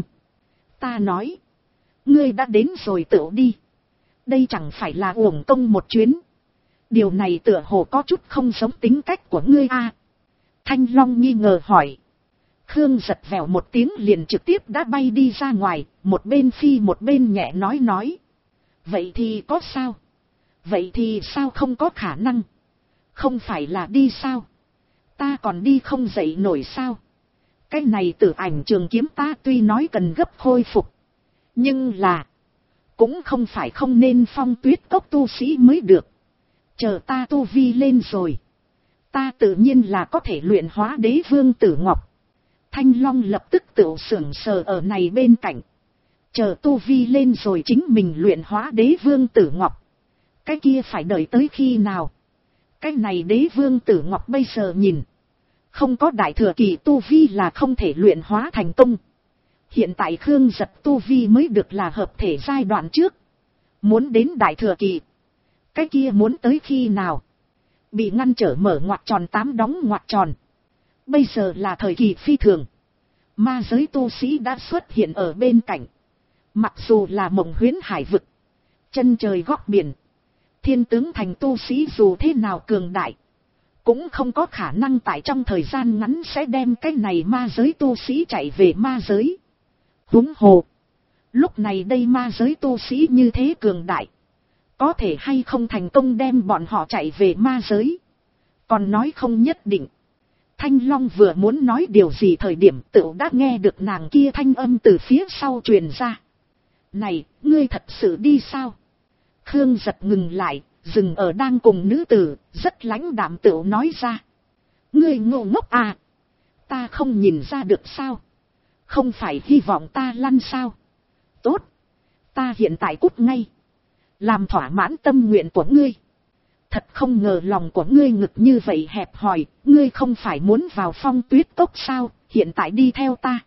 Ta nói, ngươi đã đến rồi tựu đi. Đây chẳng phải là uổng công một chuyến. Điều này tựa hồ có chút không giống tính cách của ngươi a. Thanh Long nghi ngờ hỏi. Khương giật vèo một tiếng liền trực tiếp đã bay đi ra ngoài, một bên phi một bên nhẹ nói. Vậy thì có sao? Vậy thì sao không có khả năng? Không phải là đi sao? Ta còn đi không dậy nổi sao? Cái này Tử Ảnh Trường Kiếm ta tuy nói cần gấp khôi phục, nhưng là cũng không phải không nên Phong Tuyết Cốc tu sĩ mới được. Chờ ta tu vi lên rồi, ta tự nhiên là có thể luyện hóa Đế Vương Tử Ngọc. Thanh Long lập tức tự sưởng sờ ở này bên cạnh. Chờ tu vi lên rồi chính mình luyện hóa Đế Vương Tử Ngọc. Cái kia phải đợi tới khi nào? Cái này Đế Vương Tử Ngọc bây giờ nhìn, không có đại thừa kỳ tu vi là không thể luyện hóa thành công. Hiện tại Khương giật tu vi mới được là hợp thể giai đoạn trước. Muốn đến đại thừa kỳ, cái kia muốn tới khi nào? Bị ngăn trở mở ngoặc tròn 8 đóng ngoặc tròn. Bây giờ là thời kỳ phi thường. Ma giới tu sĩ đã xuất hiện ở bên cạnh. Mặc dù là Mộng Huyễn Hải vực, chân trời góc biển, Thiên Tướng Thành tu sĩ dù thế nào cường đại, cũng không có khả năng tại trong thời gian ngắn sẽ đem cái này ma giới tu sĩ chạy về ma giới. Huống hồ, lúc này đây ma giới tu sĩ như thế cường đại, có thể hay không thành công đem bọn họ chạy về ma giới, còn nói không nhất định. Thanh Long vừa muốn nói điều gì thời điểm tựu đã nghe được nàng kia thanh âm từ phía sau truyền ra. Này, ngươi thật sự đi sao? Khương giật ngừng lại, dừng ở đang cùng nữ tử, rất lãnh đạm tựu nói ra. Ngươi ngô ngốc à? Ta không nhìn ra được sao? Không phải hy vọng ta lăn sao? Tốt, ta hiện tại cút ngay, làm thỏa mãn tâm nguyện của ngươi. Thật không ngờ lòng của ngươi ngực như vậy hẹp hòi, ngươi không phải muốn vào Phong Tuyết Cốc sao, hiện tại đi theo ta.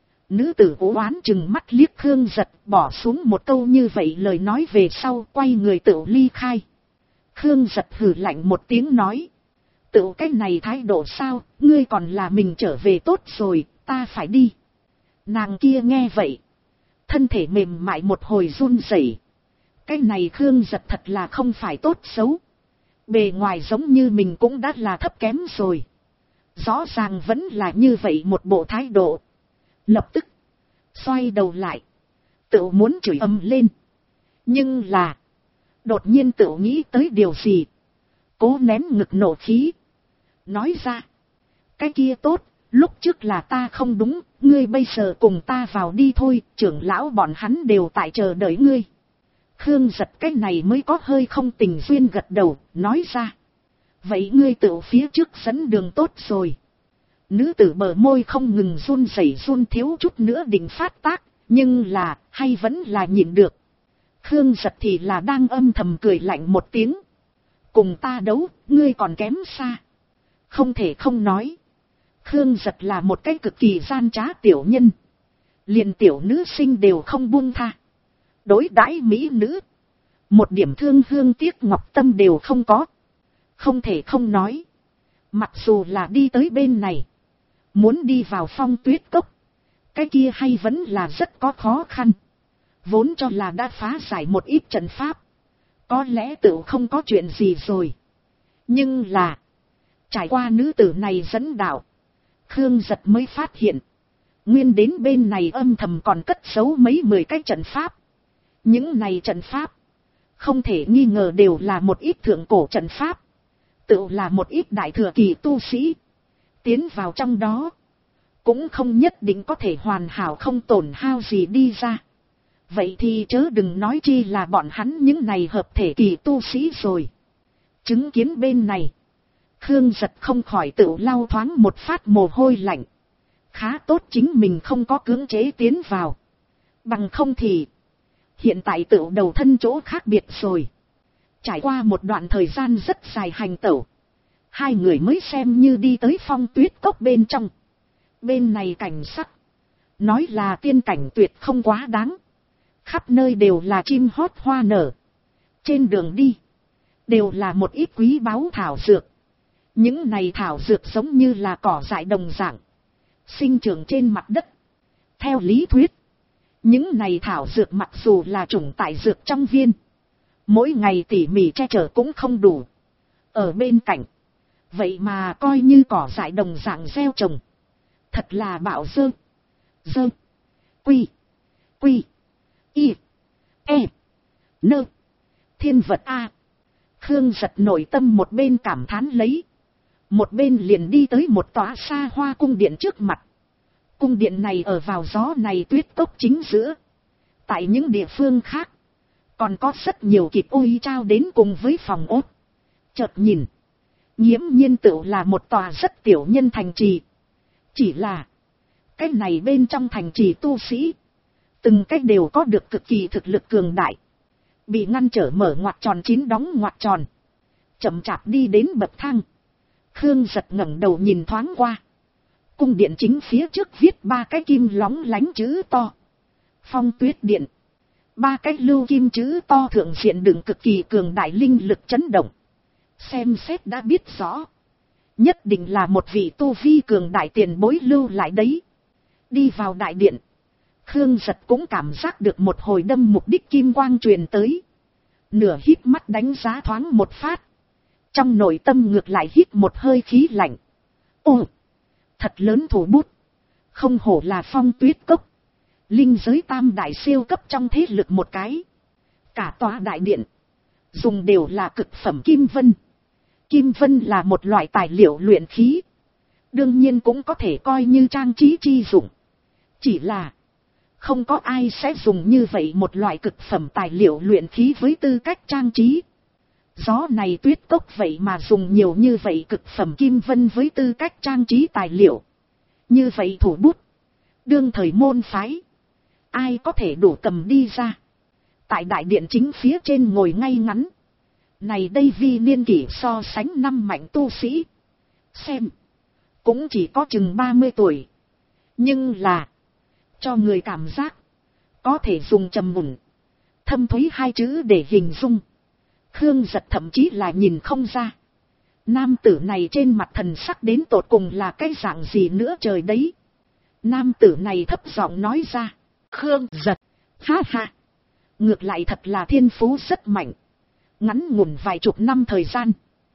Nữ tử u oán chừng mắt liếc Khương giật, bỏ xuống một câu như vậy lời nói về sau, quay người tự ly khai. Khương giật hừ lạnh một tiếng nói. Tự cái này thái độ sao, ngươi còn là mình trở về tốt rồi, ta phải đi. Nàng kia nghe vậy, thân thể mềm mại một hồi run rẩy. Cái này Khương giật thật là không phải tốt xấu. Bề ngoài giống như mình cũng đã là thấp kém rồi, rõ ràng vẫn là như vậy một bộ thái độ. Lập tức xoay đầu lại, tự muốn chửi ầm lên, nhưng là đột nhiên tự nghĩ tới điều gì, cố nén ngực nổ khí, nói ra. Cái kia tốt, lúc trước là ta không đúng, ngươi bây giờ cùng ta vào đi thôi, trưởng lão bọn hắn đều tại chờ đợi ngươi. Khương giật cái này mới có hơi không tình duyên gật đầu, nói ra. Vậy ngươi tự phía trước dẫn đường tốt rồi. Nữ tử bờ môi không ngừng run rẩy, run thiếu chút nữa định phát tác, nhưng là, hay vẫn là nhịn được. Khương giật thì là đang âm thầm cười lạnh một tiếng. Cùng ta đấu, ngươi còn kém xa. Không thể không nói, Khương giật là một cái cực kỳ gian trá tiểu nhân. Liền tiểu nữ sinh đều không buông tha. Đối đãi mỹ nữ, một điểm thương hương tiếc ngọc tâm đều không có. Không thể không nói, mặc dù là đi tới bên này, muốn đi vào Phong Tuyết Cốc, cái kia hay vẫn là rất có khó khăn. Vốn cho là đã phá giải một ít trận pháp, có lẽ tự không có chuyện gì rồi. Nhưng là, trải qua nữ tử này dẫn đạo, Khương giật mới phát hiện, nguyên đến bên này âm thầm còn cất giấu mấy 10 cái trận pháp. Những này trận pháp, không thể nghi ngờ đều là một ít thượng cổ trận pháp, tự là một ít đại thừa kỳ tu sĩ. Tiến vào trong đó, cũng không nhất định có thể hoàn hảo không tổn hao gì đi ra. Vậy thì chớ đừng nói chi là bọn hắn những này hợp thể kỳ tu sĩ rồi. Chứng kiến bên này, Khương giật không khỏi tự lau thoáng một phát mồ hôi lạnh. Khá tốt chính mình không có cưỡng chế tiến vào. Bằng không thì, hiện tại tự đầu thân chỗ khác biệt rồi. Trải qua một đoạn thời gian rất dài hành tẩu, hai người mới xem như đi tới Phong Tuyết Cốc bên trong. Bên này cảnh sắc, nói là tiên cảnh tuyệt không quá đáng. khắp nơi đều là chim hót hoa nở. Trên đường đi, đều là một ít quý báu thảo dược. Những này thảo dược giống như là cỏ dại đồng dạng, sinh trưởng trên mặt đất. Theo lý thuyết, những này thảo dược mặc dù là chủng tại dược trong viên, mỗi ngày tỉ mỉ che chở cũng không đủ. Ở bên cạnh, vậy mà coi như cỏ dại đồng dạng gieo trồng. Thật là bạo dơ. Dơ. Quy. Quy. Y. E. Nơ. Thiên vật A. Khương Giật nội tâm một bên cảm thán lấy, một bên liền đi tới một tòa xa hoa cung điện trước mặt. Cung điện này ở vào gió này tuyết cốc chính giữa. Tại những địa phương khác, còn có rất nhiều kịp ôi trao đến cùng với phòng ốt. Chợt nhìn, nghiễm nhiên tựu là một tòa rất tiểu nhân thành trì. Chỉ là, cái này bên trong thành trì tu sĩ, từng cách đều có được cực kỳ thực lực cường đại. Bị ngăn trở mở ngoặc tròn 9 đóng ngoặc tròn. Chậm chạp đi đến bậc thang. Khương Giật ngẩng đầu nhìn thoáng qua. Cung điện chính phía trước viết 3 cái kim lóng lánh chữ to. Phong Tuyết Điện. 3 cái lưu kim chữ to thượng diện đựng cực kỳ cường đại linh lực chấn động. Xem xét đã biết rõ, nhất định là một vị tu vi cường đại tiền bối lưu lại đấy. Đi vào đại điện, Khương Giật cũng cảm giác được một hồi đâm mục đích kim quang truyền tới. Nửa hít mắt đánh giá thoáng một phát, trong nội tâm ngược lại hít một hơi khí lạnh. Ồ, thật lớn thủ bút, không hổ là Phong Tuyết Cốc, linh giới tam đại siêu cấp trong thế lực một cái. Cả tòa đại điện dùng đều là cực phẩm kim vân. Kim vân là một loại tài liệu luyện khí, đương nhiên cũng có thể coi như trang trí chi dụng. Chỉ là không có ai sẽ dùng như vậy một loại cực phẩm tài liệu luyện khí với tư cách trang trí. Gió này tuyết cốc vậy mà dùng nhiều như vậy cực phẩm kim vân với tư cách trang trí tài liệu. Như vậy thủ bút, đương thời môn phái, ai có thể đủ cầm đi ra. Tại đại điện chính phía trên ngồi ngay ngắn. Này đây vi niên kỷ so sánh năm mạnh tu sĩ. Xem, cũng chỉ có chừng 30 tuổi. Nhưng là, cho người cảm giác, có thể dùng trầm mùn, thâm thúy 2 chữ để hình dung. Khương Giật thậm chí là nhìn không ra. Nam tử này trên mặt thần sắc đến tột cùng là cái dạng gì nữa trời đấy. Nam tử này thấp giọng nói ra. Khương Giật, ha ha, ngược lại thật là thiên phú rất mạnh. Ngắn ngủn vài chục năm thời gian,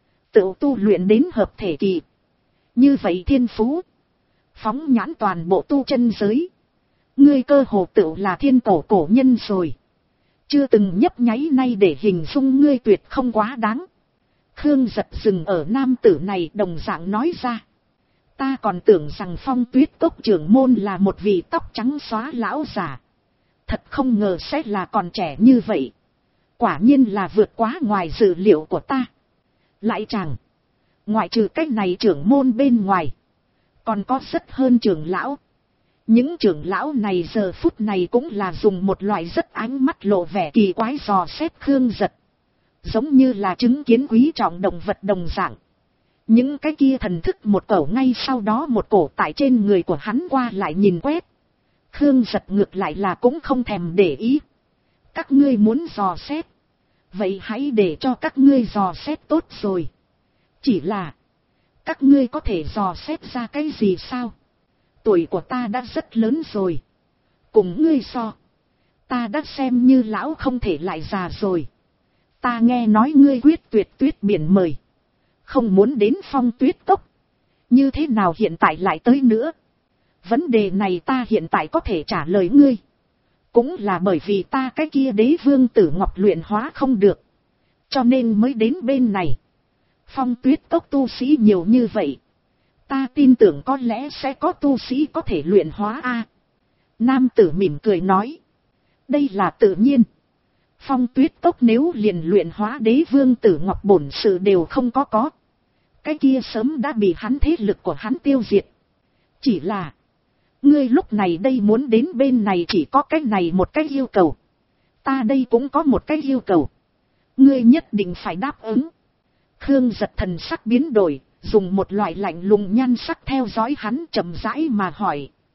tự tu luyện đến hợp thể kỳ. Như vậy thiên phú, phóng nhãn toàn bộ tu chân giới, ngươi cơ hồ tự là thiên tổ cổ nhân rồi. Chưa từng nhấp nháy nay để hình dung ngươi tuyệt không quá đáng. Khương Giật dừng ở nam tử này đồng dạng nói ra. Ta còn tưởng rằng Phong Tuyết Cốc trưởng môn là một vị tóc trắng xóa lão già. Thật không ngờ sẽ là còn trẻ như vậy. Quả nhiên là vượt quá ngoài dự liệu của ta. Lại chàng, ngoại trừ cách này trưởng môn bên ngoài, còn có rất hơn trưởng lão. Những trưởng lão này giờ phút này cũng là dùng một loại rất ánh mắt lộ vẻ kỳ quái dò xét Khương Giật. Giống như là chứng kiến quý trọng động vật đồng dạng. Những cái kia thần thức một cổ ngay sau đó một cổ tại trên người của hắn qua lại nhìn quét. Khương Giật ngược lại là cũng không thèm để ý. Các ngươi muốn dò xét, vậy hãy để cho các ngươi dò xét tốt rồi. Chỉ là, các ngươi có thể dò xét ra cái gì sao? Tuổi của ta đã rất lớn rồi. Cùng ngươi so, ta đã xem như lão không thể lại già rồi. Ta nghe nói ngươi quyết tuyệt tuyết biển mời, không muốn đến Phong Tuyết Cốc. Như thế nào hiện tại lại tới nữa? Vấn đề này ta hiện tại có thể trả lời ngươi. Cũng là bởi vì ta cái kia đế vương tử ngọc luyện hóa không được, cho nên mới đến bên này. Phong Tuyết Cốc tu sĩ nhiều như vậy, ta tin tưởng có lẽ sẽ có tu sĩ có thể luyện hóa a. Nam tử mỉm cười nói. Đây là tự nhiên. Phong Tuyết Cốc nếu liền luyện hóa đế vương tử ngọc bổn sự đều không có. Cái kia sớm đã bị hắn thế lực của hắn tiêu diệt. Chỉ là, ngươi lúc này đây muốn đến bên này chỉ có cái này một cái yêu cầu. Ta đây cũng có một cái yêu cầu. Ngươi nhất định phải đáp ứng. Khương Giật thần sắc biến đổi, dùng một loại lạnh lùng nhan sắc theo dõi hắn chậm rãi mà hỏi.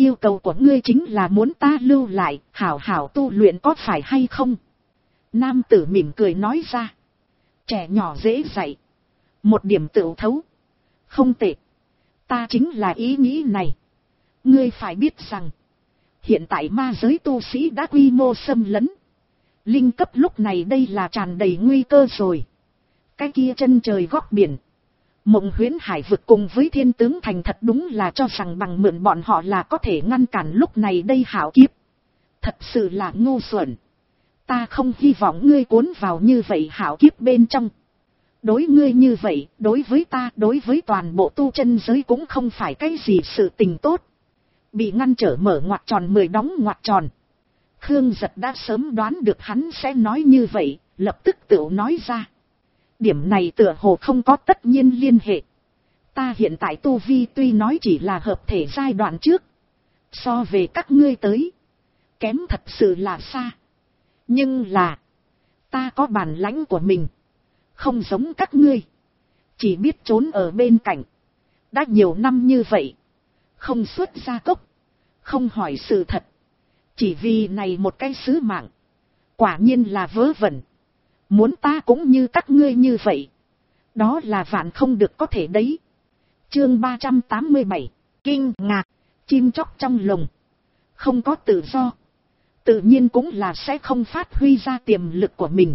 Yêu cầu của ngươi chính là muốn ta lưu lại, hảo hảo tu luyện có phải hay không? Nam tử mỉm cười nói ra. Trẻ nhỏ dễ dạy. Một điểm tựu thấu. Không tệ. Ta chính là ý nghĩ này. Ngươi phải biết rằng. Hiện tại ma giới tu sĩ đã quy mô xâm lấn. Linh cấp lúc này đây là tràn đầy nguy cơ rồi. Cái kia chân trời góc biển. Mộng huyễn hải vực cùng với thiên tướng thành thật đúng là cho rằng bằng mượn bọn họ là có thể ngăn cản lúc này đây hảo kiếp. Thật sự là ngu xuẩn. Ta không hy vọng ngươi cuốn vào như vậy hảo kiếp bên trong. Đối ngươi như vậy, đối với ta, đối với toàn bộ tu chân giới cũng không phải cái gì sự tình tốt. Bị ngăn trở mở ngoặc tròn 10 đóng ngoặc tròn. Khương Giật đã sớm đoán được hắn sẽ nói như vậy, lập tức tự nói ra. Điểm này tựa hồ không có tất nhiên liên hệ. Ta hiện tại tu vi tuy nói chỉ là hợp thể giai đoạn trước. So về các ngươi tới. Kém thật sự là xa. Nhưng là. Ta có bản lãnh của mình. Không giống các ngươi. Chỉ biết trốn ở bên cạnh. Đã nhiều năm như vậy. Không xuất ra cốc. Không hỏi sự thật. Chỉ vì này một cái sứ mạng. Quả nhiên là vớ vẩn. Muốn ta cũng như các ngươi như vậy. Đó là vạn không được có thể đấy. Chương 387. Kinh ngạc. Chim chóc trong lồng. Không có tự do. Tự nhiên cũng là sẽ không phát huy ra tiềm lực của mình.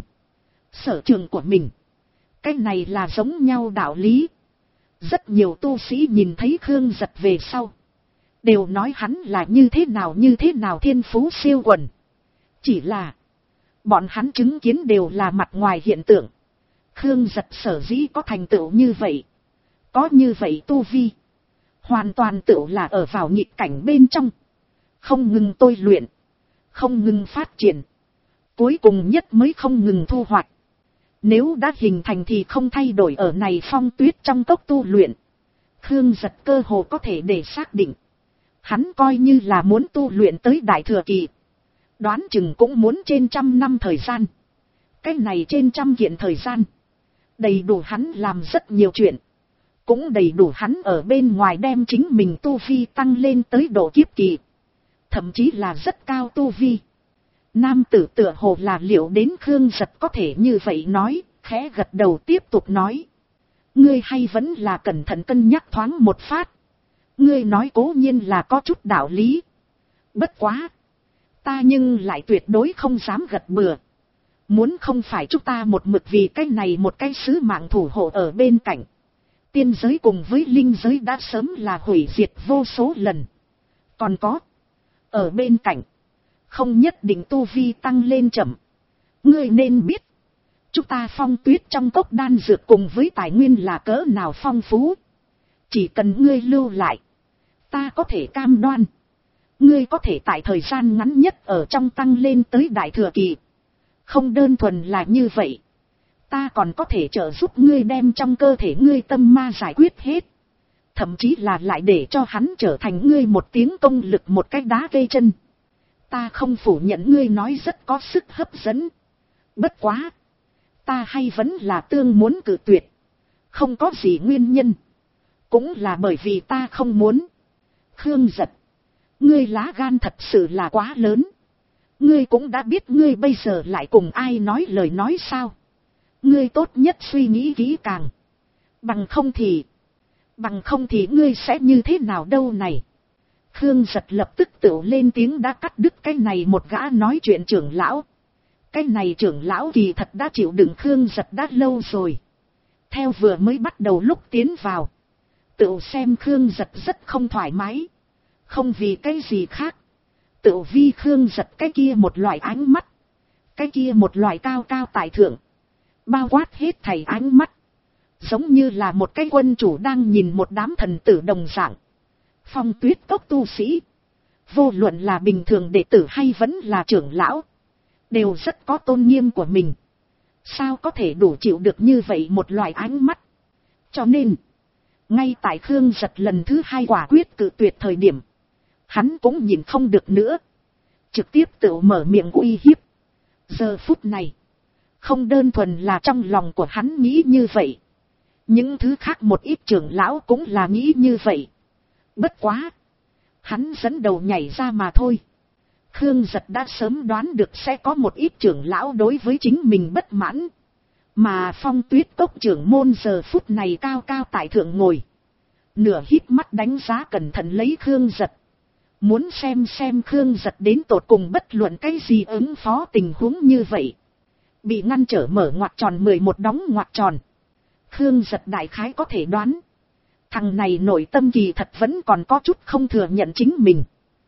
Sở trường của mình. Cái này là giống nhau đạo lý. Rất nhiều tu sĩ nhìn thấy Khương Giật về sau. Đều nói hắn là như thế nào thiên phú siêu quần. Chỉ là. Bọn hắn chứng kiến đều là mặt ngoài hiện tượng. Khương Giật sở dĩ có thành tựu như vậy. Có như vậy tu vi. Hoàn toàn tựu là ở vào nghịch cảnh bên trong. Không ngừng tôi luyện. Không ngừng phát triển. Cuối cùng nhất mới không ngừng thu hoạch. Nếu đã hình thành thì không thay đổi ở này phong tuyết trong cốc tu luyện. Khương Giật cơ hồ có thể để xác định. Hắn coi như là muốn tu luyện tới đại thừa kỳ. Đoán chừng cũng muốn trên 100 năm thời gian. Cái này trên 100 kiện thời gian. Đầy đủ hắn làm rất nhiều chuyện. Cũng đầy đủ hắn ở bên ngoài đem chính mình tu vi tăng lên tới độ kiếp kỳ. Thậm chí là rất cao tu vi. Nam tử tựa hồ là liệu đến Khương Giật có thể như vậy nói, khẽ gật đầu tiếp tục nói. Ngươi hay vẫn là cẩn thận cân nhắc thoáng một phát. Ngươi nói cố nhiên là có chút đạo lý. Bất quá. Ta nhưng lại tuyệt đối không dám gật bừa. Muốn không phải chúng ta một mực vì cái này một cái sứ mạng thủ hộ ở bên cạnh. Tiên giới cùng với linh giới đã sớm là hủy diệt vô số lần. Còn có. Ở bên cạnh. Không nhất định tu vi tăng lên chậm. Ngươi nên biết. Chúng ta phong tuyết trong cốc đan dược cùng với tài nguyên là cỡ nào phong phú. Chỉ cần ngươi lưu lại. Ta có thể cam đoan. Ngươi có thể tại thời gian ngắn nhất ở trong tăng lên tới đại thừa kỳ. Không đơn thuần là như vậy. Ta còn có thể trợ giúp ngươi đem trong cơ thể ngươi tâm ma giải quyết hết. Thậm chí là lại để cho hắn trở thành ngươi một tiếng công lực một cái đá gây chân. Ta không phủ nhận ngươi nói rất có sức hấp dẫn. Bất quá. Ta hay vẫn là tương muốn cự tuyệt. Không có gì nguyên nhân. Cũng là bởi vì ta không muốn. Khương Giật. Ngươi lá gan thật sự là quá lớn. Ngươi cũng đã biết ngươi bây giờ lại cùng ai nói lời nói sao. Ngươi tốt nhất suy nghĩ kỹ càng. Bằng không thì ngươi sẽ như thế nào đâu này. Khương Giật lập tức tự lên tiếng đã cắt đứt cái này một gã nói chuyện trưởng lão. Cái này trưởng lão kỳ thật đã chịu đựng Khương Giật đã lâu rồi. Theo vừa mới bắt đầu lúc tiến vào. Tự xem Khương Giật rất không thoải mái. Không vì cái gì khác. Tự vi Khương Giật cái kia một loại ánh mắt. Cái kia một loại cao cao tại thượng. Bao quát hết thảy ánh mắt. Giống như là một cái quân chủ đang nhìn một đám thần tử đồng dạng. Phong tuyết cốc tu sĩ. Vô luận là bình thường đệ tử hay vẫn là trưởng lão. Đều rất có tôn nghiêm của mình. Sao có thể đủ chịu được như vậy một loại ánh mắt. Cho nên. Ngay tại Khương Giật lần thứ 2 quả quyết cự tuyệt thời điểm. Hắn cũng nhìn không được nữa. Trực tiếp tự mở miệng uy hiếp. Giờ phút này. Không đơn thuần là trong lòng của hắn nghĩ như vậy. Những thứ khác một ít trưởng lão cũng là nghĩ như vậy. Bất quá. hắn dẫn đầu nhảy ra mà thôi. Khương Giật đã sớm đoán được sẽ có một ít trưởng lão đối với chính mình bất mãn. Mà Phong Tuyết Cốc trưởng môn giờ phút này cao cao tại thượng ngồi. Nửa híp mắt đánh giá cẩn thận lấy Khương Giật. Muốn xem Khương Giật đến tột cùng bất luận cái gì ứng phó tình huống như vậy. Bị ngăn trở mở ngoặc tròn 11 đóng ngoặc tròn. Khương Giật đại khái có thể đoán. Thằng này nội tâm kỳ thật vẫn còn có chút không thừa nhận chính mình.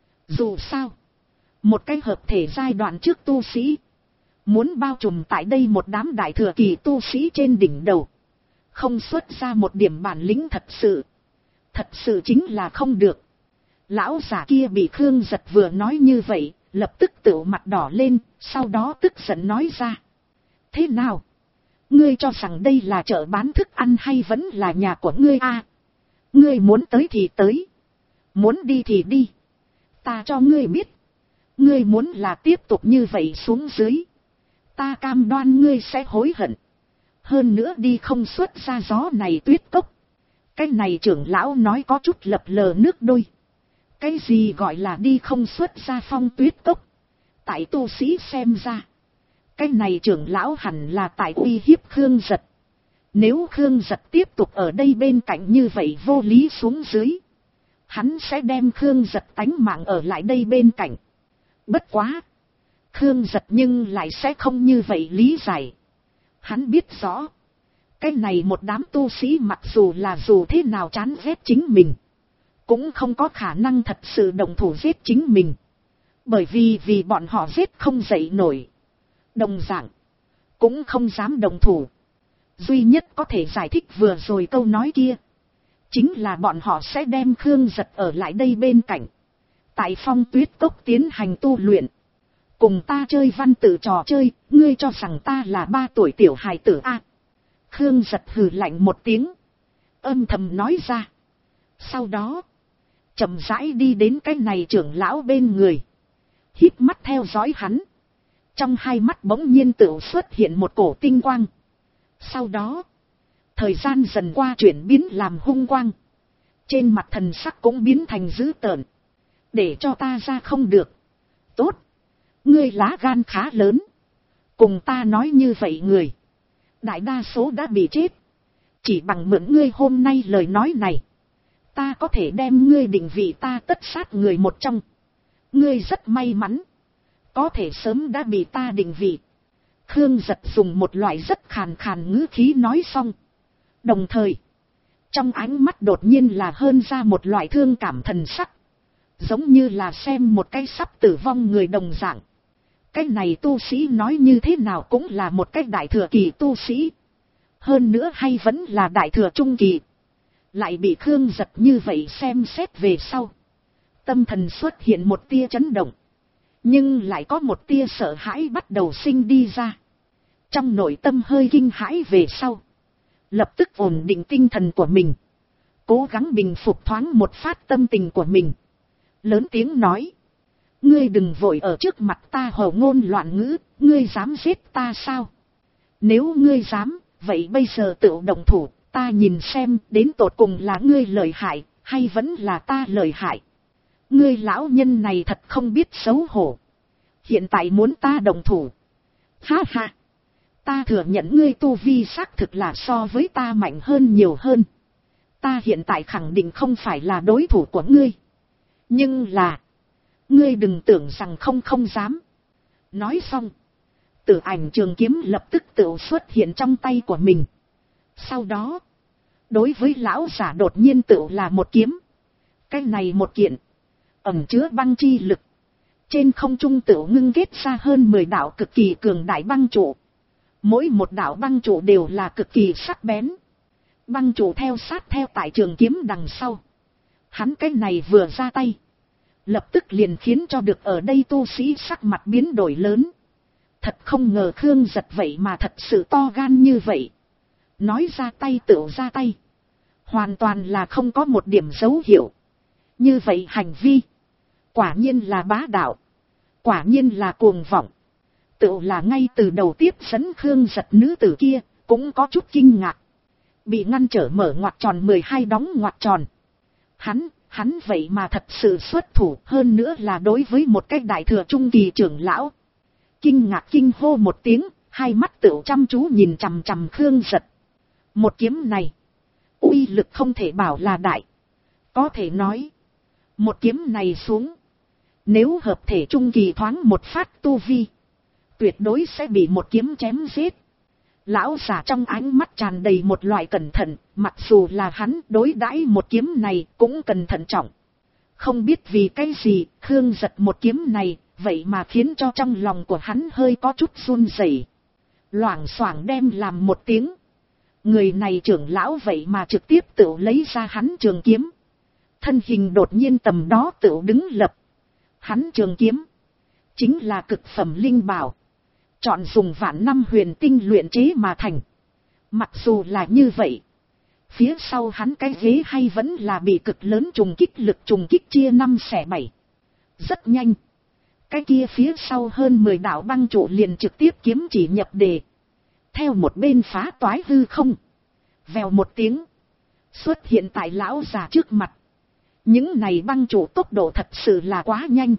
Dù sao. Một cái hợp thể giai đoạn trước tu sĩ. Muốn bao trùm tại đây một đám đại thừa kỳ tu sĩ trên đỉnh đầu. Không xuất ra một điểm bản lĩnh thật sự. Thật sự chính là không được. Lão giả kia bị Khương Giật vừa nói như vậy, lập tức tựu mặt đỏ lên, sau đó tức giận nói ra. Thế nào? Ngươi cho rằng đây là chợ bán thức ăn hay vẫn là nhà của ngươi à? Ngươi muốn tới thì tới. Muốn đi thì đi. Ta cho ngươi biết. Ngươi muốn là tiếp tục như vậy xuống dưới. Ta cam đoan ngươi sẽ hối hận. Hơn nữa đi không xuất ra gió này tuyết cốc. Cái này trưởng lão nói có chút lập lờ nước đôi. Cái gì gọi là đi không xuất ra Phong Tuyết Cốc? Tại tu sĩ xem ra. Cái này trưởng lão hẳn là tại uy hiếp Khương Giật. Nếu Khương Giật tiếp tục ở đây bên cạnh như vậy vô lý xuống dưới. Hắn sẽ đem Khương Giật tánh mạng ở lại đây bên cạnh. Bất quá. Khương Giật nhưng lại sẽ không như vậy lý giải. Hắn biết rõ. Cái này một đám tu sĩ mặc dù là dù thế nào chán ghét chính mình. Cũng không có khả năng thật sự đồng thủ giết chính mình. Bởi vì bọn họ giết không dậy nổi. Đồng dạng. Cũng không dám đồng thủ. Duy nhất có thể giải thích vừa rồi câu nói kia. Chính là bọn họ sẽ đem Khương Giật ở lại đây bên cạnh. Tại Phong Tuyết Cốc tiến hành tu luyện. Cùng ta chơi văn tự trò chơi. Ngươi cho rằng ta là 3 tuổi tiểu hài tử a? Khương Giật hừ lạnh một tiếng. Âm thầm nói ra. Sau đó. Chậm rãi đi đến cái này trưởng lão bên người. Híp mắt theo dõi hắn. Trong hai mắt bỗng nhiên tự xuất hiện một cổ tinh quang. Sau đó. Thời gian dần qua chuyển biến làm hung quang. Trên mặt thần sắc cũng biến thành dữ tợn. Để cho ta ra không được. Tốt. Ngươi lá gan khá lớn. Cùng ta nói như vậy người. Đại đa số đã bị chết. Chỉ bằng mượn ngươi hôm nay lời nói này. Ta có thể đem ngươi định vị ta tất sát người một trong. Ngươi rất may mắn. Có thể sớm đã bị ta định vị. Khương Giật dùng một loại rất khàn khàn ngữ khí nói xong. Đồng thời. Trong ánh mắt đột nhiên là hơn ra một loại thương cảm thần sắc. Giống như là xem một cái sắp tử vong người đồng dạng. Cái này tu sĩ nói như thế nào cũng là một cái đại thừa kỳ tu sĩ. Hơn nữa hay vẫn là đại thừa trung kỳ. Lại bị Khương Giật như vậy xem xét về sau. Tâm thần xuất hiện một tia chấn động. Nhưng lại có một tia sợ hãi bắt đầu sinh đi ra. Trong nội tâm hơi kinh hãi về sau. Lập tức ổn định tinh thần của mình. Cố gắng bình phục thoáng một phát tâm tình của mình. Lớn tiếng nói. Ngươi đừng vội ở trước mặt ta hồ ngôn loạn ngữ. Ngươi dám giết ta sao? Nếu ngươi dám, vậy bây giờ tự động thủ. Ta nhìn xem đến tột cùng là ngươi lợi hại, hay vẫn là ta lợi hại. Ngươi lão nhân này thật không biết xấu hổ. Hiện tại muốn ta đồng thủ. Ha ha. Ta thừa nhận ngươi tu vi xác thực là so với ta mạnh hơn nhiều hơn. Ta hiện tại khẳng định không phải là đối thủ của ngươi. Nhưng là. Ngươi đừng tưởng rằng không dám. Nói xong. Tử ảnh trường kiếm lập tức tự xuất hiện trong tay của mình. Sau đó. Đối với lão giả đột nhiên tự là một kiếm. Cái này một kiện. Ẩn chứa băng chi lực. Trên không trung tự ngưng kết ra hơn 10 đạo cực kỳ cường đại băng trụ. Mỗi một đạo băng trụ đều là cực kỳ sắc bén. Băng trụ theo sát theo tại trường kiếm đằng sau. Hắn cái này vừa ra tay. Lập tức liền khiến cho được ở đây tu sĩ sắc mặt biến đổi lớn. Thật không ngờ Khương Giật vậy mà thật sự to gan như vậy. Nói ra tay tựu ra tay. Hoàn toàn là không có một điểm dấu hiệu. Như vậy hành vi. Quả nhiên là bá đạo. Quả nhiên là cuồng vọng. Tựu là ngay từ đầu tiếp dẫn Khương Giật nữ tử kia. Cũng có chút kinh ngạc. Bị ngăn trở mở ngoặc tròn 12 đóng ngoặc tròn. Hắn Hắn vậy mà thật sự xuất thủ, hơn nữa là đối với một cái đại thừa trung kỳ trưởng lão. Kinh ngạc kinh hô một tiếng, hai mắt tựu chăm chú nhìn chằm chằm Khương Giật. Một kiếm này, uy lực không thể bảo là đại. Có thể nói, một kiếm này xuống, nếu hợp thể trung kỳ thoáng một phát tu vi, tuyệt đối sẽ bị một kiếm chém giết. Lão giả trong ánh mắt tràn đầy một loại cẩn thận, mặc dù là hắn đối đãi một kiếm này cũng cần thận trọng. Không biết vì cái gì, Khương Giật một kiếm này, vậy mà khiến cho trong lòng của hắn hơi có chút run rẩy. Loảng xoảng đem làm một tiếng. Người này trưởng lão vậy mà trực tiếp tự lấy ra hắn trường kiếm. Thân hình đột nhiên tầm đó tự đứng lập. Hắn trường kiếm chính là cực phẩm linh bảo, chọn dùng vạn năm huyền tinh luyện chế mà thành. Mặc dù là như vậy, phía sau hắn cái ghế hay vẫn là bị cực lớn trùng kích lực trùng kích chia 5/7. Rất nhanh, cái kia phía sau hơn 10 đạo băng trụ liền trực tiếp kiếm chỉ nhập đề. Theo một bên phá toái hư không, vèo một tiếng, xuất hiện tại lão già trước mặt. Những này băng trụ tốc độ thật sự là quá nhanh.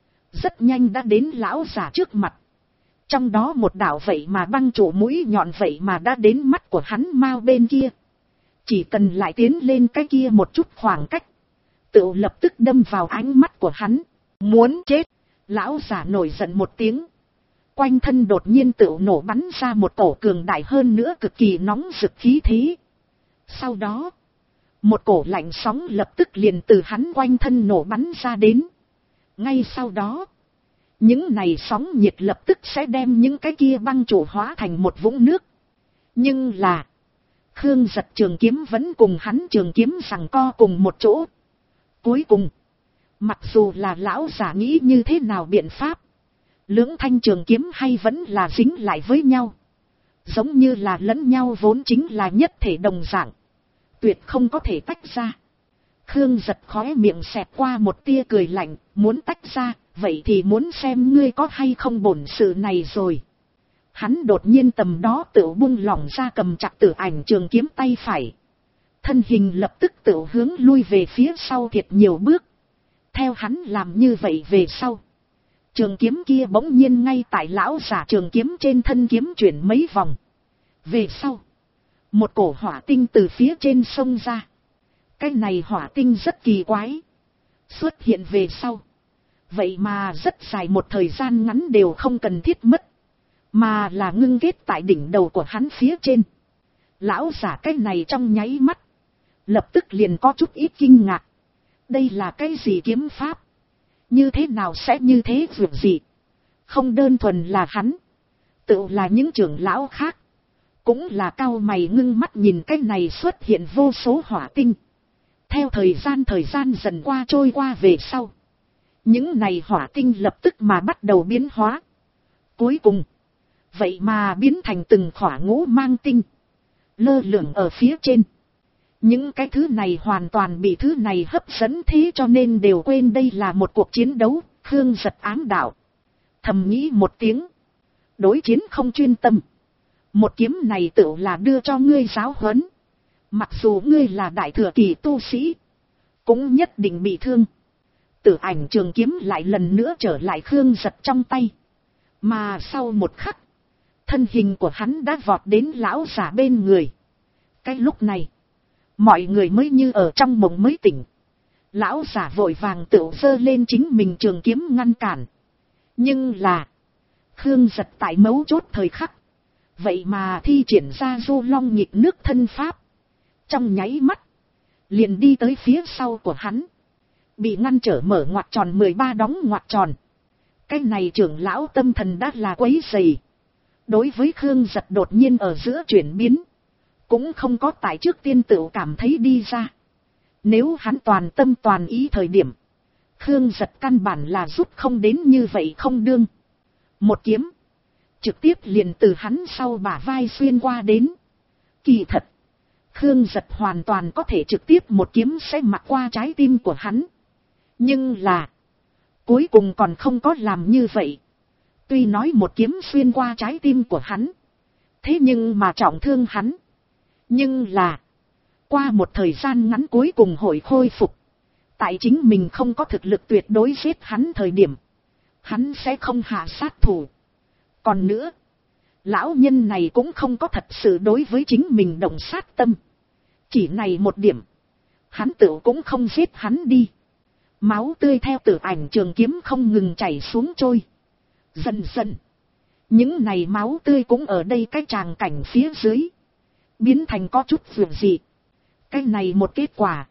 Rất nhanh đã đến lão già trước mặt. Trong đó một đạo vậy mà băng trụ mũi nhọn vậy mà đã đến mắt của hắn mau bên kia. Chỉ cần lại tiến lên cái kia một chút khoảng cách, tự lập tức đâm vào ánh mắt của hắn. Muốn chết! Lão già nổi giận một tiếng. Quanh thân đột nhiên tự nổ bắn ra một cổ cường đại hơn nữa cực kỳ nóng rực khí thế. Sau đó, một cổ lạnh sóng lập tức liền từ hắn quanh thân nổ bắn ra đến. Ngay sau đó, những này sóng nhiệt lập tức sẽ đem những cái kia băng trụ hóa thành một vũng nước. Nhưng là, Khương Giật trường kiếm vẫn cùng hắn trường kiếm giằng co cùng một chỗ. Cuối cùng, mặc dù là lão giả nghĩ như thế nào biện pháp, lưỡng thanh trường kiếm hay vẫn là dính lại với nhau. Giống như là lẫn nhau vốn chính là nhất thể đồng dạng, tuyệt không có thể tách ra. Khương Giật khóe miệng xẹt qua một tia cười lạnh, muốn tách ra, vậy thì muốn xem ngươi có hay không bổn sự này rồi. Hắn đột nhiên tầm đó tự buông lỏng ra cầm chặt Tử Ảnh trường kiếm tay phải. Thân hình lập tức tự hướng lui về phía sau thiệt nhiều bước. Theo hắn làm như vậy về sau, trường kiếm kia bỗng nhiên ngay tại lão giả trường kiếm trên thân kiếm chuyển mấy vòng. Về sau, một cổ hỏa tinh từ phía trên sông ra. Cái này hỏa tinh rất kỳ quái. Xuất hiện về sau, vậy mà rất dài một thời gian ngắn đều không cần thiết mất, mà là ngưng kết tại đỉnh đầu của hắn phía trên. Lão giả cái này trong nháy mắt, lập tức liền có chút ít kinh ngạc. Đây là cái gì kiếm pháp? Như thế nào sẽ như thế việc gì? Không đơn thuần là hắn, tự là những trưởng lão khác cũng là cau mày ngưng mắt nhìn cái này xuất hiện vô số hỏa tinh. Theo thời gian dần qua trôi qua về sau, những này hỏa tinh lập tức mà bắt đầu biến hóa. Cuối cùng, vậy mà biến thành từng khỏa ngũ mang tinh, lơ lửng ở phía trên. Những cái thứ này hoàn toàn bị thứ này hấp dẫn, thế cho nên đều quên đây là một cuộc chiến đấu. Khương Giật ám đạo, thầm nghĩ một tiếng, đối chiến không chuyên tâm. Một kiếm này tự là đưa cho ngươi giáo huấn. Mặc dù ngươi là đại thừa kỳ tu sĩ, cũng nhất định bị thương. Tử Ảnh trường kiếm lại lần nữa trở lại Khương Giật trong tay. Mà sau một khắc, thân hình của hắn đã vọt đến lão giả bên người. Cái lúc này, mọi người mới như ở trong mộng mới tỉnh. Lão giả vội vàng tự giơ lên chính mình trường kiếm ngăn cản. Nhưng là, Khương Giật tại mấu chốt thời khắc, vậy mà thi triển ra Du Long Nhịp Nước thân pháp. Trong nháy mắt, liền đi tới phía sau của hắn. Bị ngăn trở mở ngoặc tròn 13 đóng ngoặc tròn. Cái này trưởng lão tâm thần đã là quấy rầy. Đối với Khương Giật đột nhiên ở giữa chuyển biến, cũng không có tại trước tiên tự cảm thấy đi ra. Nếu hắn toàn tâm toàn ý thời điểm, Khương Giật căn bản là rút không đến như vậy không đương. Một kiếm, trực tiếp liền từ hắn sau bả vai xuyên qua đến. Kỳ thật, Khương Giật hoàn toàn có thể trực tiếp một kiếm sẽ mặc qua trái tim của hắn. Nhưng là, cuối cùng còn không có làm như vậy. Tuy nói một kiếm xuyên qua trái tim của hắn, thế nhưng mà trọng thương hắn. Nhưng là, qua một thời gian ngắn cuối cùng hội khôi phục. Tại chính mình không có thực lực tuyệt đối giết hắn thời điểm, hắn sẽ không hạ sát thủ. Còn nữa, lão nhân này cũng không có thật sự đối với chính mình động sát tâm. Chỉ này một điểm, hắn tự cũng không giết hắn đi. Máu tươi theo Tử Ảnh trường kiếm không ngừng chảy xuống trôi. Dần dần, những này máu tươi cũng ở đây cái tràng cảnh phía dưới biến thành có chút vượt dị. Cái này một kết quả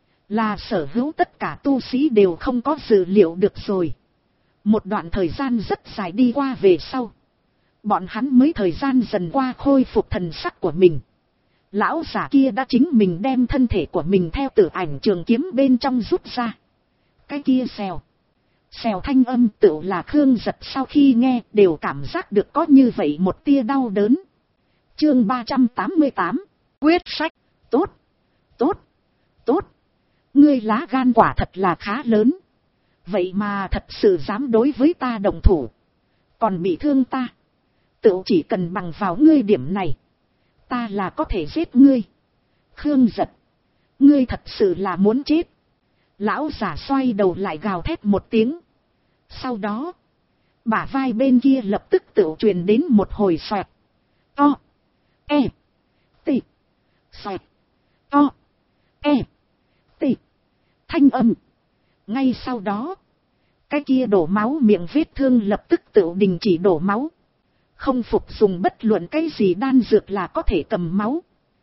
là sở hữu tất cả tu sĩ đều không có dự liệu được rồi. Một đoạn thời gian rất dài đi qua về sau, bọn hắn mới thời gian dần qua khôi phục thần sắc của mình. Lão giả kia đã chính mình đem thân thể của mình theo Tử Ảnh trường kiếm bên trong rút ra. Cái kia xèo xèo thanh âm tựu là Khương Giật sau khi nghe đều cảm giác được có như vậy một tia đau đớn. Chương 388, quyết sách. Tốt, tốt, tốt. Ngươi lá gan quả thật là khá lớn. Vậy mà thật sự dám đối với ta động thủ, còn bị thương ta. Tựu chỉ cần bằng vào ngươi điểm này, ta là có thể giết ngươi. Khương Giật, ngươi thật sự là muốn chết. Lão giả xoay đầu lại gào thét một tiếng. Sau đó, bả vai bên kia lập tức tự truyền đến một hồi xoẹt. To, e, tị, xoẹt, to, e, tị, thanh âm. Ngay sau đó, cái kia đổ máu miệng vết thương lập tức tự đình chỉ đổ máu. Không phục dùng bất luận cái gì đan dược là có thể cầm máu.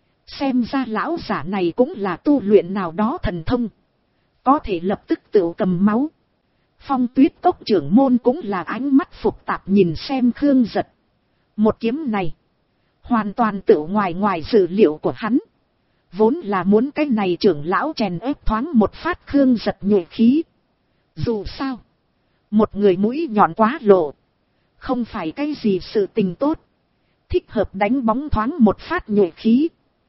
Xem ra lão giả này cũng là tu luyện nào đó thần thông, có thể lập tức tự cầm máu. Phong Tuyết Cốc trưởng môn cũng là ánh mắt phục tạp nhìn xem Khương Giật. Một kiếm này, hoàn toàn tự ngoài dự liệu của hắn. Vốn là muốn cái này trưởng lão chèn ép thoáng một phát Khương Giật nhuệ khí. Dù sao, một người mũi nhọn quá lộ, không phải cái gì sự tình tốt. Thích hợp đánh bóng thoáng một phát nhuệ khí.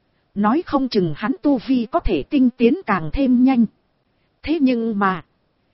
Nói không chừng hắn tu vi có thể tinh tiến càng thêm nhanh. Thế nhưng mà,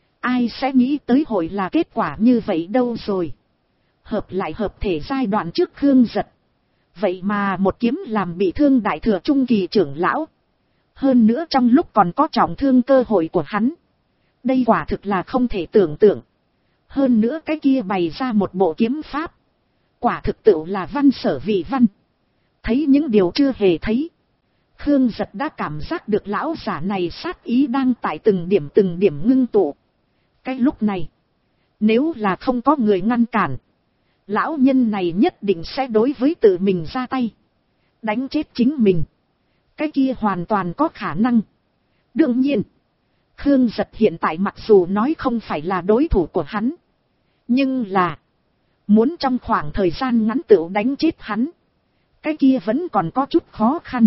ai sẽ nghĩ tới hội là kết quả như vậy đâu rồi. Hợp lại hợp thể giai đoạn trước Khương Giật, vậy mà một kiếm làm bị thương đại thừa trung kỳ trưởng lão. Hơn nữa trong lúc còn có trọng thương cơ hội của hắn. Đây quả thực là không thể tưởng tượng. Hơn nữa cái kia bày ra một bộ kiếm pháp, quả thực tự là văn sở vị văn. Thấy những điều chưa hề thấy, Khương Giật đã cảm giác được lão giả này sát ý đang tại từng điểm ngưng tụ. Cái lúc này, nếu là không có người ngăn cản, lão nhân này nhất định sẽ đối với tự mình ra tay, đánh chết chính mình. Cái kia hoàn toàn có khả năng. Đương nhiên, Khương Giật hiện tại mặc dù nói không phải là đối thủ của hắn, nhưng là muốn trong khoảng thời gian ngắn tự đánh chết hắn, cái kia vẫn còn có chút khó khăn.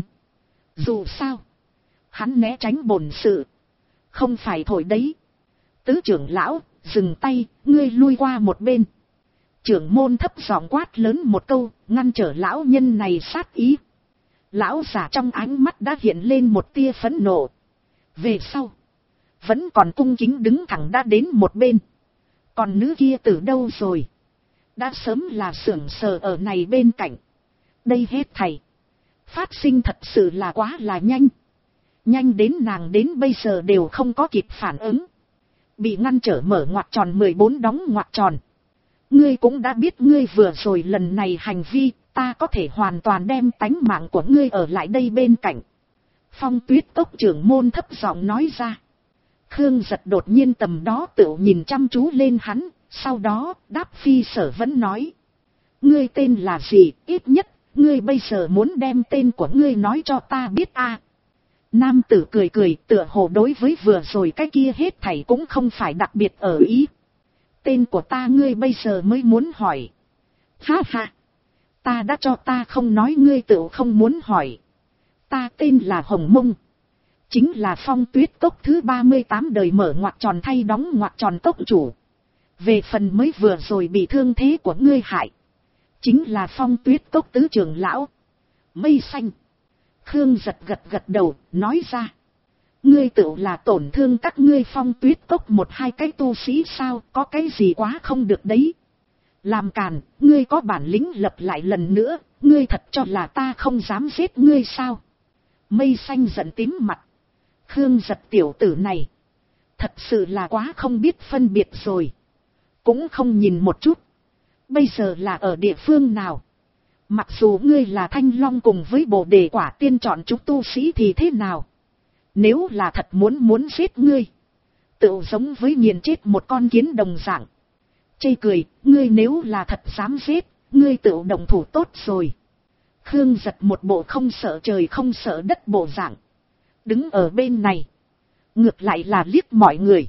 Dù sao, hắn né tránh bổn sự, không phải thổi đấy. Tứ trưởng lão, dừng tay, ngươi lui qua một bên. Trưởng môn thấp giọng quát lớn một câu, ngăn trở lão nhân này sát ý. Lão giả trong ánh mắt đã hiện lên một tia phẫn nộ. Về sau, vẫn còn cung kính đứng thẳng đã đến một bên. Còn nữ kia từ đâu rồi? Đã sớm là xưởng sờ ở này bên cạnh. Đây hết thầy phát sinh thật sự là quá là nhanh. Nhanh đến nàng đến bây giờ đều không có kịp phản ứng. Bị ngăn trở mở ngoặc tròn 14 đóng ngoặc tròn. Ngươi cũng đã biết ngươi vừa rồi lần này hành vi, ta có thể hoàn toàn đem tánh mạng của ngươi ở lại đây bên cạnh. Phong Tuyết Cốc trưởng môn thấp giọng nói ra. Khương Giật đột nhiên tầm đó tự nhìn chăm chú lên hắn, sau đó đáp phi sở vẫn nói. Ngươi tên là gì, ít nhất, ngươi bây giờ muốn đem tên của ngươi nói cho ta biết a. Nam tử cười cười tựa hồ đối với vừa rồi cái kia hết thảy cũng không phải đặc biệt ở ý. Tên của ta ngươi bây giờ mới muốn hỏi. Ha ha, ta đã cho ta không nói ngươi tự không muốn hỏi. Ta tên là Hồng Mông. Chính là Phong Tuyết Cốc thứ 38 đời mở ngoặc tròn thay đóng ngoặc tròn cốc chủ. Về phần mới vừa rồi bị thương thế của ngươi hại, chính là Phong Tuyết Cốc tứ trưởng lão Mây Xanh. Khương Giật gật đầu, nói ra. Ngươi tự là tổn thương các ngươi Phong Tuyết Cốc một hai cái tu sĩ sao, có cái gì quá không được đấy. Làm càn, ngươi có bản lĩnh lập lại lần nữa, ngươi thật cho là ta không dám giết ngươi sao? Mây Xanh giận tím mặt. Khương Giật tiểu tử này, Thật sự là quá không biết phân biệt rồi. Cũng không nhìn một chút. Bây giờ là ở địa phương nào? Mặc dù ngươi là Thanh Long cùng với Bồ Đề Quả Tiên chọn chúng tu sĩ thì thế nào? Nếu là thật muốn giết ngươi, tự giống với nghiền chết một con kiến đồng dạng. Chê cười, ngươi nếu là thật dám giết, ngươi tự động thủ tốt rồi. Khương Giật một bộ không sợ trời không sợ đất bộ dạng. Đứng ở bên này. Ngược lại là liếc mọi người.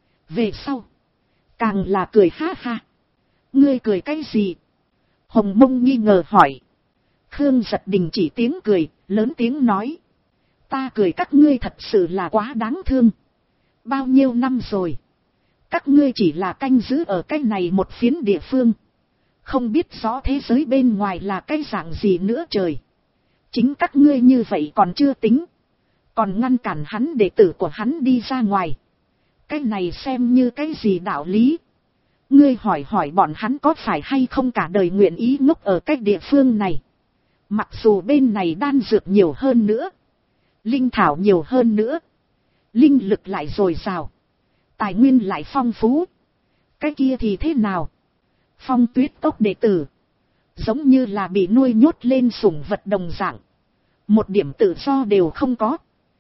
Về sau. Càng là cười ha ha. Ngươi cười cái gì? Hồng Mông nghi ngờ hỏi. Khương Giật đình chỉ tiếng cười, lớn tiếng nói. Ta cười các ngươi thật sự là quá đáng thương. Bao nhiêu năm rồi. Các ngươi chỉ là canh giữ ở cái này một phiến địa phương. Không biết rõ thế giới bên ngoài là cái dạng gì nữa trời. Chính các ngươi như vậy còn chưa tính. Còn ngăn cản hắn đệ tử của hắn đi ra ngoài. Cái này xem như cái gì đạo lý. Ngươi hỏi bọn hắn có phải hay không cả đời nguyện ý ngốc ở cái địa phương này. Mặc dù bên này đan dược nhiều hơn nữa. Linh thảo nhiều hơn nữa. Linh lực lại dồi dào. Tài nguyên lại phong phú. Cái kia thì thế nào? Phong Tuyết Cốc đệ tử. Giống như là bị nuôi nhốt lên sủng vật đồng dạng. Một điểm tự do đều không có.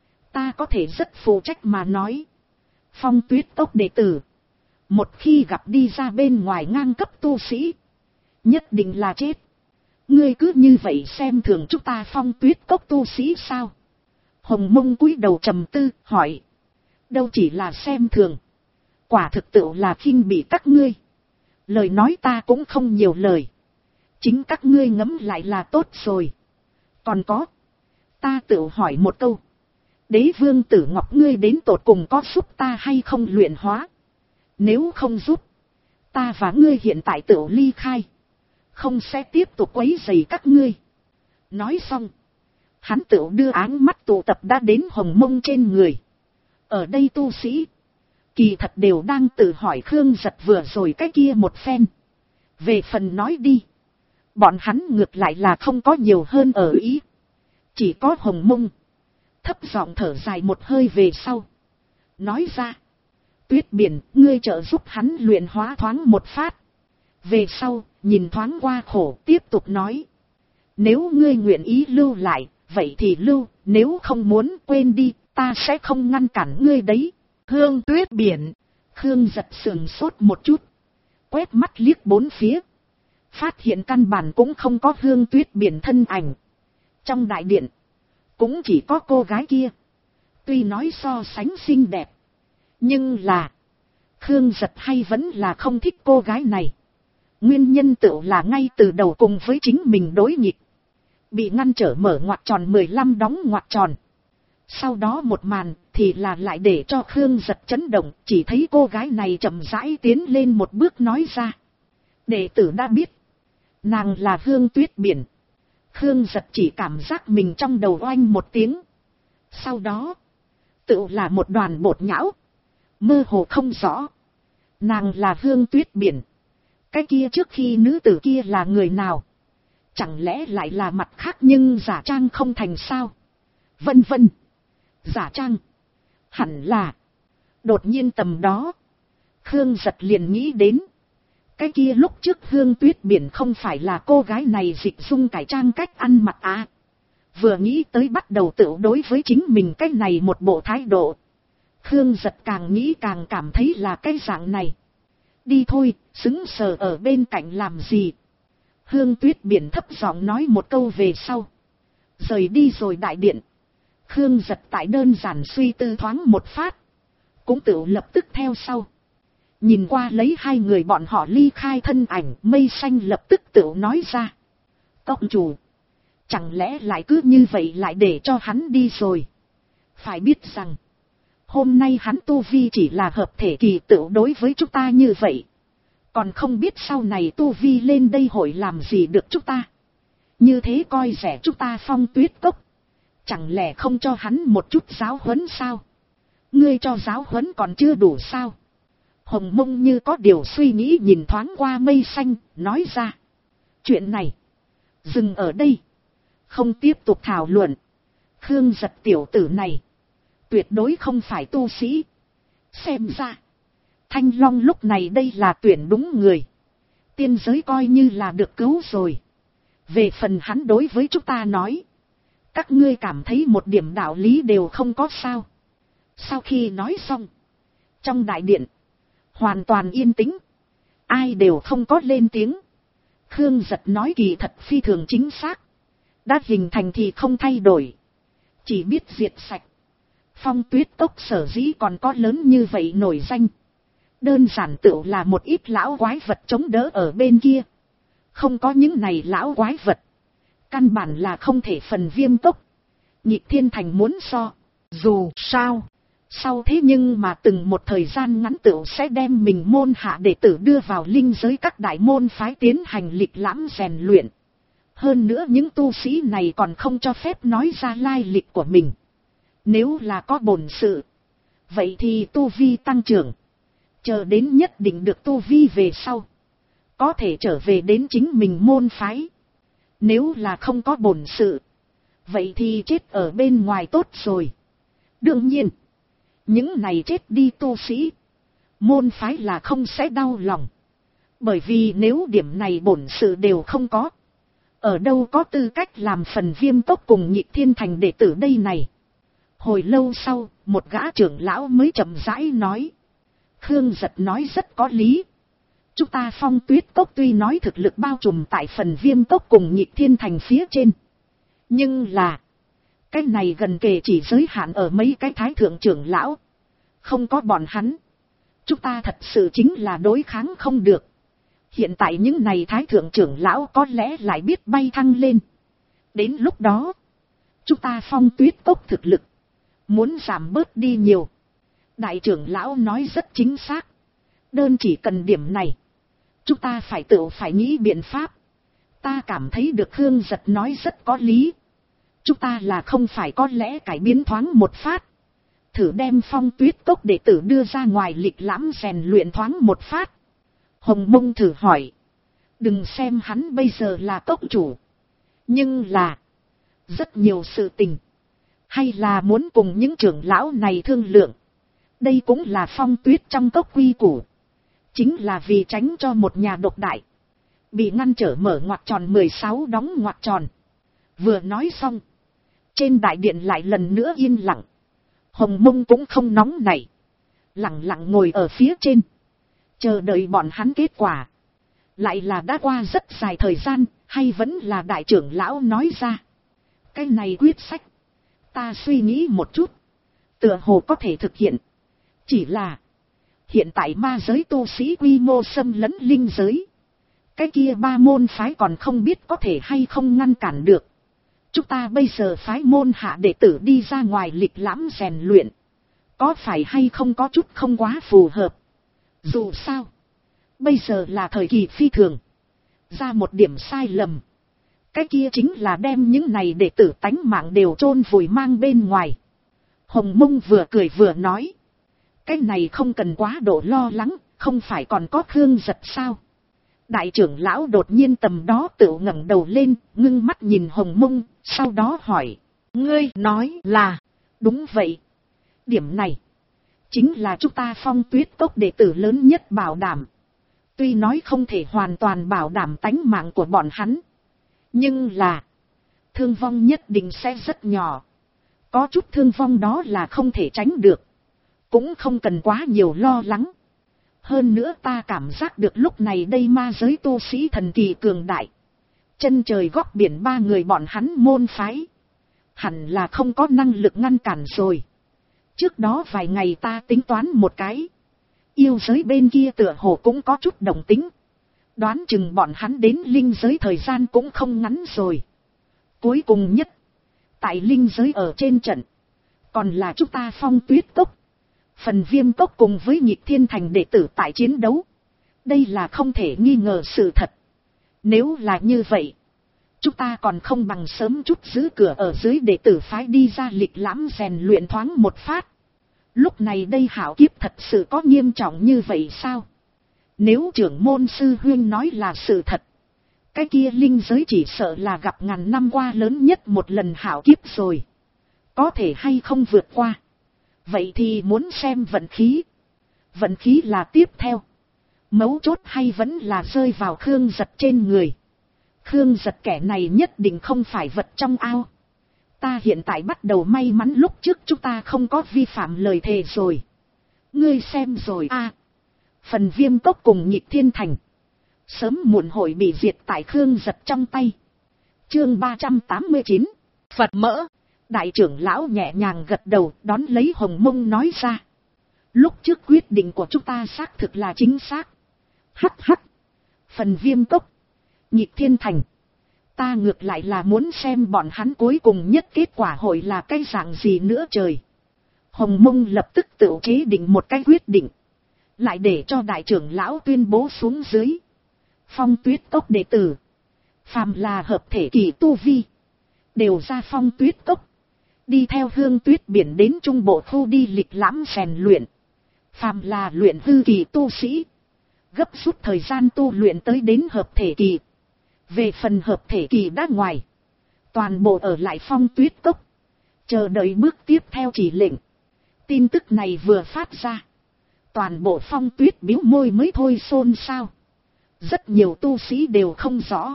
Ta có thể rất phụ trách mà nói. Phong Tuyết Cốc đệ tử. Một khi gặp đi ra bên ngoài ngang cấp tu sĩ. Nhất định là chết. Ngươi cứ như vậy xem thường chúng ta Phong Tuyết Cốc tu sĩ sao? Hồng Mông cúi đầu trầm tư hỏi. Đâu chỉ là xem thường. Quả thực tự là khinh bị các ngươi. Lời nói ta cũng không nhiều lời. Chính các ngươi ngẫm lại là tốt rồi. Còn có. Ta tự hỏi một câu. Đế vương Tử Ngọc ngươi đến tột cùng có giúp ta hay không luyện hóa? Nếu không giúp. Ta và ngươi hiện tại tự ly khai. Không sẽ tiếp tục quấy rầy các ngươi. Nói xong. Hắn tự đưa áng mắt tụ tập đã đến Hồng Mông trên người. Ở đây tu sĩ. Kỳ thật đều đang tự hỏi Khương Giật vừa rồi cái kia một phen. Về phần nói đi. Bọn hắn ngược lại là không có nhiều hơn ở ý. Chỉ có Hồng Mông. Thấp giọng thở dài một hơi về sau. Nói ra. Tuyết Biển, ngươi trợ giúp hắn luyện hóa thoáng một phát. Về sau, nhìn thoáng qua khổ tiếp tục nói. Nếu ngươi nguyện ý lưu lại, vậy thì lưu, nếu không muốn quên đi, ta sẽ không ngăn cản ngươi đấy. Hương Tuyết Biển. Khương Giật sườn sốt một chút. Quét mắt liếc bốn phía. Phát hiện căn bản cũng không có Hương Tuyết Biển thân ảnh. Trong đại điện. Cũng chỉ có cô gái kia. Tuy nói so sánh xinh đẹp. Nhưng là. Khương Giật hay vẫn là không thích cô gái này. Nguyên nhân tự là ngay từ đầu cùng với chính mình đối nghịch. Bị ngăn trở mở ngoặc tròn 15 đóng ngoặc tròn. Sau đó một màn thì là lại để cho Khương Giật chấn động. Chỉ thấy cô gái này chậm rãi tiến lên một bước nói ra. Đệ tử đã biết. Nàng là Hương Tuyết Biển. Khương Giật chỉ cảm giác mình trong đầu oanh một tiếng. Sau đó. Tự là một đoàn bột nhão. Mơ hồ không rõ. Nàng là Hương Tuyết Biển. Cái kia trước khi nữ tử kia là người nào? Chẳng lẽ lại là mặt khác nhưng giả trang không thành sao? Vân vân. Giả trang. Hẳn là. Đột nhiên tầm đó. Khương Giật liền nghĩ đến. Cái kia lúc trước Hương Tuyết Biển không phải là cô gái này dịch dung cải trang cách ăn mặc à. Vừa nghĩ tới bắt đầu tự đối với chính mình cái này một bộ thái độ. Khương Giật càng nghĩ càng cảm thấy là cái dạng này. Đi thôi, xứng sờ ở bên cạnh làm gì? Hương Tuyết Biển thấp giọng nói một câu về sau. Rời đi rồi đại điện. Khương Giật tại đơn giản suy tư thoáng một phát. Cũng tự lập tức theo sau. Nhìn qua lấy hai người bọn họ ly khai thân ảnh, Mây Xanh lập tức tự nói ra. Cộng chủ. Chẳng lẽ lại cứ như vậy lại để cho hắn đi rồi? Phải biết rằng. Hôm nay hắn tu vi chỉ là hợp thể kỳ tự đối với chúng ta như vậy. Còn không biết sau này tu vi lên đây hội làm gì được chúng ta. Như thế coi rẻ chúng ta Phong Tuyết Cốc. Chẳng lẽ không cho hắn một chút giáo huấn sao? Ngươi cho giáo huấn còn chưa đủ sao? Hồng Mông như có điều suy nghĩ nhìn thoáng qua Mây Xanh, nói ra. Chuyện này. Dừng ở đây. Không tiếp tục thảo luận. Khương Giật tiểu tử này. Tuyệt đối không phải tu sĩ. Xem ra, Thanh Long lúc này đây là tuyển đúng người. Tiên giới coi như là được cứu rồi. Về phần hắn đối với chúng ta nói, các ngươi cảm thấy một điểm đạo lý đều không có sao. Sau khi nói xong, trong đại điện, hoàn toàn yên tĩnh, ai đều không có lên tiếng. Khương Giật nói kỳ thật phi thường chính xác. Đã hình thành thì không thay đổi, chỉ biết diệt sạch. Phong Tuyết Cốc sở dĩ còn có lớn như vậy nổi danh, đơn giản tựu là một ít lão quái vật chống đỡ ở bên kia. Không có những này lão quái vật, căn bản là không thể phần Viêm Cốc, Nhịp Thiên Thành muốn so. Dù sao, sau thế nhưng mà từng một thời gian ngắn tựu sẽ đem mình môn hạ đệ tử đưa vào linh giới các đại môn phái tiến hành lịch lãm rèn luyện. Hơn nữa những tu sĩ này còn không cho phép nói ra lai lịch của mình. Nếu là có bổn sự, vậy thì tu vi tăng trưởng. Chờ đến nhất định được tu vi về sau, có thể trở về đến chính mình môn phái. Nếu là không có bổn sự, vậy thì chết ở bên ngoài tốt rồi. Đương nhiên, những này chết đi tu sĩ, môn phái là không sẽ đau lòng. Bởi vì nếu điểm này bổn sự đều không có, ở đâu có tư cách làm phần Viêm Cốc cùng Nhịp Thiên Thành đệ tử đây này. Hồi lâu sau, một gã trưởng lão mới chậm rãi nói. Khương Giật nói rất có lý. Chúng ta Phong Tuyết Cốc tuy nói thực lực bao trùm tại phần Viêm Cốc cùng Nhịp Thiên Thành phía trên, nhưng là cái này gần kề chỉ giới hạn ở mấy cái thái thượng trưởng lão. Không có bọn hắn, chúng ta thật sự chính là đối kháng không được. Hiện tại những này thái thượng trưởng lão có lẽ lại biết bay thăng lên. Đến lúc đó, chúng ta Phong Tuyết Cốc thực lực muốn giảm bớt đi nhiều. Đại trưởng lão nói rất chính xác. Đơn chỉ cần điểm này, chúng ta phải nghĩ biện pháp. Ta cảm thấy được Khương Giật nói rất có lý. Chúng ta là không phải có lẽ cải biến thoáng một phát, thử đem Phong Tuyết Cốc đệ tử đưa ra ngoài lịch lãm rèn luyện thoáng một phát. Hồng Mông thử hỏi. Đừng xem hắn bây giờ là cốc chủ, nhưng là rất nhiều sự tình hay là muốn cùng những trưởng lão này thương lượng. Đây cũng là Phong Tuyết trong cốc quy củ, chính là vì tránh cho một nhà độc đại bị ngăn trở mở ngoặc tròn 16 đóng ngoặc tròn. Vừa nói xong, trên đại điện lại lần nữa yên lặng. Hồng Mông cũng không nóng nảy, lặng lặng ngồi ở phía trên, chờ đợi bọn hắn kết quả. Lại là đã qua rất dài thời gian, hay vẫn là đại trưởng lão nói ra. Cái này quyết sách, ta suy nghĩ một chút, tựa hồ có thể thực hiện. Chỉ là, hiện tại ma giới tu sĩ quy mô xâm lấn linh giới. Cái kia ba môn phái còn không biết có thể hay không ngăn cản được. Chúng ta bây giờ phái môn hạ đệ tử đi ra ngoài lịch lãm rèn luyện, có phải hay không có chút không quá phù hợp. Dù sao, bây giờ là thời kỳ phi thường. Ra một điểm sai lầm, cái kia chính là đem những này đệ tử tánh mạng đều chôn vùi mang bên ngoài. Hồng Mông vừa cười vừa nói. Cái này không cần quá độ lo lắng, không phải còn có Khương Giật sao. Đại trưởng lão đột nhiên tầm đó tự ngẩng đầu lên, ngưng mắt nhìn Hồng Mông, sau đó hỏi. Ngươi nói là, đúng vậy. Điểm này, chính là chúng ta Phong Tuyết Cốc đệ tử lớn nhất bảo đảm. Tuy nói không thể hoàn toàn bảo đảm tánh mạng của bọn hắn, nhưng là, thương vong nhất định sẽ rất nhỏ. Có chút thương vong đó là không thể tránh được, cũng không cần quá nhiều lo lắng. Hơn nữa ta cảm giác được lúc này đây ma giới tu sĩ thần kỳ cường đại. Chân trời góc biển ba người bọn hắn môn phái, hẳn là không có năng lực ngăn cản rồi. Trước đó vài ngày ta tính toán một cái, yêu giới bên kia tựa hồ cũng có chút đồng tính. Đoán chừng bọn hắn đến linh giới thời gian cũng không ngắn rồi. Cuối cùng nhất, tại linh giới ở trên trận, còn là chúng ta Phong Tuyết Cốc, phần Viêm Cốc cùng với Nhịp Thiên Thành đệ tử tại chiến đấu. Đây là không thể nghi ngờ sự thật. Nếu là như vậy, chúng ta còn không bằng sớm chút giữ cửa ở dưới đệ tử phái đi ra lịch lãm rèn luyện thoáng một phát. Lúc này đây hảo kiếp thật sự có nghiêm trọng như vậy sao? Nếu trưởng môn sư huynh nói là sự thật, cái kia linh giới chỉ sợ là gặp ngàn năm qua lớn nhất một lần hảo kiếp rồi. Có thể hay không vượt qua, vậy thì muốn xem vận khí. Vận khí là tiếp theo. Mấu chốt hay vẫn là rơi vào Khương Giật trên người. Khương Giật kẻ này nhất định không phải vật trong ao. Ta hiện tại bắt đầu may mắn lúc trước chúng ta không có vi phạm lời thề rồi. Ngươi xem rồi a, phần Viêm Cốc cùng Nhịp Thiên Thành sớm muộn hội bị diệt tại Khương Giật trong tay. Chương 389, Phật mỡ. Đại trưởng lão nhẹ nhàng gật đầu, đón lấy Hồng Mông nói ra. Lúc trước quyết định của chúng ta xác thực là chính xác. Hắc hắc. Phần Viêm Cốc, Nhịp Thiên Thành, ta ngược lại là muốn xem bọn hắn cuối cùng nhất kết quả hội là cái dạng gì nữa trời. Hồng Mông lập tức tự chế định một cái quyết định, lại để cho đại trưởng lão tuyên bố xuống dưới. Phong Tuyết Cốc đệ tử, phàm là hợp thể kỳ tu vi, đều ra Phong Tuyết Cốc, đi theo Hương Tuyết Biển đến trung bộ khu đi lịch lãm rèn luyện. Phàm là luyện hư kỳ tu sĩ, gấp rút thời gian tu luyện tới đến hợp thể kỳ. Về phần hợp thể kỳ đã ngoài, toàn bộ ở lại Phong Tuyết Cốc, chờ đợi bước tiếp theo chỉ lệnh. Tin tức này vừa phát ra, toàn bộ Phong Tuyết bĩu môi mới thôi xôn xao. Rất nhiều tu sĩ đều không rõ,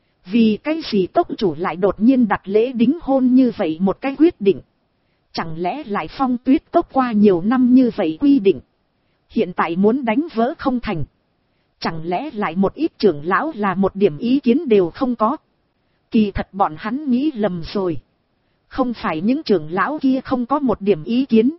vì cái gì cốc chủ lại đột nhiên đặt lễ đính hôn như vậy một cái quyết định. Chẳng lẽ lại Phong Tuyết Cốc qua nhiều năm như vậy quy định, hiện tại muốn đánh vỡ không thành? Chẳng lẽ lại một ít trưởng lão là một điểm ý kiến đều không có? Kỳ thật bọn hắn nghĩ lầm rồi. Không phải những trưởng lão kia không có một điểm ý kiến,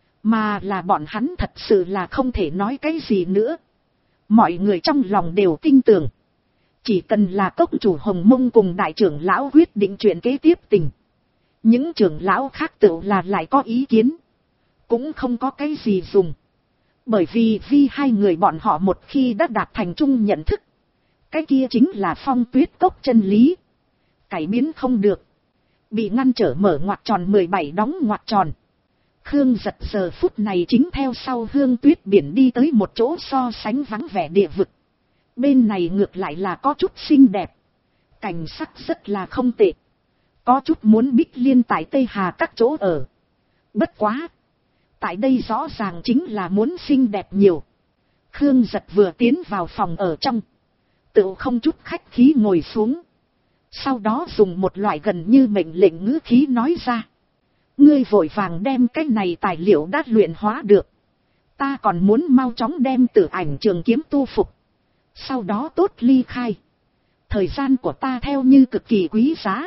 mà là bọn hắn thật sự là không thể nói cái gì nữa. Mọi người trong lòng đều tin tưởng, chỉ cần là cốc chủ Hồng Mông cùng đại trưởng lão quyết định chuyện kế tiếp tình, những trưởng lão khác tự là lại có ý kiến, cũng không có cái gì dùng. Bởi vì hai người bọn họ một khi đã đạt thành chung nhận thức, cái kia chính là Phong Tuyết Cốc chân lý, cải biến không được, bị ngăn trở mở ngoặc tròn 17 đóng ngoặc tròn. Khương Giật giờ phút này chính theo sau Hương Tuyết Biển đi tới một chỗ so sánh vắng vẻ địa vực. Bên này ngược lại là có chút xinh đẹp, cảnh sắc rất là không tệ, có chút muốn Bích Liên tại Tây Hà các chỗ ở. Bất quá, tại đây rõ ràng chính là muốn xinh đẹp nhiều. Khương Giật vừa tiến vào phòng ở trong, tự không chút khách khí ngồi xuống, sau đó dùng một loại gần như mệnh lệnh ngữ khí nói ra. Ngươi vội vàng đem cái này tài liệu đã luyện hóa được, ta còn muốn mau chóng đem Tử Ảnh Trường Kiếm tu phục, sau đó tốt ly khai. Thời gian của ta theo như cực kỳ quý giá,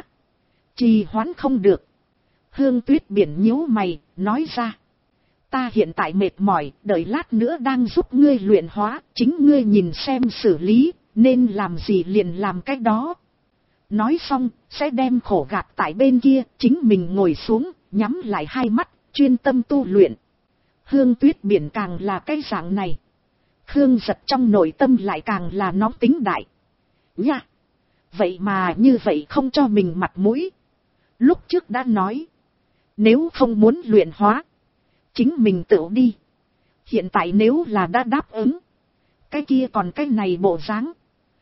trì hoãn không được. Hương Tuyết Biển nhíu mày, nói ra. Ta hiện tại mệt mỏi, đợi lát nữa đang giúp ngươi luyện hóa, chính ngươi nhìn xem xử lý, nên làm gì liền làm cái đó. Nói xong, sẽ đem khổ gạt tại bên kia, chính mình ngồi xuống, nhắm lại hai mắt, chuyên tâm tu luyện. Hương Tuyết Biển càng là cái dạng này, Khương Giật trong nội tâm lại càng là nóng tính đại. Nha! Vậy mà như vậy không cho mình mặt mũi. Lúc trước đã nói, nếu không muốn luyện hóa, chính mình tự đi. Hiện tại nếu là đã đáp ứng, cái kia còn cái này bộ dáng,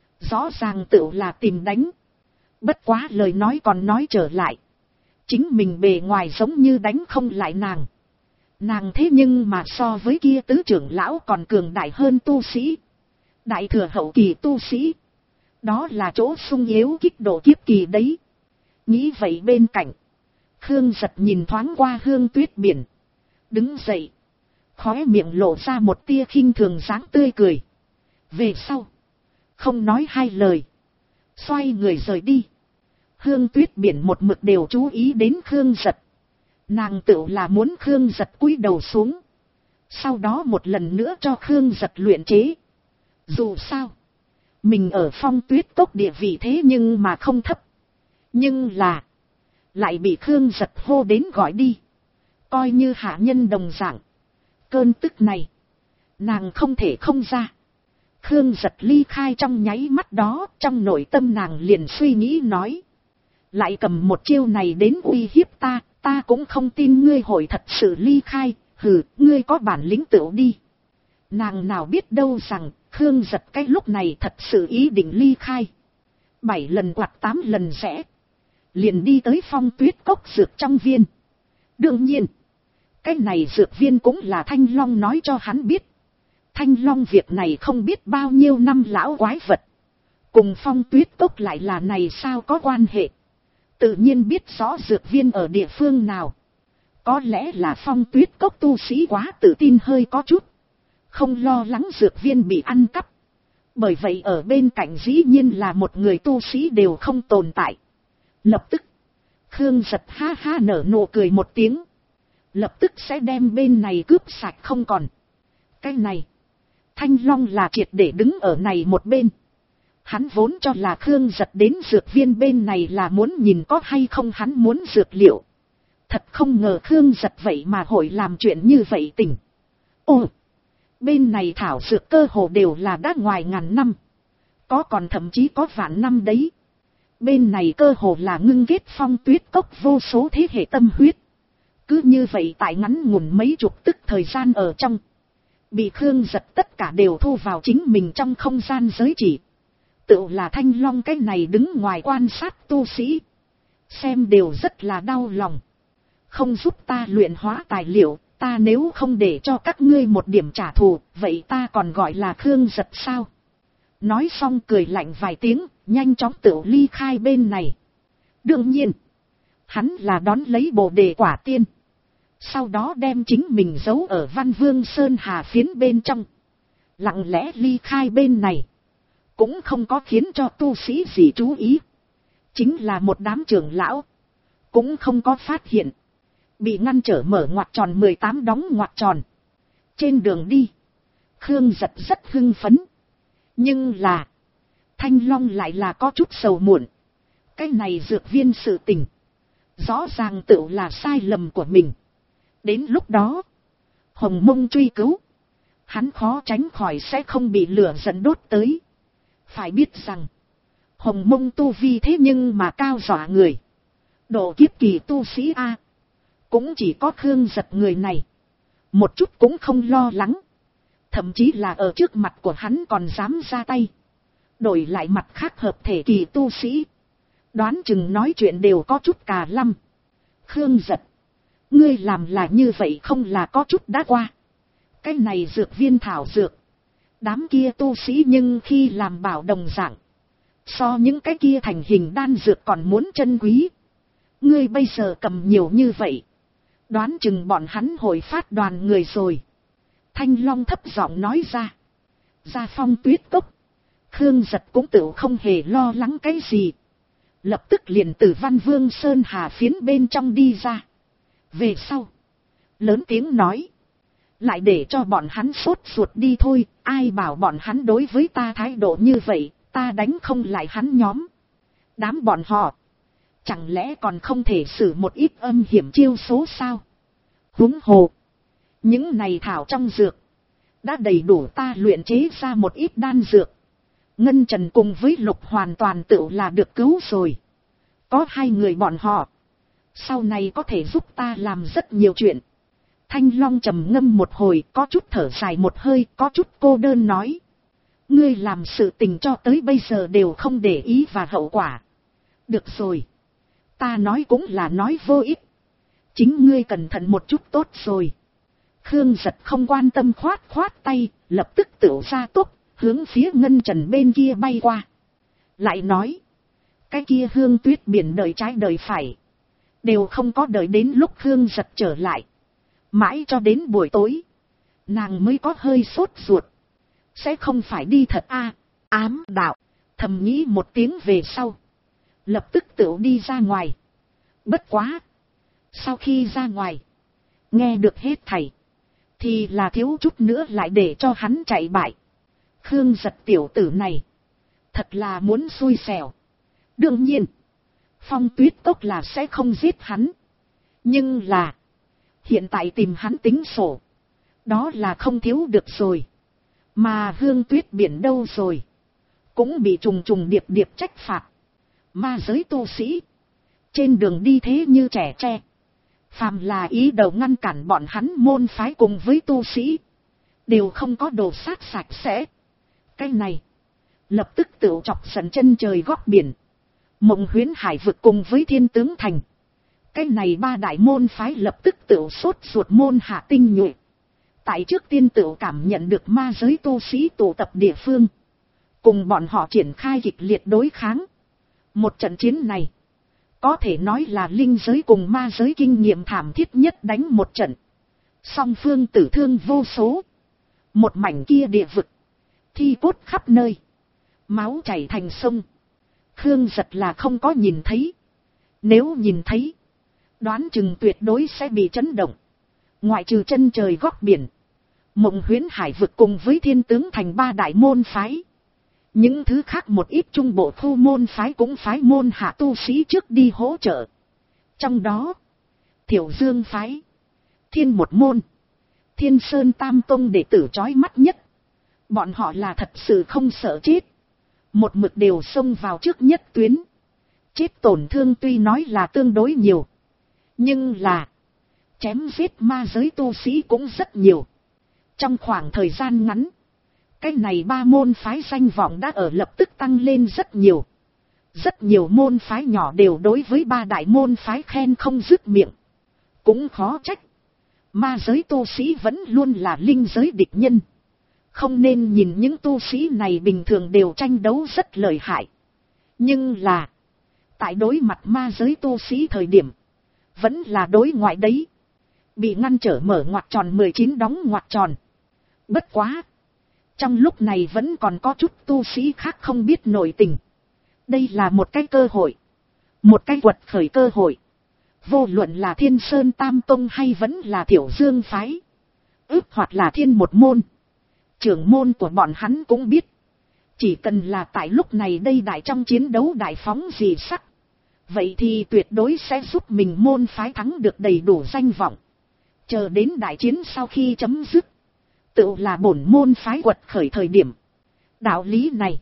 rõ ràng tự là tìm đánh. Bất quá lời nói còn nói trở lại, chính mình bề ngoài giống như đánh không lại nàng. Nàng thế nhưng mà so với kia tứ trưởng lão còn cường đại hơn tu sĩ, đại thừa hậu kỳ tu sĩ, đó là chỗ sung yếu kích độ kiếp kỳ đấy. Nghĩ vậy bên cạnh, Khương Giật nhìn thoáng qua Hương Tuyết Biển, đứng dậy, khóe miệng lộ ra một tia khinh thường dáng tươi cười. Về sau, không nói hai lời, xoay người rời đi. Hương Tuyết Biển một mực đều chú ý đến Khương Giật. Nàng tự là muốn Khương Giật cúi đầu xuống, sau đó một lần nữa cho Khương Giật luyện chế. Dù sao, mình ở Phong Tuyết Cốc địa vị thế nhưng mà không thấp, nhưng là lại bị Khương Giật hô đến gọi đi, coi như hạ nhân đồng dạng. Cơn tức này, nàng không thể không ra. Khương Giật ly khai trong nháy mắt đó, trong nội tâm nàng liền suy nghĩ nói, lại cầm một chiêu này đến uy hiếp ta, ta cũng không tin ngươi hội thật sự ly khai. Hừ, ngươi có bản lĩnh tựu đi. Nàng nào biết đâu rằng Khương Giật cái lúc này thật sự ý định ly khai. 7 lần quạt 8 lần rẽ, liền đi tới Phong Tuyết Cốc dược trong viên. Đương nhiên, cái này dược viên cũng là Thanh Long nói cho hắn biết. Thanh Long việc này không biết bao nhiêu năm lão quái vật. Cùng Phong Tuyết Cốc lại là này sao có quan hệ. Tự nhiên biết rõ dược viên ở địa phương nào. Có lẽ là Phong Tuyết Cốc tu sĩ quá tự tin hơi có chút. Không lo lắng dược viên bị ăn cắp. Bởi vậy ở bên cạnh dĩ nhiên là một người tu sĩ đều không tồn tại. Lập tức, Khương Giật ha ha nở nụ cười một tiếng. Lập tức sẽ đem bên này cướp sạch không còn. Cái này, Thanh Long là triệt để đứng ở này một bên. Hắn vốn cho là Khương Giật đến dược viên bên này là muốn nhìn có hay không hắn muốn dược liệu. Thật không ngờ Khương Giật vậy mà hội làm chuyện như vậy tình. Ồ! Bên này thảo dược cơ hồ đều là đã ngoài ngàn năm. Có còn thậm chí có vạn năm đấy. Bên này cơ hồ là ngưng kết Phong Tuyết Cốc vô số thế hệ tâm huyết. Cứ như vậy tại ngắn ngủn mấy chục tức thời gian ở trong. Bị Khương Giật tất cả đều thu vào chính mình trong không gian giới chỉ. Tự là Thanh Long cái này đứng ngoài quan sát tu sĩ. Xem đều rất là đau lòng. Không giúp ta luyện hóa tài liệu. Ta nếu không để cho các ngươi một điểm trả thù, vậy ta còn gọi là Khương Giật sao? Nói xong cười lạnh vài tiếng, nhanh chóng tự ly khai bên này. Đương nhiên, hắn là đón lấy bồ đề quả tiên. Sau đó đem chính mình giấu ở Văn Vương Sơn Hà phiến bên trong. Lặng lẽ ly khai bên này. Cũng không có khiến cho tu sĩ gì chú ý. Chính là một đám trưởng lão. Cũng không có phát hiện. Bị ngăn trở mở ngoặc tròn 18 đóng ngoặc tròn. Trên đường đi, Khương Giật rất hưng phấn. Nhưng là, Thanh Long lại là có chút sầu muộn. Cái này dược viên sự tình. Rõ ràng tự là sai lầm của mình. Đến lúc đó, Hồng Mông truy cứu. Hắn khó tránh khỏi sẽ không bị lửa giận đốt tới. Phải biết rằng, Hồng Mông tu vi thế nhưng mà cao dọa người. Độ kiếp kỳ tu sĩ A. Cũng chỉ có Khương Giật người này. Một chút cũng không lo lắng. Thậm chí là ở trước mặt của hắn còn dám ra tay. Đổi lại mặt khác hợp thể kỳ tu sĩ. Đoán chừng nói chuyện đều có chút cà lăm. Khương Giật. Ngươi làm là như vậy không là có chút đã qua. Cái này dược viên thảo dược. Đám kia tu sĩ nhưng khi làm bảo đồng dạng. So những cái kia thành hình đan dược còn muốn chân quý. Ngươi bây giờ cầm nhiều như vậy. Đoán chừng bọn hắn hội phát đoàn người rồi. Thanh Long thấp giọng nói ra. Ra Phong Tuyết Cốc. Khương Giật cũng tự không hề lo lắng cái gì. Lập tức liền từ Văn Vương Sơn Hà phiến bên trong đi ra. Về sau. Lớn tiếng nói. Lại để cho bọn hắn sốt ruột đi thôi. Ai bảo bọn hắn đối với ta thái độ như vậy. Ta đánh không lại hắn nhóm. Đám bọn họ. Chẳng lẽ còn không thể xử một ít âm hiểm chiêu số sao? Huống hồ. Những này thảo trong dược. Đã đầy đủ ta luyện chế ra một ít đan dược. Ngân Trần cùng với Lục hoàn toàn tự là được cứu rồi. Có hai người bọn họ. Sau này có thể giúp ta làm rất nhiều chuyện. Thanh Long trầm ngâm một hồi, có chút thở dài một hơi, có chút cô đơn nói. Ngươi làm sự tình cho tới bây giờ đều không để ý và hậu quả. Được rồi. Ta nói cũng là nói vô ích. Chính ngươi cẩn thận một chút tốt rồi. Khương Giật không quan tâm khoát khoát tay, lập tức tựu ra tốc, hướng phía Ngân Trần bên kia bay qua. Lại nói. Cái kia Hương Tuyết biển đời trái đời phải. Đều không có đợi đến lúc Khương Giật trở lại. Mãi cho đến buổi tối. Nàng mới có hơi sốt ruột. Sẽ không phải đi thật a? Ám đạo. Thầm nghĩ một tiếng về sau. Lập tức tựu đi ra ngoài. Bất quá. Sau khi ra ngoài. Nghe được hết thảy. Thì là thiếu chút nữa lại để cho hắn chạy bại. Khương Giật tiểu tử này. Thật là muốn xui xẻo. Đương nhiên. Phong Tuyết Cốc là sẽ không giết hắn. Nhưng là. Hiện tại tìm hắn tính sổ. Đó là không thiếu được rồi. Mà Hương Tuyết biển đâu rồi. Cũng bị trùng trùng điệp điệp trách phạt. Ma giới tu sĩ. Trên đường đi thế như trẻ tre. Phàm là ý đầu ngăn cản bọn hắn môn phái cùng với tu sĩ. Đều không có đồ sát sạch sẽ. Cái này. Lập tức tự chọc giận chân trời góc biển. Mộng Huyễn Hải vực cùng với Thiên Tướng Thành. Cái này ba đại môn phái lập tức tự sốt ruột môn hạ tinh nhuệ. Tại trước tiên tự cảm nhận được ma giới tu sĩ tụ tập địa phương, cùng bọn họ triển khai kịch liệt đối kháng. Một trận chiến này, có thể nói là linh giới cùng ma giới kinh nghiệm thảm thiết nhất đánh một trận. Song phương tử thương vô số. Một mảnh kia địa vực, thi cốt khắp nơi, máu chảy thành sông. Khương Giật là không có nhìn thấy. Nếu nhìn thấy, đoán chừng tuyệt đối sẽ bị chấn động. Ngoại trừ chân trời góc biển, Mộng Huyễn Hải vực cùng với Thiên Tướng thành ba đại môn phái, những thứ khác một ít trung bộ khu môn phái cũng phái môn hạ tu sĩ trước đi hỗ trợ. Trong đó, Thiểu Dương phái, Thiên một môn, Thiên Sơn Tam Tông đệ tử chói mắt nhất. Bọn họ là thật sự không sợ chết, một mực đều xông vào trước nhất tuyến. Chết tổn thương tuy nói là tương đối nhiều, nhưng là chém giết ma giới tu sĩ cũng rất nhiều. Trong khoảng thời gian ngắn, cái này ba môn phái danh vọng đã ở lập tức tăng lên rất nhiều. Rất nhiều môn phái nhỏ đều đối với ba đại môn phái khen không dứt miệng. Cũng khó trách, ma giới tu sĩ vẫn luôn là linh giới địch nhân. Không nên nhìn những tu sĩ này bình thường đều tranh đấu rất lợi hại. Nhưng là, tại đối mặt ma giới tu sĩ thời điểm, vẫn là đối ngoại đấy. Bị ngăn trở mở ngoặc tròn 19 đóng ngoặc tròn. Bất quá, trong lúc này vẫn còn có chút tu sĩ khác không biết nội tình. Đây là một cái cơ hội, một cái quật khởi cơ hội. Vô luận là Thiên Sơn Tam Tông hay vẫn là Thiểu Dương phái, hoặc là Thiên một môn, trưởng môn của bọn hắn cũng biết, chỉ cần là tại lúc này đây đại trong chiến đấu đại phóng dị sắc, vậy thì tuyệt đối sẽ giúp mình môn phái thắng được đầy đủ danh vọng. Chờ đến đại chiến sau khi chấm dứt, tự là bổn môn phái quật khởi thời điểm. Đạo lý này,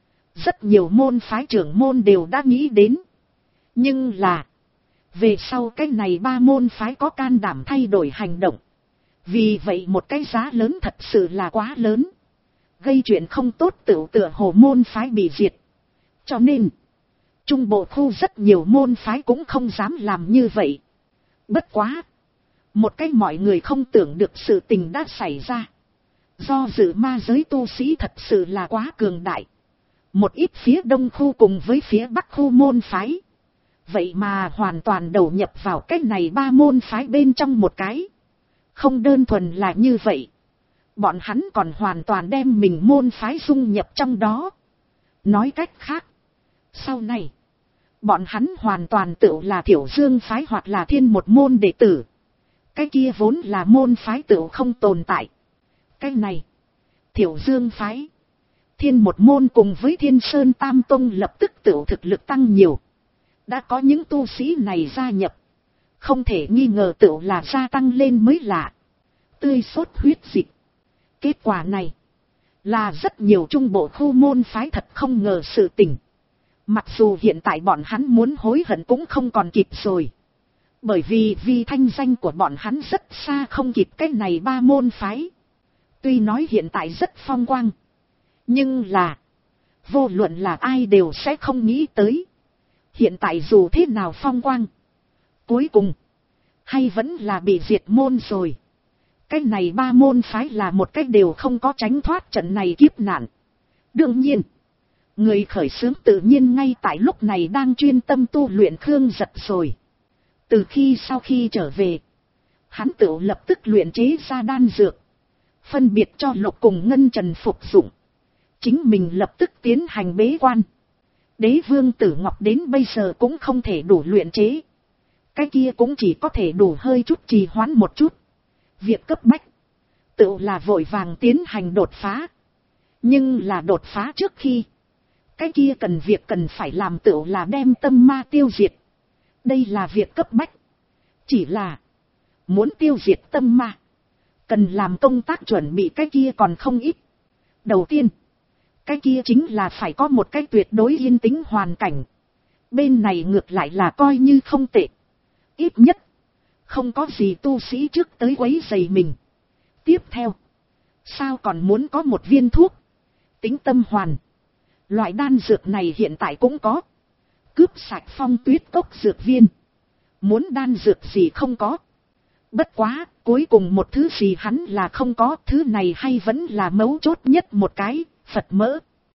rất nhiều môn phái trưởng môn đều đã nghĩ đến. Nhưng là, về sau cái này ba môn phái có can đảm thay đổi hành động. Vì vậy một cái giá lớn thật sự là quá lớn. Gây chuyện không tốt tựa hồ môn phái bị diệt. Cho nên, trung bộ khu rất nhiều môn phái cũng không dám làm như vậy. Bất quá, một cái mọi người không tưởng được sự tình đã xảy ra. Do dự ma giới tu sĩ thật sự là quá cường đại. Một ít phía đông khu cùng với phía bắc khu môn phái, vậy mà hoàn toàn đầu nhập vào cái này ba môn phái bên trong một cái. Không đơn thuần là như vậy, bọn hắn còn hoàn toàn đem mình môn phái dung nhập trong đó. Nói cách khác, sau này, bọn hắn hoàn toàn tự là Thiểu Dương phái hoặc là Thiên một môn đệ tử. Cái kia vốn là môn phái tự không tồn tại. Cái này, Thiểu Dương phái, Thiên một môn cùng với Thiên Sơn Tam Tông lập tức tự thực lực tăng nhiều. Đã có những tu sĩ này gia nhập, không thể nghi ngờ tự là gia tăng lên mới lạ. Tươi sốt huyết dịch. Kết quả này, là rất nhiều trung bộ khu môn phái thật không ngờ sự tình. Mặc dù hiện tại bọn hắn muốn hối hận cũng không còn kịp rồi. Bởi vì thanh danh của bọn hắn rất xa không kịp cái này ba môn phái. Tuy nói hiện tại rất phong quang, nhưng là, vô luận là ai đều sẽ không nghĩ tới. Hiện tại dù thế nào phong quang, cuối cùng, hay vẫn là bị diệt môn rồi. Cái này ba môn phái là một cách đều không có tránh thoát trận này kiếp nạn. Đương nhiên, người khởi xướng tự nhiên ngay tại lúc này đang chuyên tâm tu luyện Khương Giật rồi. Từ khi sau khi trở về, hắn tự lập tức luyện chế ra đan dược, phân biệt cho Lục cùng Ngân Trần phục dụng. Chính mình lập tức tiến hành bế quan. Đế vương Tử Ngọc đến bây giờ cũng không thể đủ luyện chế. Cái kia cũng chỉ có thể đủ hơi chút trì hoãn một chút. Việc cấp bách, tự là vội vàng tiến hành đột phá. Nhưng là đột phá trước khi, cái kia cần việc cần phải làm tự là đem tâm ma tiêu diệt. Đây là việc cấp bách. Chỉ là, muốn tiêu diệt tâm ma, cần làm công tác chuẩn bị cái kia còn không ít. Đầu tiên, cái kia chính là phải có một cái tuyệt đối yên tĩnh hoàn cảnh. Bên này ngược lại là coi như không tệ. Ít nhất, không có gì tu sĩ trước tới quấy rầy mình. Tiếp theo, sao còn muốn có một viên thuốc tính tâm hoàn. Loại đan dược này hiện tại cũng có. Cướp sạch Phong Tuyết cốc dược viên. Muốn đan dược gì không có. Bất quá, cuối cùng một thứ gì hắn là không có, thứ này hay vẫn là mấu chốt nhất một cái, Phật mỡ.